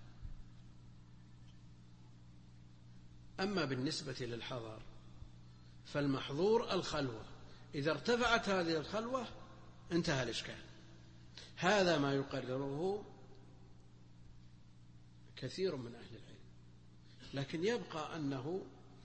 أما بالنسبة للحضر فالمحظور الخلوة، إذا ارتفعت هذه الخلوة انتهى الإشكال. هذا ما يقرره كثير من أهل العلم، لكن يبقى أنه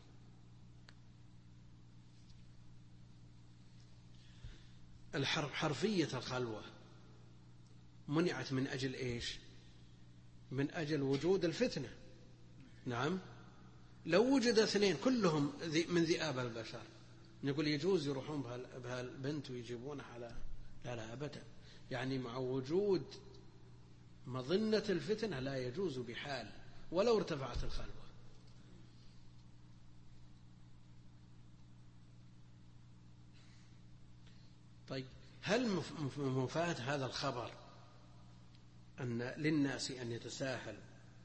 حرفية الخلوة منعت من أجل إيش؟ من أجل وجود الفتنة. نعم، لو وجد اثنين كلهم من ذئاب البشر نقول يجوز يروحون بهالبنت ويجيبونها على لا أبدا. يعني مع وجود مظنة الفتنة لا يجوز بحال ولو ارتفعت الخلوة. طيب، هل مفاد هذا الخبر أن للناس أن يتساهل؟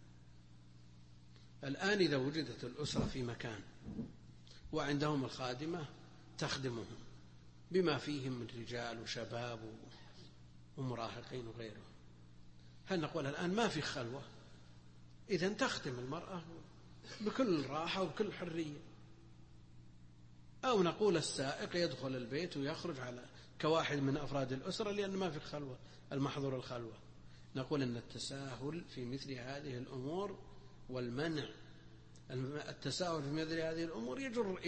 الآن إذا وجدت الأسرة في مكان وعندهم الخادمة تخدمهم بما فيهم من رجال وشباب ومراهقين وغيرهم، هل نقول الآن ما في خلوة؟ إذن تخدم المرأة بكل راحة وبكل حرية. أو نقول السائق يدخل البيت ويخرج على كواحد من أفراد الأسرة لأن ما في خلوة، المحظور الخلوة. نقول أن التساهل في مثل هذه الأمور والمنع التساهل في مثل هذه الأمور يجر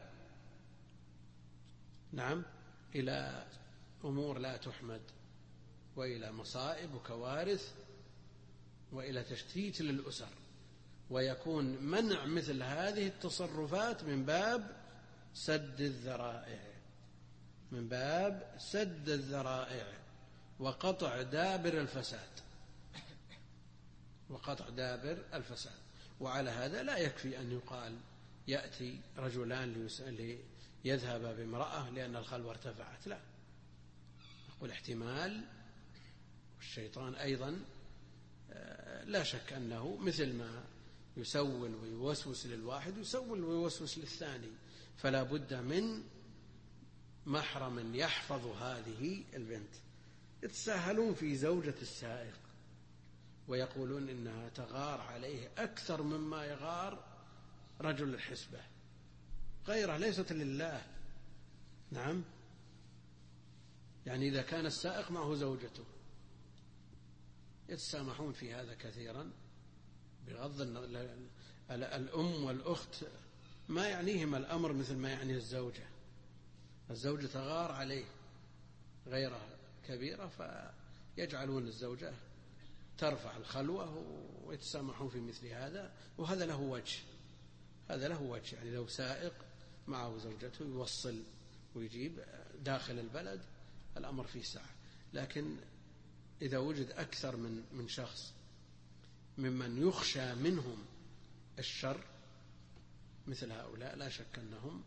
إلى أمور لا تحمد، وإلى مصائب وكوارث، وإلى تشتيت للأسر، ويكون منع مثل هذه التصرفات من باب سد الذرائع، من باب سد الذرائع وقطع دابر الفساد. وعلى هذا لا يكفي أن يقال يأتي رجلان ليذهب بامرأة لأن الخلوة ارتفعت، لا، نقول احتمال. الشيطان أيضا لا شك أنه مثل ما يسول ويوسوس للواحد يسول ويوسوس للثاني، فلا بد من محرم يحفظ هذه البنت. يتساهلون في زوجة السائق ويقولون إنها تغار عليه أكثر مما يغار رجل الحسبة، غيره ليست لله. نعم، يعني إذا كان السائق معه زوجته يتسامحون في هذا كثيرا، بغض النظر. الأم والأخت ما يعنيهم الأمر مثل ما يعني الزوجة تغار عليه غيرها كبيرة، فيجعلون الزوجة ترفع الخلوة ويتسامحون في مثل هذا، وهذا له وجه. يعني لو سائق معه زوجته يوصل ويجيب داخل البلد الأمر فيه سعة. لكن إذا وجد أكثر من شخص ممن يخشى منهم الشر مثل هؤلاء، لا شك أنهم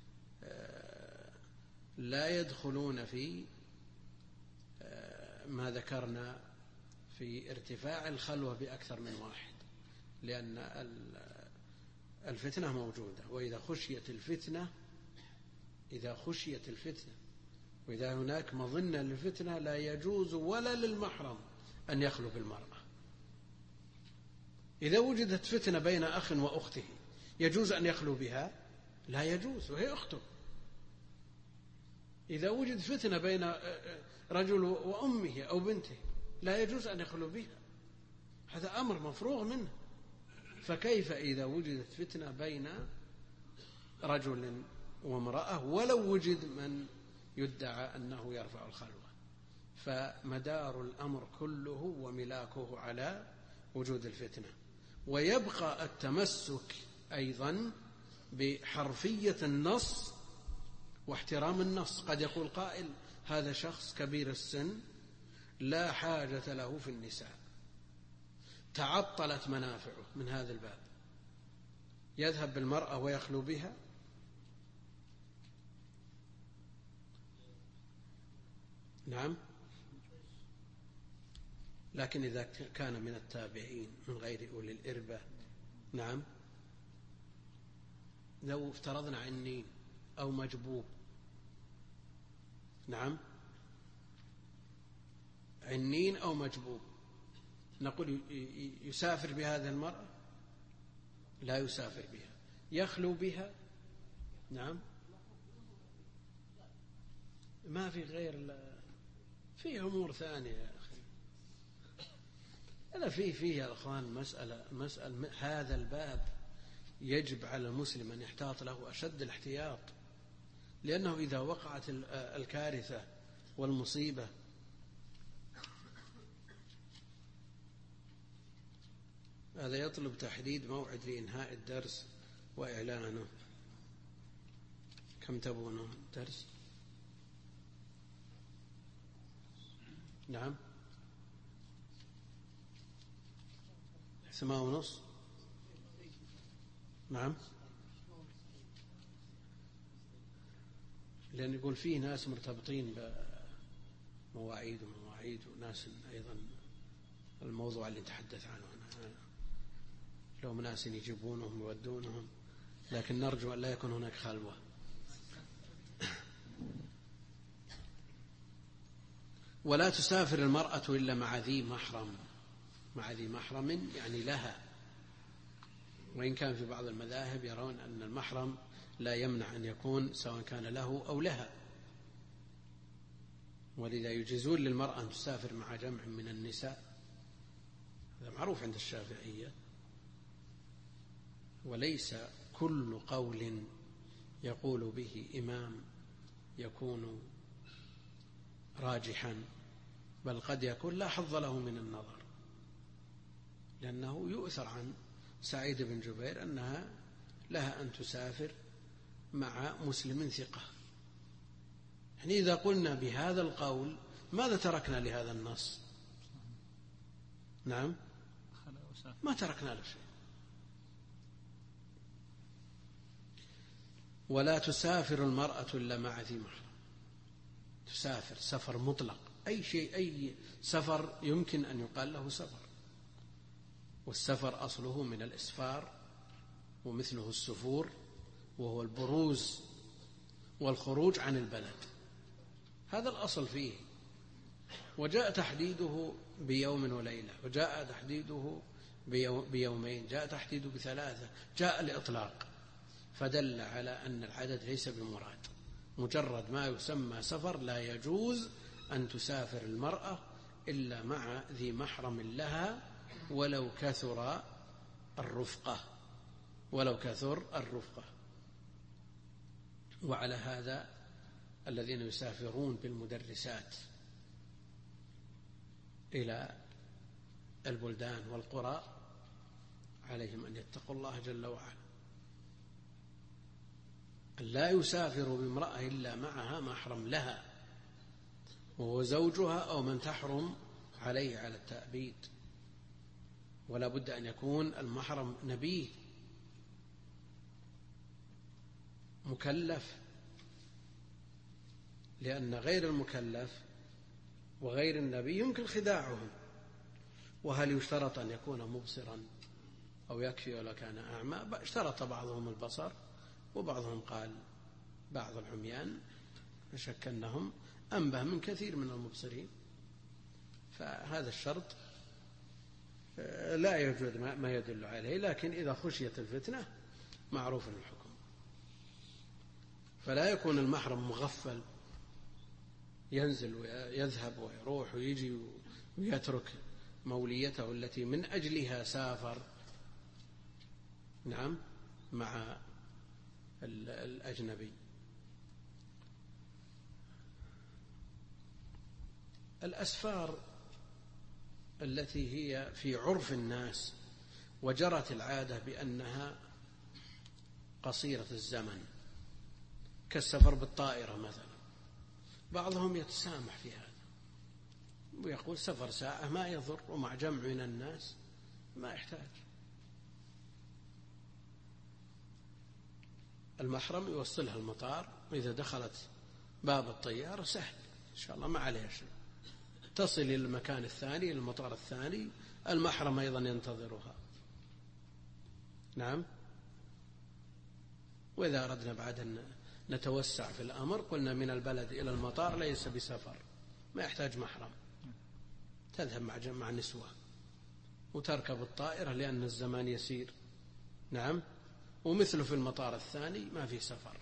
لا يدخلون في ما ذكرنا في ارتفاع الخلوة بأكثر من واحد، لأن الفتنة موجودة. وإذا خشيت الفتنة وإذا هناك مظنة للفتنة لا يجوز ولا للمحرم أن يخلو بالمرأة. إذا وجدت فتنة بين أخ وأخته يجوز أن يخلو بها؟ لا يجوز، وهي أخته. إذا وجد فتنة بين رجل وأمه أو بنته لا يجوز أن يخلو بها، هذا أمر مفروغ منه. فكيف إذا وجدت فتنة بين رجل وامرأة ولو وجد من يدعى أنه يرفع الخلوة؟ فمدار الأمر كله وملاكه على وجود الفتنة. ويبقى التمسك أيضا بحرفية النص واحترام النص. قد يقول قائل هذا شخص كبير السن لا حاجة له في النساء، تعطلت منافعه من هذا الباب، يذهب بالمرأة ويخلو بها؟ نعم. لكن إذا كان من التابعين من غير أولي الإربة، نعم، لو افترضنا عنين أو مجبوب، نعم، عنين أو مجبوب، نقول يسافر بهذه المرأة؟ لا يسافر بها. يخلو بها؟ نعم. ما في غير، في أمور ثانية يا أخي. أنا فيه يا أخوان مسألة هذا الباب يجب على المسلم أن يحتاط له أشد الاحتياط، لأنه إذا وقعت الكارثة والمصيبة هذا يطلب تحديد موعد لإنهاء الدرس وإعلانه. كم تبونه درس؟ نعم، 8:30. نعم، لأن يقول فيه ناس مرتبطين بمواعيد وناس أيضا الموضوع اللي نتحدث عنه هنا لو ناس يجيبونهم يودونهم، لكن نرجو أن لا يكون هناك خلوة. ولا تسافر المرأة إلا مع ذي محرم يعني لها، وإن كان في بعض المذاهب يرون أن المحرم لا يمنع أن يكون سواء كان له أو لها، ولذا يجيزون للمرأة أن تسافر مع جمع من النساء، هذا معروف عند الشافعية. وليس كل قول يقول به إمام يكون راجحا، بل قد يكون لا حظ له من النظر، لأنه يؤثر عن سعيد بن جبير أنها لها أن تسافر مع مسلم ثقة. يعني إذا قلنا بهذا القول ماذا تركنا لهذا النص؟ نعم، ما تركنا له شيء. ولا تسافر المرأة إلا مع ذي محرم. تسافر سفر مطلق، أي شيء، أي سفر يمكن أن يقال له سفر، والسفر أصله من الإسفار ومثله السفور، وهو البروز والخروج عن البلد، هذا الأصل فيه. وجاء تحديده بيوم وليلة، وجاء تحديده بيومين، جاء تحديده ب3، جاء الإطلاق، فدل على أن العدد ليس بمراد. مجرد ما يسمى سفر لا يجوز أن تسافر المرأة إلا مع ذي محرم لها ولو كثر الرفقة. وعلى هذا الذين يسافرون بالمدرسات إلى البلدان والقرى عليهم أن يتقوا الله جل وعلا، أن لا يسافر بامرأة إلا معها محرم لها وهو زوجها أو من تحرم عليه على التأبيد، ولا بد أن يكون المحرم نبي مكلف، لأن غير المكلف وغير النبي يمكن خداعهم. وهل يشترط أن يكون مبصرا أو يكفي ولو كان أعمى؟ اشترط بعضهم البصر وبعضهم قال بعض العميان شك أنهم أنبه من كثير من المبصرين، فهذا الشرط لا يوجد ما يدل عليه، لكن إذا خشيت الفتنة معروف الحكم. فلا يكون المحرم مغفل ينزل ويذهب ويروح ويجي ويترك موليته التي من أجلها سافر مع الأجنبي. الأسفار التي هي في عرف الناس وجرت العادة بأنها قصيرة الزمن كالسفر بالطائرة مثلا، بعضهم يتسامح في هذا ويقول سفر ساعة ما يضر، ومع جمع من الناس ما يحتاج. المحرم يوصلها المطار، وإذا دخلت باب الطيارة سهل إن شاء الله ما عليها شيء، تصل إلى المكان الثاني، إلى المطار الثاني، المحرم أيضا ينتظرها. نعم. وإذا أردنا بعد أن نتوسع في الأمر قلنا من البلد إلى المطار ليس بسفر، ما يحتاج محرم، تذهب مع نسوة وتركب الطائرة لأن الزمان يسير. نعم. ومثله في المطار الثاني ما في سفر،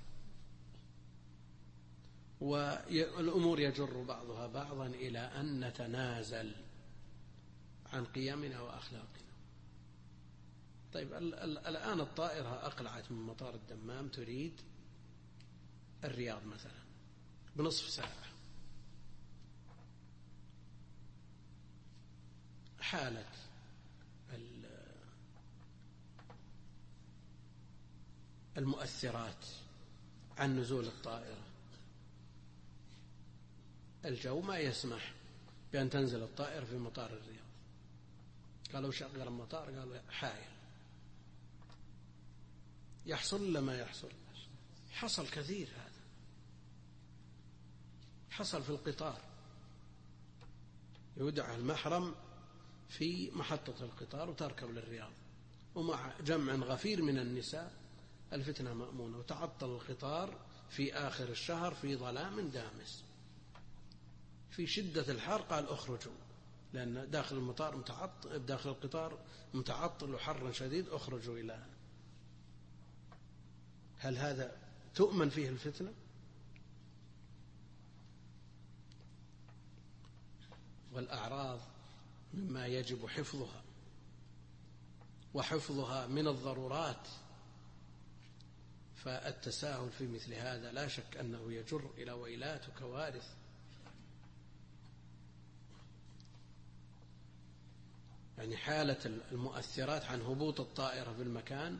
والأمور يجر بعضها بعضا إلى أن نتنازل عن قيمنا وأخلاقنا. طيب الآن الطائرة أقلعت من مطار الدمام تريد الرياض مثلا بنصف ساعة، حالة المؤثرات عن نزول الطائرة، الجو ما يسمح بأن تنزل الطائرة في مطار الرياض، قالوا شغل المطار، قالوا حائل. يحصل ولا ما يحصل؟ حصل كثير، هذا حصل في القطار، يودع المحرم في محطة القطار وتركب للرياض ومع جمع غفير من النساء، الفتنة مأمونة، وتعطل القطار في آخر الشهر في ظلام دامس في شدة الحر، قال اخرجوا لأن داخل المطار متعطل، داخل القطار متعطل وحر شديد، اخرجوا إلى. هل هذا تؤمن فيه الفتنة؟ والأعراض مما يجب حفظها، وحفظها من الضرورات، فالتساهل في مثل هذا لا شك أنه يجر إلى ويلات وكوارث. يعني حالة المؤثرات عن هبوط الطائرة في المكان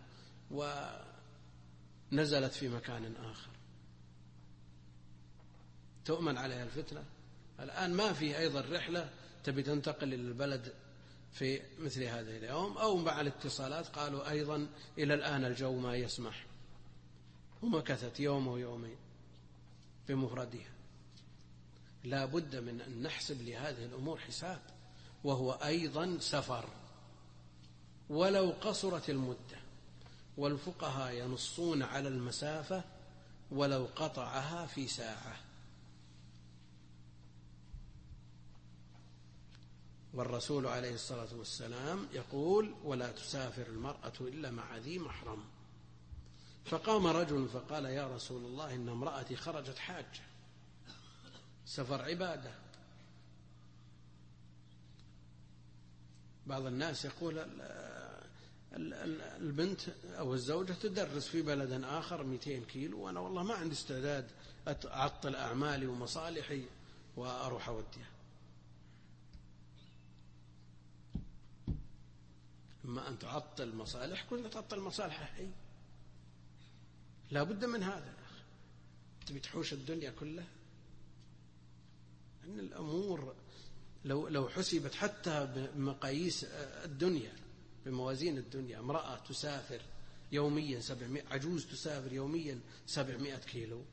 ونزلت في مكان آخر، تؤمن عليها الفتنة. الآن ما في أيضا رحلة تبي تنتقل إلى البلد في مثل هذا اليوم، أو مع الاتصالات قالوا أيضا إلى الآن الجو ما يسمح، ومكثت يوم ويومين بمفردها. لا بد من أن نحسب لهذه الأمور حساب، وهو أيضا سفر ولو قصرت المدة، والفقهاء ينصون على المسافة ولو قطعها في ساعة. والرسول عليه الصلاة والسلام يقول: ولا تسافر المرأة إلا مع ذي محرم. فقام رجل فقال: يا رسول الله، إن امرأتي خرجت حاجة، سفر عبادة، بعض الناس يقول البنت أو الزوجة تدرس في بلد آخر 200 كيلو، وأنا والله ما عندي استعداد أعطل أعمالي ومصالحي وأروح أوديها. إما أن تعطل مصالح، كنت تعطل مصالحها هي. لا بد من هذا يا أخي. تبي تحوش الدنيا كلها؟ أن الأمور لو حسبت حتى بمقاييس الدنيا، بموازين الدنيا، امرأة تسافر يوميا 700، عجوز تسافر يوميا 700 كيلو،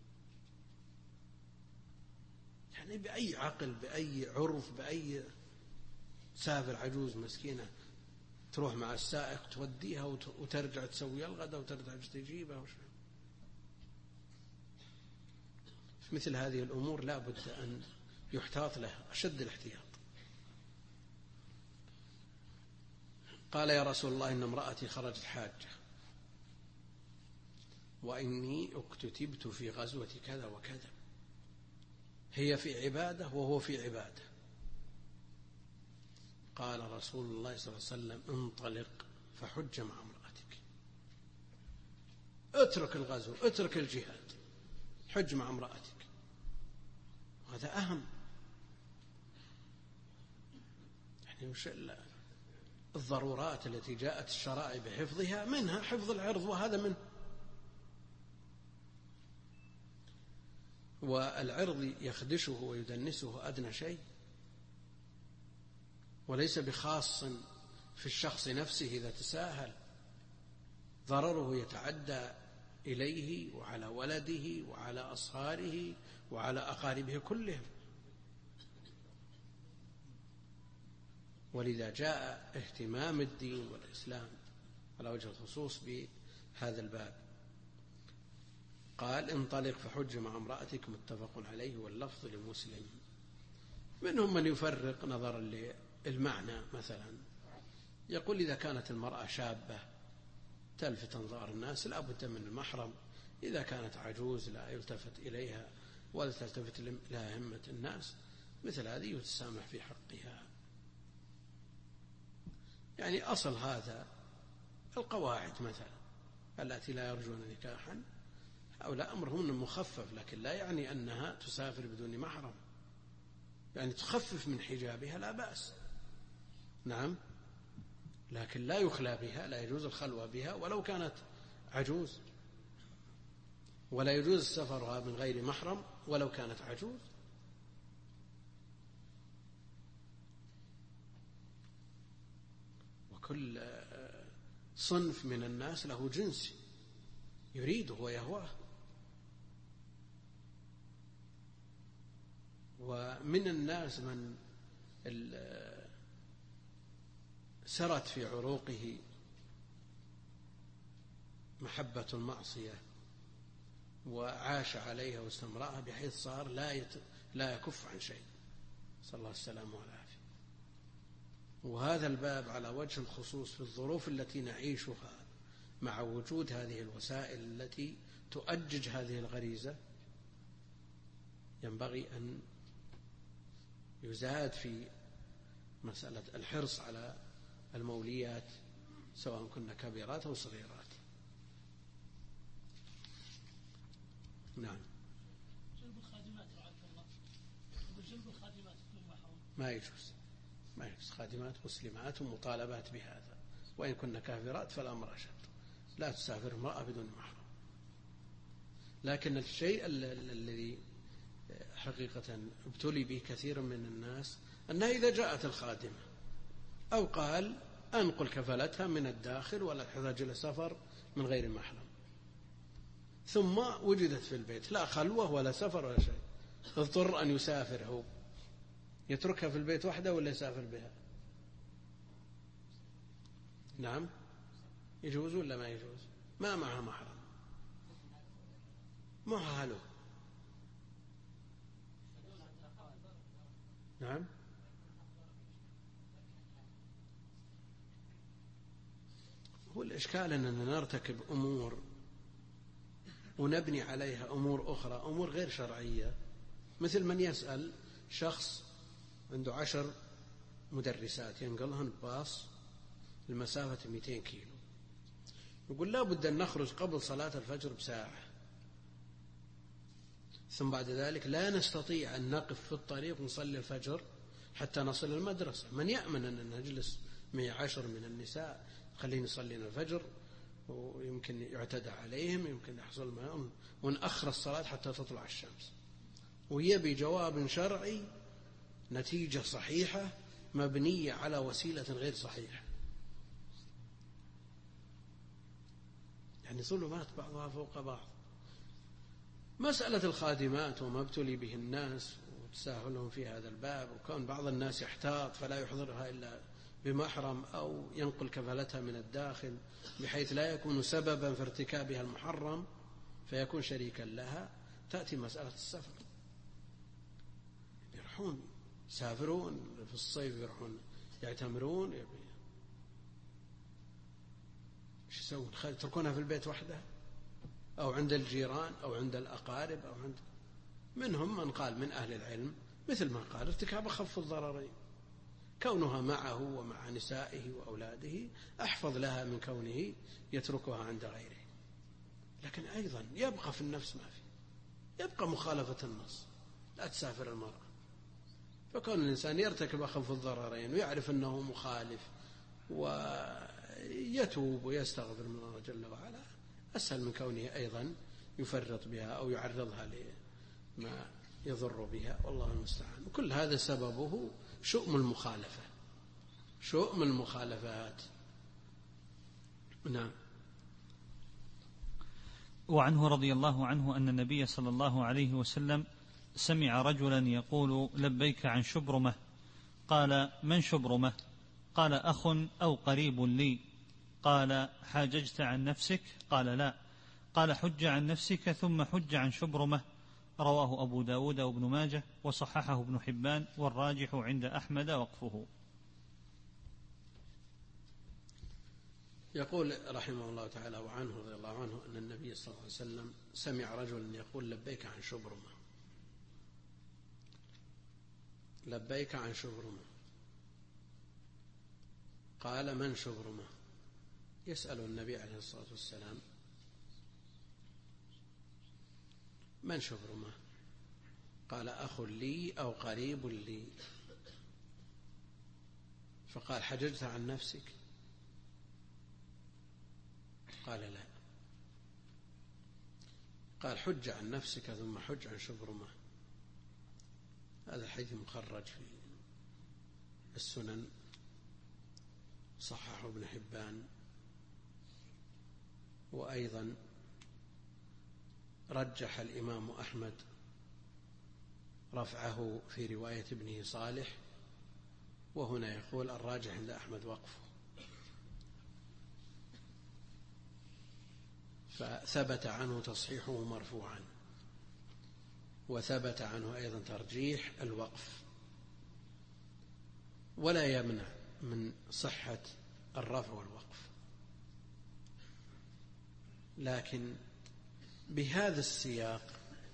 يعني بأي عقل بأي عرف بأي سافر عجوز مسكينة تروح مع السائق توديها وترجع تسوي الغداء وترجع تجيبها مثل هذه الأمور لا بد أن يحتاط لها أشد الاحتياط. قال يا رسول الله إن امرأتي خرجت حاجة وإني اكتتبت في غزوة كذا وكذا، هي في عبادة وهو في عبادة. قال رسول الله صلى الله عليه وسلم انطلق فحج مع امرأتك، اترك الغزو اترك الجهاد، حج مع امرأتك. هذا أهم، يعني مش الضرورات التي جاءت الشرائع بحفظها، منها حفظ العرض وهذا منه. والعرض يخدشه ويدنسه أدنى شيء، وليس بخاص في الشخص نفسه. إذا تساهل ضرره يتعدى إليه وعلى ولده وعلى أصهاره وعلى أقاربه كلهم. ولذا جاء اهتمام الدين والإسلام على وجه الخصوص بهذا الباب. قال انطلق فحج مع امرأتك، متفق عليه واللفظ لمسلم. منهم من يفرق نظرا للمعنى، مثلا يقول إذا كانت المرأة شابة تلفت أنظار الناس لا بد من المحرم، إذا كانت عجوز لا يلتفت إليها ولا تلتفت لها همة الناس، مثل هذه يتسامح في حقها. يعني أصل هذا القواعد مثلا التي لا يرجون نكاحا، هؤلاء أمرهم مخفف، لكن لا يعني أنها تسافر بدون محرم، يعني تخفف من حجابها لا بأس، نعم، لكن لا يخلى بها، لا يجوز الخلوة بها ولو كانت عجوز، ولا يجوز سفرها من غير محرم ولو كانت عجوز. وكل صنف من الناس له جنس يريده ويهواه. ومن الناس من سرت في عروقه محبة المعصية وعاش عليها واستمرأها بحيث صار لا يكف عن شيء، صلى الله السلامة والعافية. وهذا الباب على وجه الخصوص في الظروف التي نعيشها مع وجود هذه الوسائل التي تؤجج هذه الغريزة، ينبغي أن يزاد في مسألة الحرص على الموليات سواء كنا كبيرات أو صغيرات. نعم. جلب الخادمات رعاك الله، جلب الخادمات بدون محرم ما يجوز خادمات مسلمات ومطالبات بهذا، وإن كنا كافرات فالأمر أشد، لا تسافر امرأة بدون محرم. لكن الشيء الذي حقيقة ابتلي به كثير من الناس أنها إذا جاءت الخادمة أو قال أنقل كفلتها من الداخل ولا تحتاج إلى سفر من غير محرم، ثم وجدت في البيت لا خلوة ولا سفر ولا شيء، اضطر أن يسافر، هو يتركها في البيت وحده ولا يسافر بها؟ نعم يجوز ولا ما يجوز؟ ما معها محرم، مؤهله. نعم هو الإشكال أننا نرتكب أمور ونبني عليها أمور أخرى، أمور غير شرعية، مثل من يسأل شخص عنده 10 مدرسات ينقلهن باص المسافة 200 كيلو، يقول لا بد أن نخرج قبل صلاة الفجر بساعة، ثم بعد ذلك لا نستطيع أن نقف في الطريق ونصلي الفجر حتى نصل المدرسة. من يأمن أن نجلس معي 10 من النساء خلينا نصلينا الفجر ويمكن يعتدى عليهم، يمكن يحصل معهم، ونأخر الصلاة حتى تطلع الشمس، ويبي جواب شرعي نتيجة صحيحة مبنية على وسيلة غير صحيحة. يعني ظلمات بعضها فوق بعض. مسألة الخادمات وما ابتلي به الناس وتساهلهم في هذا الباب، وكون بعض الناس يحتاط فلا يحضرها إلا بمحرم أو ينقل كفالتها من الداخل بحيث لا يكون سببا في ارتكابها المحرم فيكون شريكا لها، تأتي مسألة السفر. يروحون يسافرون في الصيف، يروحون يعتمرون، ايش يسوون؟ يتركونها في البيت وحدها أو عند الجيران أو عند الأقارب أو عند منهم من قال من أهل العلم مثل ما قال ارتكاب أخف الضررين، كونها معه ومع نسائه وأولاده أحفظ لها من كونه يتركها عند غيره. لكن أيضا يبقى في النفس ما فيه، يبقى مخالفة النص، لا تسافر المرأة. فكون الإنسان يرتكب أخف الضررين ويعرف أنه مخالف ويتوب ويستغفر من الله جل وعلا أسهل من كونه أيضا يفرط بها أو يعرضها لما يضر بها، والله المستعان. وكل هذا سببه شؤم المخالفة، شؤم المخالفات. نعم. وعنه رضي الله عنه أن النبي صلى الله عليه وسلم سمع رجلا يقول لبيك عن شبرمة، قال من شبرمة؟ قال أخ أو قريب لي. قال حاججت عن نفسك؟ قال لا. قال حج عن نفسك ثم حج عن شبرمة. رواه أبو داود وابن ماجه وصححه ابن حبان، والراجح عند أحمد وقفه. يقول رحمه الله تعالى وعنه رضي الله عنه أن النبي صلى الله عليه وسلم سمع رجلا يقول لبيك عن شبرمة، لبيك عن شبرمة. قال من شبرمة؟ يسأل النبي عليه الصلاة والسلام من شبرمة؟ قال أخ لي أو قريب لي. فقال حججت عن نفسك؟ قال لا. قال حج عن نفسك ثم حج عن شبرمة. هذا الحديث مخرج في السنن، صححه ابن حبان، وأيضا رجح الإمام أحمد رفعه في رواية ابنه صالح، وهنا يقول الراجح عند أحمد وقفه. فثبت عنه تصحيحه مرفوعا، وثبت عنه أيضا ترجيح الوقف، ولا يمنع من صحة الرفع والوقف. لكن بهذا السياق،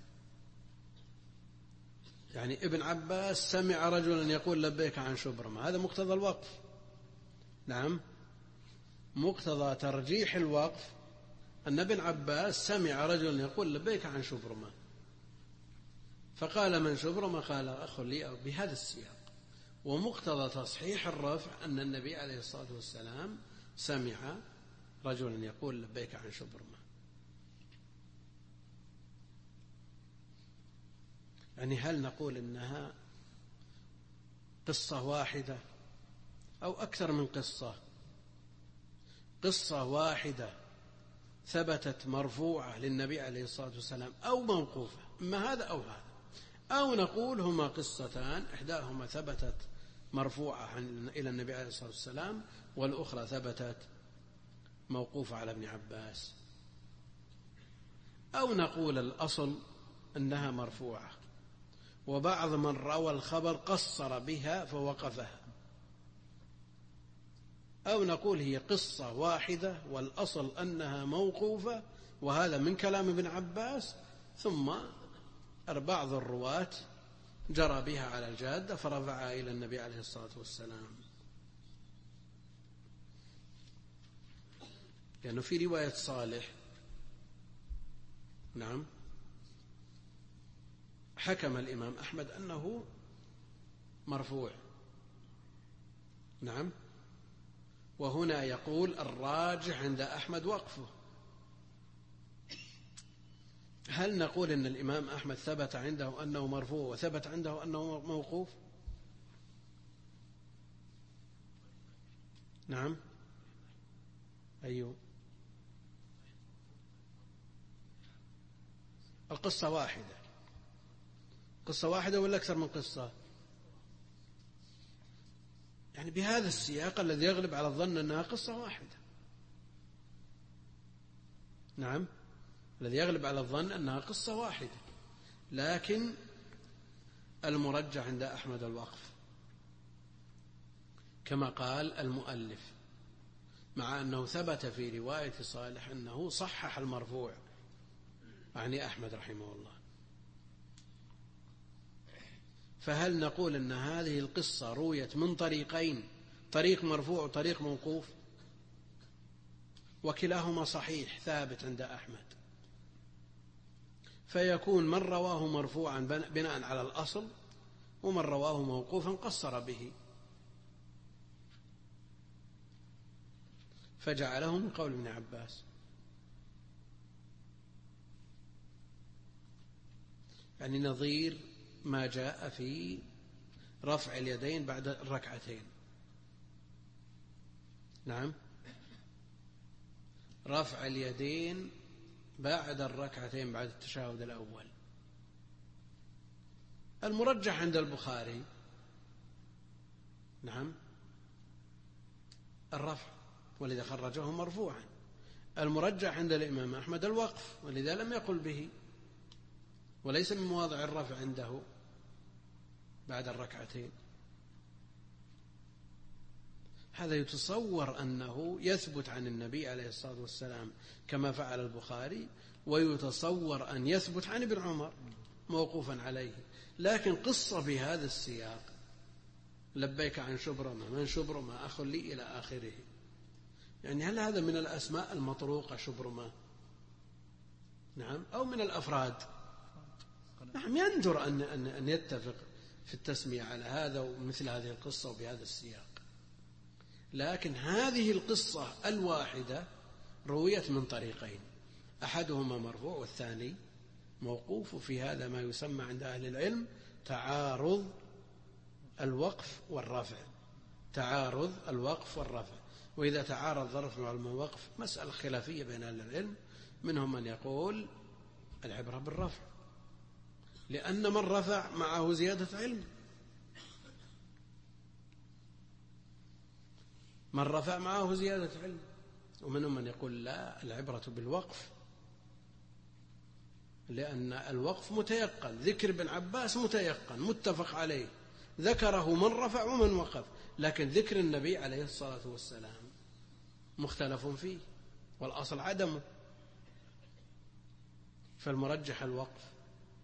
يعني ابن عباس سمع رجلا يقول لبيك عن شبرمة، هذا مقتضى الوقف. نعم، مقتضى ترجيح الوقف أن ابن عباس سمع رجلا يقول لبيك عن شبرمة، فقال من شبرمة؟ قال أخ لي، بهذا السياق. ومقتضى تصحيح الرفع أن النبي عليه الصلاة والسلام سمع رجلا يقول لبيك عن شبرمة. يعني هل نقول إنها قصة واحدة أو أكثر من قصة؟ قصة واحدة ثبتت مرفوعة للنبي عليه الصلاة والسلام أو موقوفة، إما هذا أو هذا، أو نقول هما قصتان، إحداهما ثبتت مرفوعة إلى النبي عليه الصلاة والسلام والأخرى ثبتت موقوفة على ابن عباس، أو نقول الأصل أنها مرفوعة وبعض من روى الخبر قصر بها فوقفها، أو نقول هي قصة واحدة والأصل أنها موقوفة، وهذا من كلام ابن عباس، ثم بعض الرواة جرى بها على الجادة فرفعها إلى النبي عليه الصلاة والسلام. لأنه في رواية صالح نعم حكم الإمام أحمد أنه مرفوع نعم، وهنا يقول الراجح عند أحمد وقفه. هل نقول أن الإمام أحمد ثبت عنده أنه مرفوع وثبت عنده أنه موقوف؟ نعم أيوه، القصة واحدة، قصة واحدة ولا أكثر من قصة؟ يعني بهذا السياق الذي يغلب على الظن أنها قصة واحدة. نعم الذي يغلب على الظن أنها قصة واحدة، لكن المرجح عند أحمد الوقف كما قال المؤلف، مع أنه ثبت في رواية صالح أنه صحح المرفوع يعني أحمد رحمه الله. فهل نقول أن هذه القصة رويت من طريقين، طريق مرفوع وطريق موقوف، وكلاهما صحيح ثابت عند أحمد، فيكون من رواه مرفوعا بناء على الأصل ومن رواه موقوفا قصر به فجعله من قول ابن عباس. يعني نظير ما جاء في رفع اليدين بعد الركعتين. نعم رفع اليدين بعد الركعتين بعد التشهد الأول. المرجح عند البخاري نعم الرفع ولذا خرجه مرفوعا. المرجح عند الإمام أحمد الوقف ولذا لم يقل به، وليس من مواضع الرفع عنده بعد الركعتين. هذا يتصور أنه يثبت عن النبي عليه الصلاة والسلام كما فعل البخاري، ويتصور أن يثبت عن ابن عمر موقوفا عليه. لكن قصة بهذا السياق لبيك عن شبرمة من شبرمة أخ لي إلى آخره، يعني هل هذا من الأسماء المطروقة شبرمة؟ نعم أو من الأفراد؟ نعم يندر أن يتفق في التسمية على هذا ومثل هذه القصة وبهذا السياق. لكن هذه القصة الواحدة رويت من طريقين، أحدهما مرفوع والثاني موقوف، في هذا ما يسمى عند أهل العلم تعارض الوقف والرفع. تعارض الوقف والرفع. وإذا تعارض الرفع والوقف مسألة خلافية بين أهل العلم، منهم من يقول العبرة بالرفع لأن من رفع معه زيادة علم، من رفع معه زيادة علم. ومنهم من يقول لا العبرة بالوقف لأن الوقف متيقن، ذكر ابن عباس متيقن متفق عليه، ذكره من رفع ومن وقف، لكن ذكر النبي عليه الصلاة والسلام مختلف فيه والأصل عدمه، فالمرجح الوقف.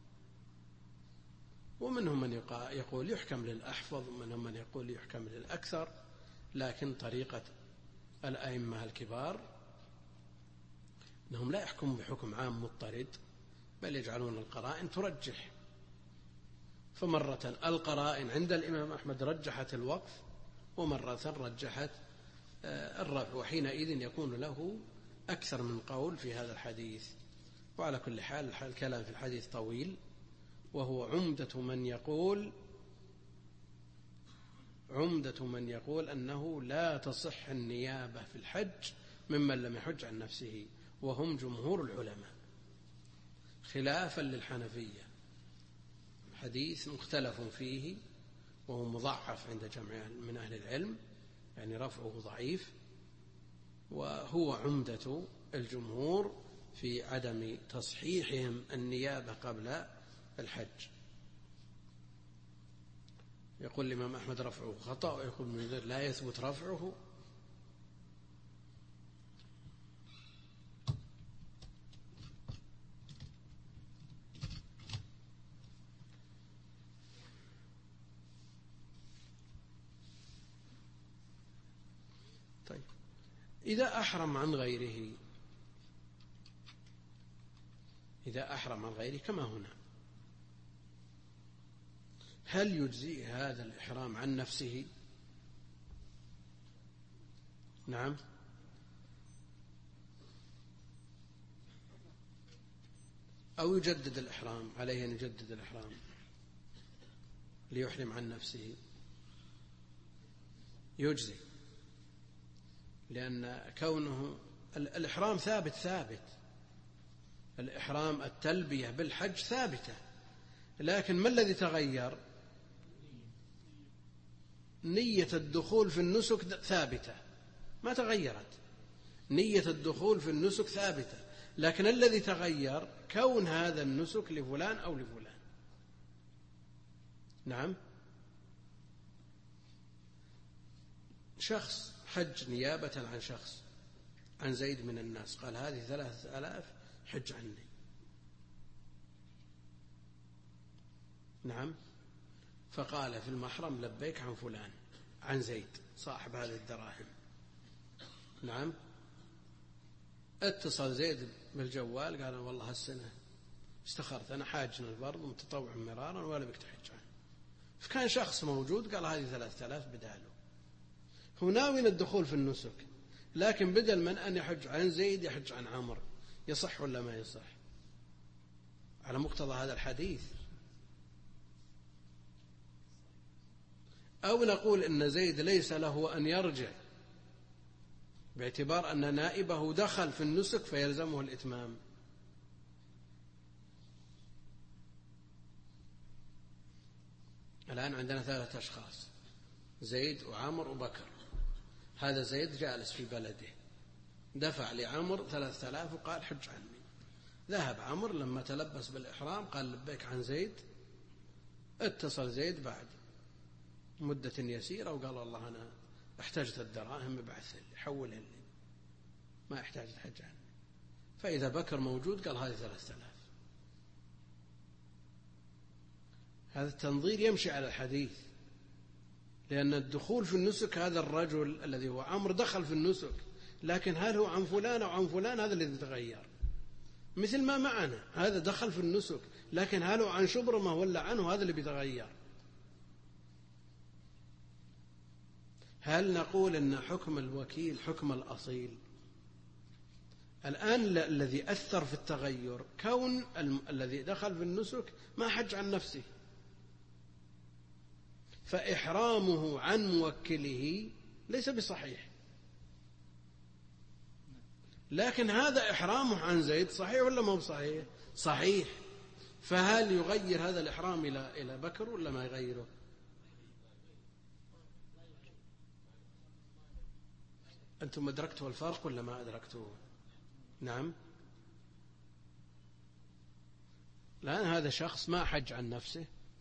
ومنهم من يقول يحكم للأحفظ، ومنهم من يقول يحكم للأكثر، لكن طريقة الأئمة الكبار أنهم لا يحكموا بحكم عام مضطرد، بل يجعلون القرائن ترجح. فمرة القرائن عند الإمام أحمد رجحت الوقف، ومرة رجحت الرفع، وحينئذ يكون له أكثر من قول في هذا الحديث. وعلى كل حال الكلام في الحديث طويل، وهو عمدة من يقول أنه لا تصح النيابة في الحج ممن لم يحج عن نفسه، وهم جمهور العلماء خلافا للحنفية. حديث مختلف فيه وهو مضعف عند جمع من أهل العلم، يعني رفعه ضعيف، وهو عمدة الجمهور في عدم تصحيحهم النيابة قبل الحج. يقول الإمام أحمد رفعه خطأ، ويقول المنذر لا يثبت رفعه. طيب إذا أحرم عن غيره، إذا أحرم عن غيره كما هنا، هل يجزي هذا الإحرام عن نفسه؟ نعم، أو يجدد الإحرام، عليه أن يجدد الإحرام ليحرم عن نفسه؟ يجزي، لأن كونه الإحرام ثابت، الإحرام التلبية بالحج ثابتة، لكن ما الذي تغير؟ نية الدخول في النسك ثابتة ما تغيرت، نية الدخول في النسك ثابتة، لكن الذي تغير كون هذا النسك لفلان أو لفلان. نعم، شخص حج نيابة عن شخص، عن زيد من الناس، قال هذه 3000 حج عني. نعم، فقال في المحرم لبيك عن فلان، عن زيد صاحب هذه الدراهم. نعم، اتصل زيد بالجوال قال والله هالسنة استخرت أنا حاج الفرض ومتطوع مرارا ولا بك تحج عنه. فكان شخص موجود قال هذه 3000 بداله، هو ناوي الدخول في النسك، لكن بدل من أن يحج عن زيد يحج عن عمرو، يصح ولا ما يصح على مقتضى هذا الحديث؟ أو نقول إن زيد ليس له أن يرجع باعتبار أن نائبه دخل في النسك فيلزمه الإتمام؟ الآن عندنا 3 أشخاص، زيد وعمر وبكر. هذا زيد جالس في بلده، دفع لعمر 3000 وقال حج عني. ذهب عمر لما تلبس بالإحرام قال لبيك عن زيد، اتصل زيد بعد مدة يسيرة وقال والله أنا احتجت الدراهم ابعثها لي، حولها لي، ما احتاج الحج عني. فإذا بكر موجود قال هذه 3000. هذا التنظير يمشي على الحديث، لأن الدخول في النسك هذا الرجل الذي هو عمرو دخل في النسك، لكن هل هو عن فلان أو عن فلان هذا الذي تغير. مثل ما معنا هذا دخل في النسك، لكن هل هو عن شبرمة ولا عنه هذا اللي بيتغير. هل نقول أن حكم الوكيل حكم الأصيل؟ الآن الذي أثر في التغير كون الذي دخل في النسك ما حج عن نفسه، فإحرامه عن موكله ليس بصحيح، لكن هذا إحرامه عن زيد صحيح ولا ما هو صحيح؟ صحيح. فهل يغير هذا الإحرام إلى بكر ولا ما يغيره؟ أنتم أدركتوا الفرق ولا ما أدركتوه؟ نعم، لأن هذا شخص ما حج عن نفسه،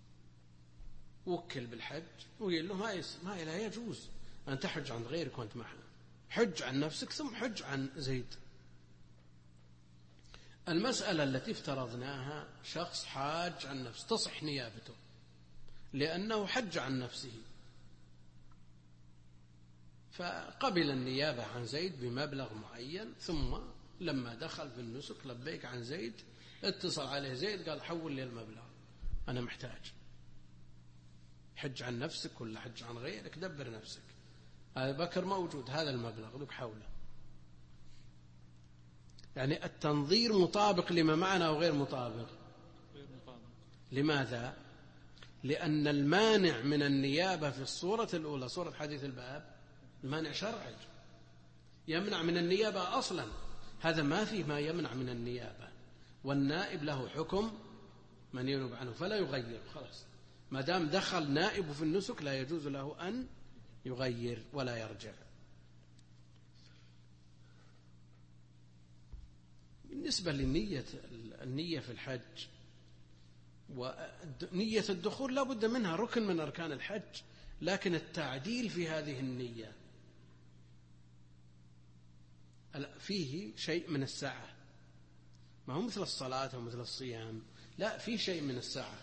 وكل بالحج ويقول له ما لا يجوز أن تحج عن غيرك وأنت معه، حج عن نفسك ثم حج عن زيد. المسألة التي افترضناها شخص حاج عن نفسه تصح نيابته لأنه حج عن نفسه، فقبل النيابة عن زيد بمبلغ معين، ثم لما دخل في النسك لبيك عن زيد، اتصل عليه زيد قال حول لي المبلغ أنا محتاج، حج عن نفسك ولا حج عن غيرك دبر نفسك. هذا بكر موجود هذا المبلغ لك حوله. يعني التنظير مطابق لما معنا وغير مطابق؟ لماذا؟ لأن المانع من النيابة في الصورة الأولى صورة حديث الباب المانع شرعي يمنع من النيابة أصلا، هذا ما فيه ما يمنع من النيابة، والنائب له حكم من ينوب عنه فلا يغير، خلاص ما دام دخل نائب في النسك لا يجوز له أن يغير ولا يرجع. بالنسبة للنية في الحج ونية الدخول لا بد منها، ركن من أركان الحج، لكن التعديل في هذه النية فيه شيء من السعة، ما هو مثل الصلاة أو مثل الصيام، لا فيه شيء من السعة،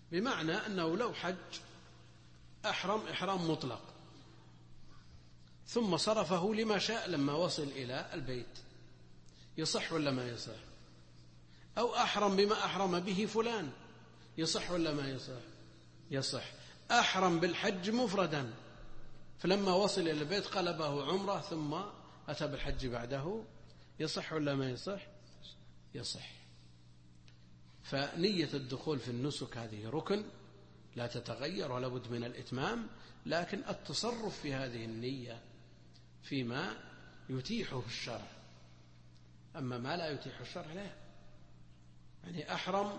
بمعنى أنه لو حج أحرم إحرام مطلق ثم صرفه لما شاء لما وصل إلى البيت، يصح ولا ما يصح؟ أو أحرم بما أحرم به فلان، يصح ولا ما يصح؟ يصح. أحرم بالحج مفردا، فلما وصل إلى البيت قلبه عمرة ثم أتى بالحج بعده، يصح ولا ما يصح؟ يصح. فنية الدخول في النسك هذه ركن لا تتغير ولا بد من الإتمام، لكن التصرف في هذه النية فيما يتيحه الشرع، أما ما لا يتيح الشرع لا. يعني أحرم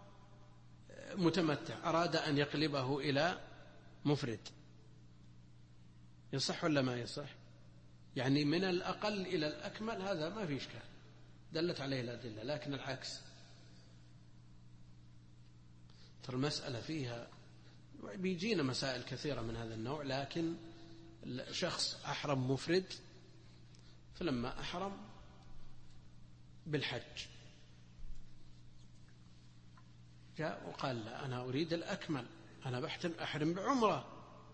متمتع أراد أن يقلبه إلى مفرد، يصح ولا ما يصح؟ يعني من الأقل إلى الأكمل هذا ما في إشكال، دلت عليه الأدلة. لكن العكس، ترى المسألة فيها بيجينا مسائل كثيرة من هذا النوع، لكن شخص أحرم مفرد، فلما أحرم بالحج جاء وقال لا أنا أريد الأكمل، أنا أحرم بعمرة،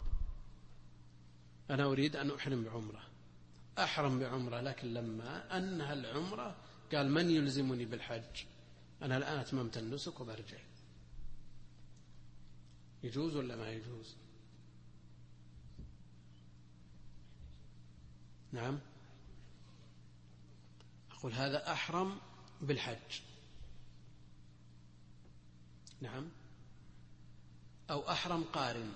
أنا أريد أن أحرم بعمرة، أحرم بعمرة، لكن لما أنهى العمرة قال من يلزمني بالحج؟ أنا الآن أتممت النسك وبرجع. يجوز ولا ما يجوز؟ نعم، أقول هذا أحرم بالحج، نعم، أو أحرم قارن،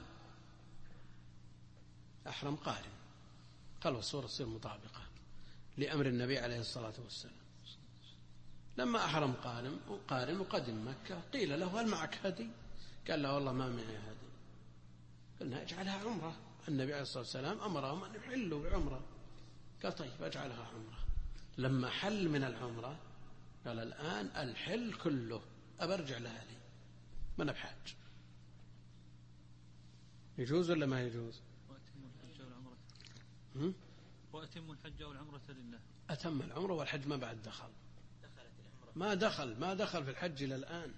أحرم قارن، قالوا الصورة تصير مطابقة لأمر النبي عليه الصلاة والسلام. لما أحرم قارن وقدم مكة قيل له هل معك هدي؟ قال لا والله ما معي هدي. قلنا اجعلها عمرة، النبي عليه الصلاة والسلام أمرهم أن يحلوا بعمرة، قال طيب اجعلها عمرة. لما حل من العمرة قال الآن الحل كله أبرجع لأهلي، ما أنا بحاج. يجوز ولا ما يجوز؟ وأتم الحج والعمرة لله. أتم العمرة والحج ما بعد دخل، ما دخل في الحج إلى الآن.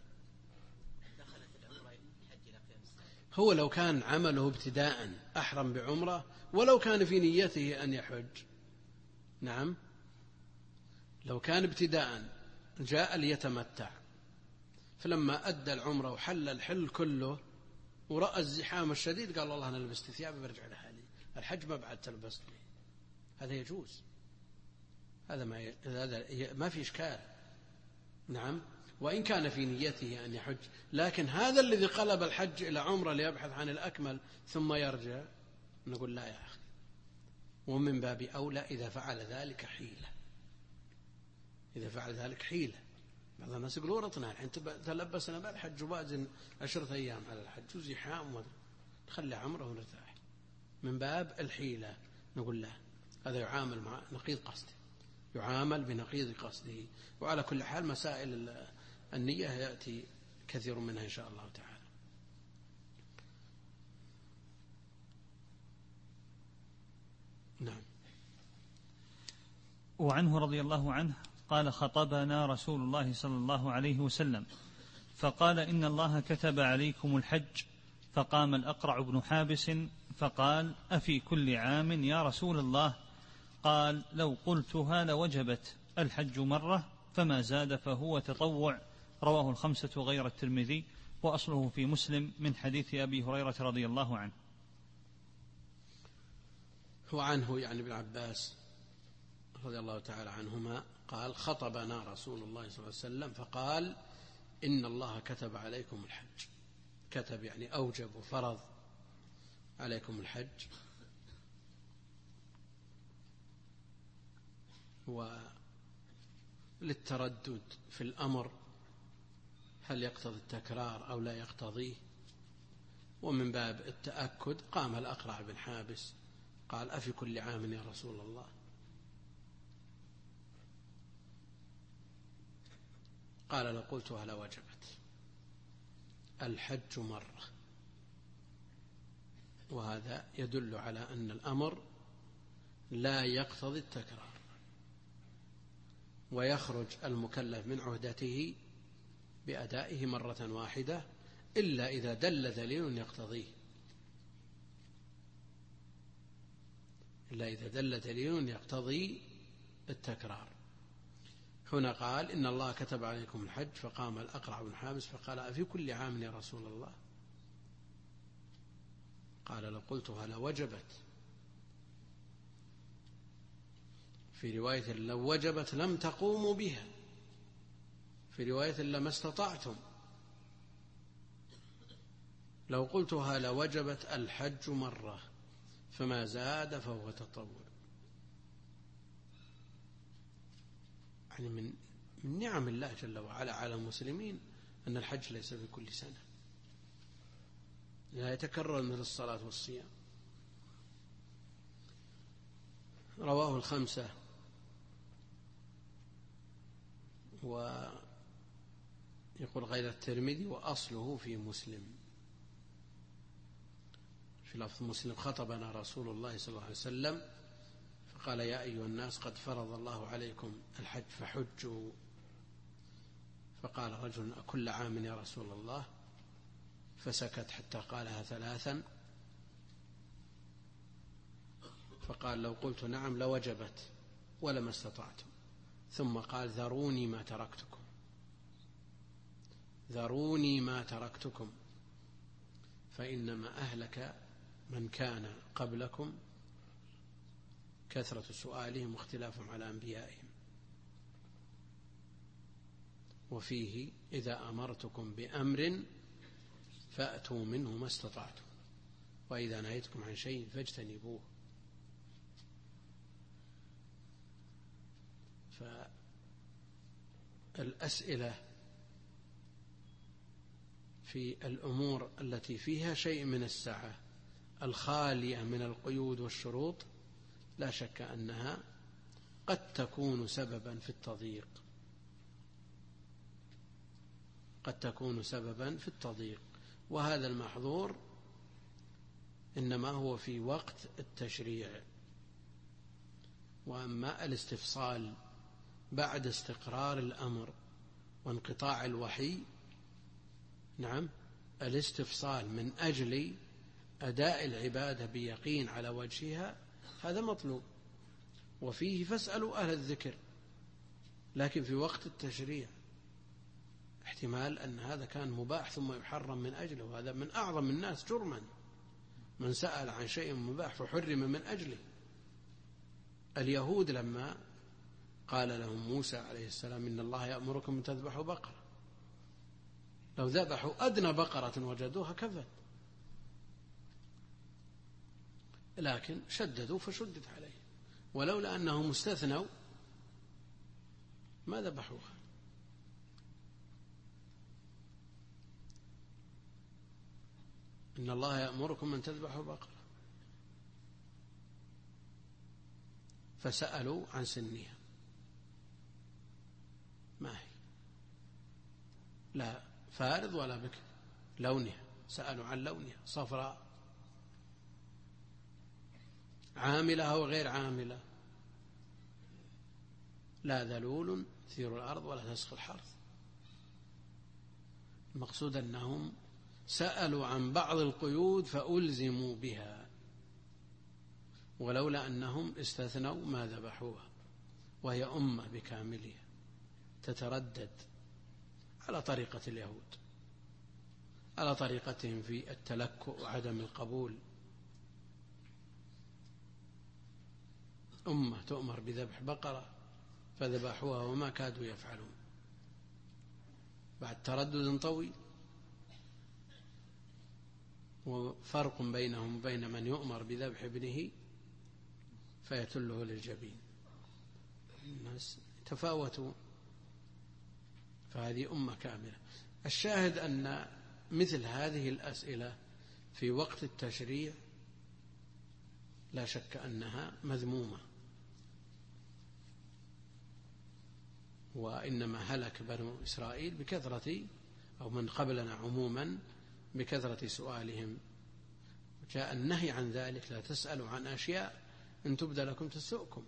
هو لو كان عمله ابتداء أحرم بعمرة ولو كان في نيته أن يحج، نعم، لو كان ابتداء جاء ليتمتع، فلما أدى العمرة وحل الحل كله ورأى الزحام الشديد قال والله أنا لبست ثيابي برجع لحالي، الحج ما بعد تلبست لي، هذا يجوز، هذا ما في إشكال، نعم، وإن كان في نيته أن يحج. لكن هذا الذي قلب الحج إلى عمرة ليبحث عن الأكمل ثم يرجع، نقول لا يا أخي، ومن باب أولى إذا فعل ذلك حيلة، إذا فعل ذلك حيلة. بعض الناس يقولوا ورطنا الحين تلبسنا بالحج وبازن 10 أيام على الحج وزحام نخلي عمره ونرتاح، من باب الحيلة نقول لا، هذا يعامل مع نقيض قصده، يعامل بنقيض قصده. وعلى كل حال مسائل النية يأتي كثير منها إن شاء الله تعالى. نعم. وعنه رضي الله عنه قال خطبنا رسول الله صلى الله عليه وسلم فقال إن الله كتب عليكم الحج، فقام الأقرع بن حابس فقال أفي كل عام يا رسول الله؟ قال لو قلتها لوجبت، الحج مرة فما زاد فهو تطوع. رواه الخمسة غير الترمذي، وأصله في مسلم من حديث أبي هريرة رضي الله عنه. وعنه يعني ابن عباس رضي الله تعالى عنهما قال خطبنا رسول الله صلى الله عليه وسلم فقال إن الله كتب عليكم الحج، كتب يعني أوجب وفرض عليكم الحج، وللتردد في الأمر هل يقتضي التكرار أو لا يقتضيه، ومن باب التأكد قام الأقرع بن حابس قال أفي كل عام يا رسول الله؟ قال لو قلتها لوجبت، الحج مرة. وهذا يدل على أن الأمر لا يقتضي التكرار، ويخرج المكلف من عهدته بأدائه مرة واحدة إلا إذا دل دليل يقتضيه. إلا إذا دل دليل يقتضي التكرار. هنا قال إن الله كتب عليكم الحج، فقام الأقرع بن حابس فقال أفي كل عام يا رسول الله؟ قال لو قلتها لوجبت. في رواية لو وجبت لم تقوموا بها، في رواية لما استطعتم. لو قلتها لوجبت الحج مرة فما زاد فهو تطوع. يعني من نعم الله جل وعلا على المسلمين أن الحج ليس في كل سنة، لا يتكرر مثل الصلاة والصيام. رواه الخمسة، ويقول غير الترمذي وأصله في مسلم. في لفظ مسلم خطبنا رسول الله صلى الله عليه وسلم فقال يا أيها الناس قد فرض الله عليكم الحج فحجوا. فقال رجل أكل عام يا رسول الله؟ فسكت حتى قالها ثلاثا، فقال لو قلت نعم لوجبت ولما استطعتم. ثم قال ذروني ما تركتكم، ذروني ما تركتكم، فإنما أهلك من كان قبلكم كثرة سؤالهم واختلافهم على أنبيائهم. وفيه إذا أمرتكم بأمر فأتوا منه ما استطعتم، وإذا نهيتكم عن شيء فاجتنبوه. فالأسئلة في الأمور التي فيها شيء من السعة الخالية من القيود والشروط لا شك أنها قد تكون سببا في التضييق، قد تكون سببا في التضييق. وهذا المحظور إنما هو في وقت التشريع. وأما الاستفصال بعد استقرار الأمر وانقطاع الوحي، نعم، الاستفصال من أجل أداء العبادة بيقين على وجهها هذا مطلوب، وفيه فاسألوا أهل الذكر. لكن في وقت التشريع احتمال أن هذا كان مباح ثم يحرم من أجله، وهذا من أعظم الناس جرما من سأل عن شيء مباح فحرم من أجله. اليهود لما قال لهم موسى عليه السلام إن الله يأمركم أن تذبحوا بقرة، لو ذبحوا أدنى بقرة وجدوها كفت، لكن شددوا فشدد عليه، ولولا أنهم استثنوا ما ذبحوها. إن الله يأمركم أن تذبحوا بقرة، فسألوا عن سنها ما هي، لا فارض ولا بكر، لونها، سألوا عن لونها صفراء عاملة أو غير عاملة، لا ذلول تثير الأرض ولا تسقي الحرث. المقصود أنهم سألوا عن بعض القيود فألزموا بها، ولولا أنهم استثنوا ما ذبحوها، وهي أمة بكاملها تتردد على طريقة اليهود، على طريقتهم في التلكؤ وعدم القبول. أمة تؤمر بذبح بقرة فذبحوها وما كادوا يفعلون بعد تردد طويل. وفرق بينهم وبين من يؤمر بذبح ابنه فيتله للجبين، الناس تفاوتوا، فهذه أمة كاملة. الشاهد أن مثل هذه الأسئلة في وقت التشريع لا شك أنها مذمومة، وإنما هلك بنو إسرائيل بكثرة، أو من قبلنا عموما بكثرة سؤالهم. جاء النهي عن ذلك، لا تسألوا عن أشياء إن تبد لكم تسؤكم.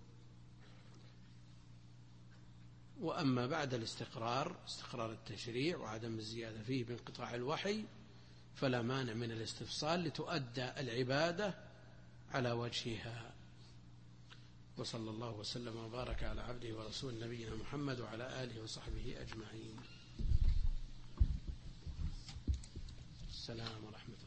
وأما بعد الاستقرار، استقرار التشريع وعدم الزيادة فيه بانقطاع الوحي، فلا مانع من الاستفصال لتؤدى العبادة على وجهها. وصلى الله وسلم وبارك على عبده ورسول نبينا محمد وعلى آله وصحبه أجمعين. السلام ورحمة الله.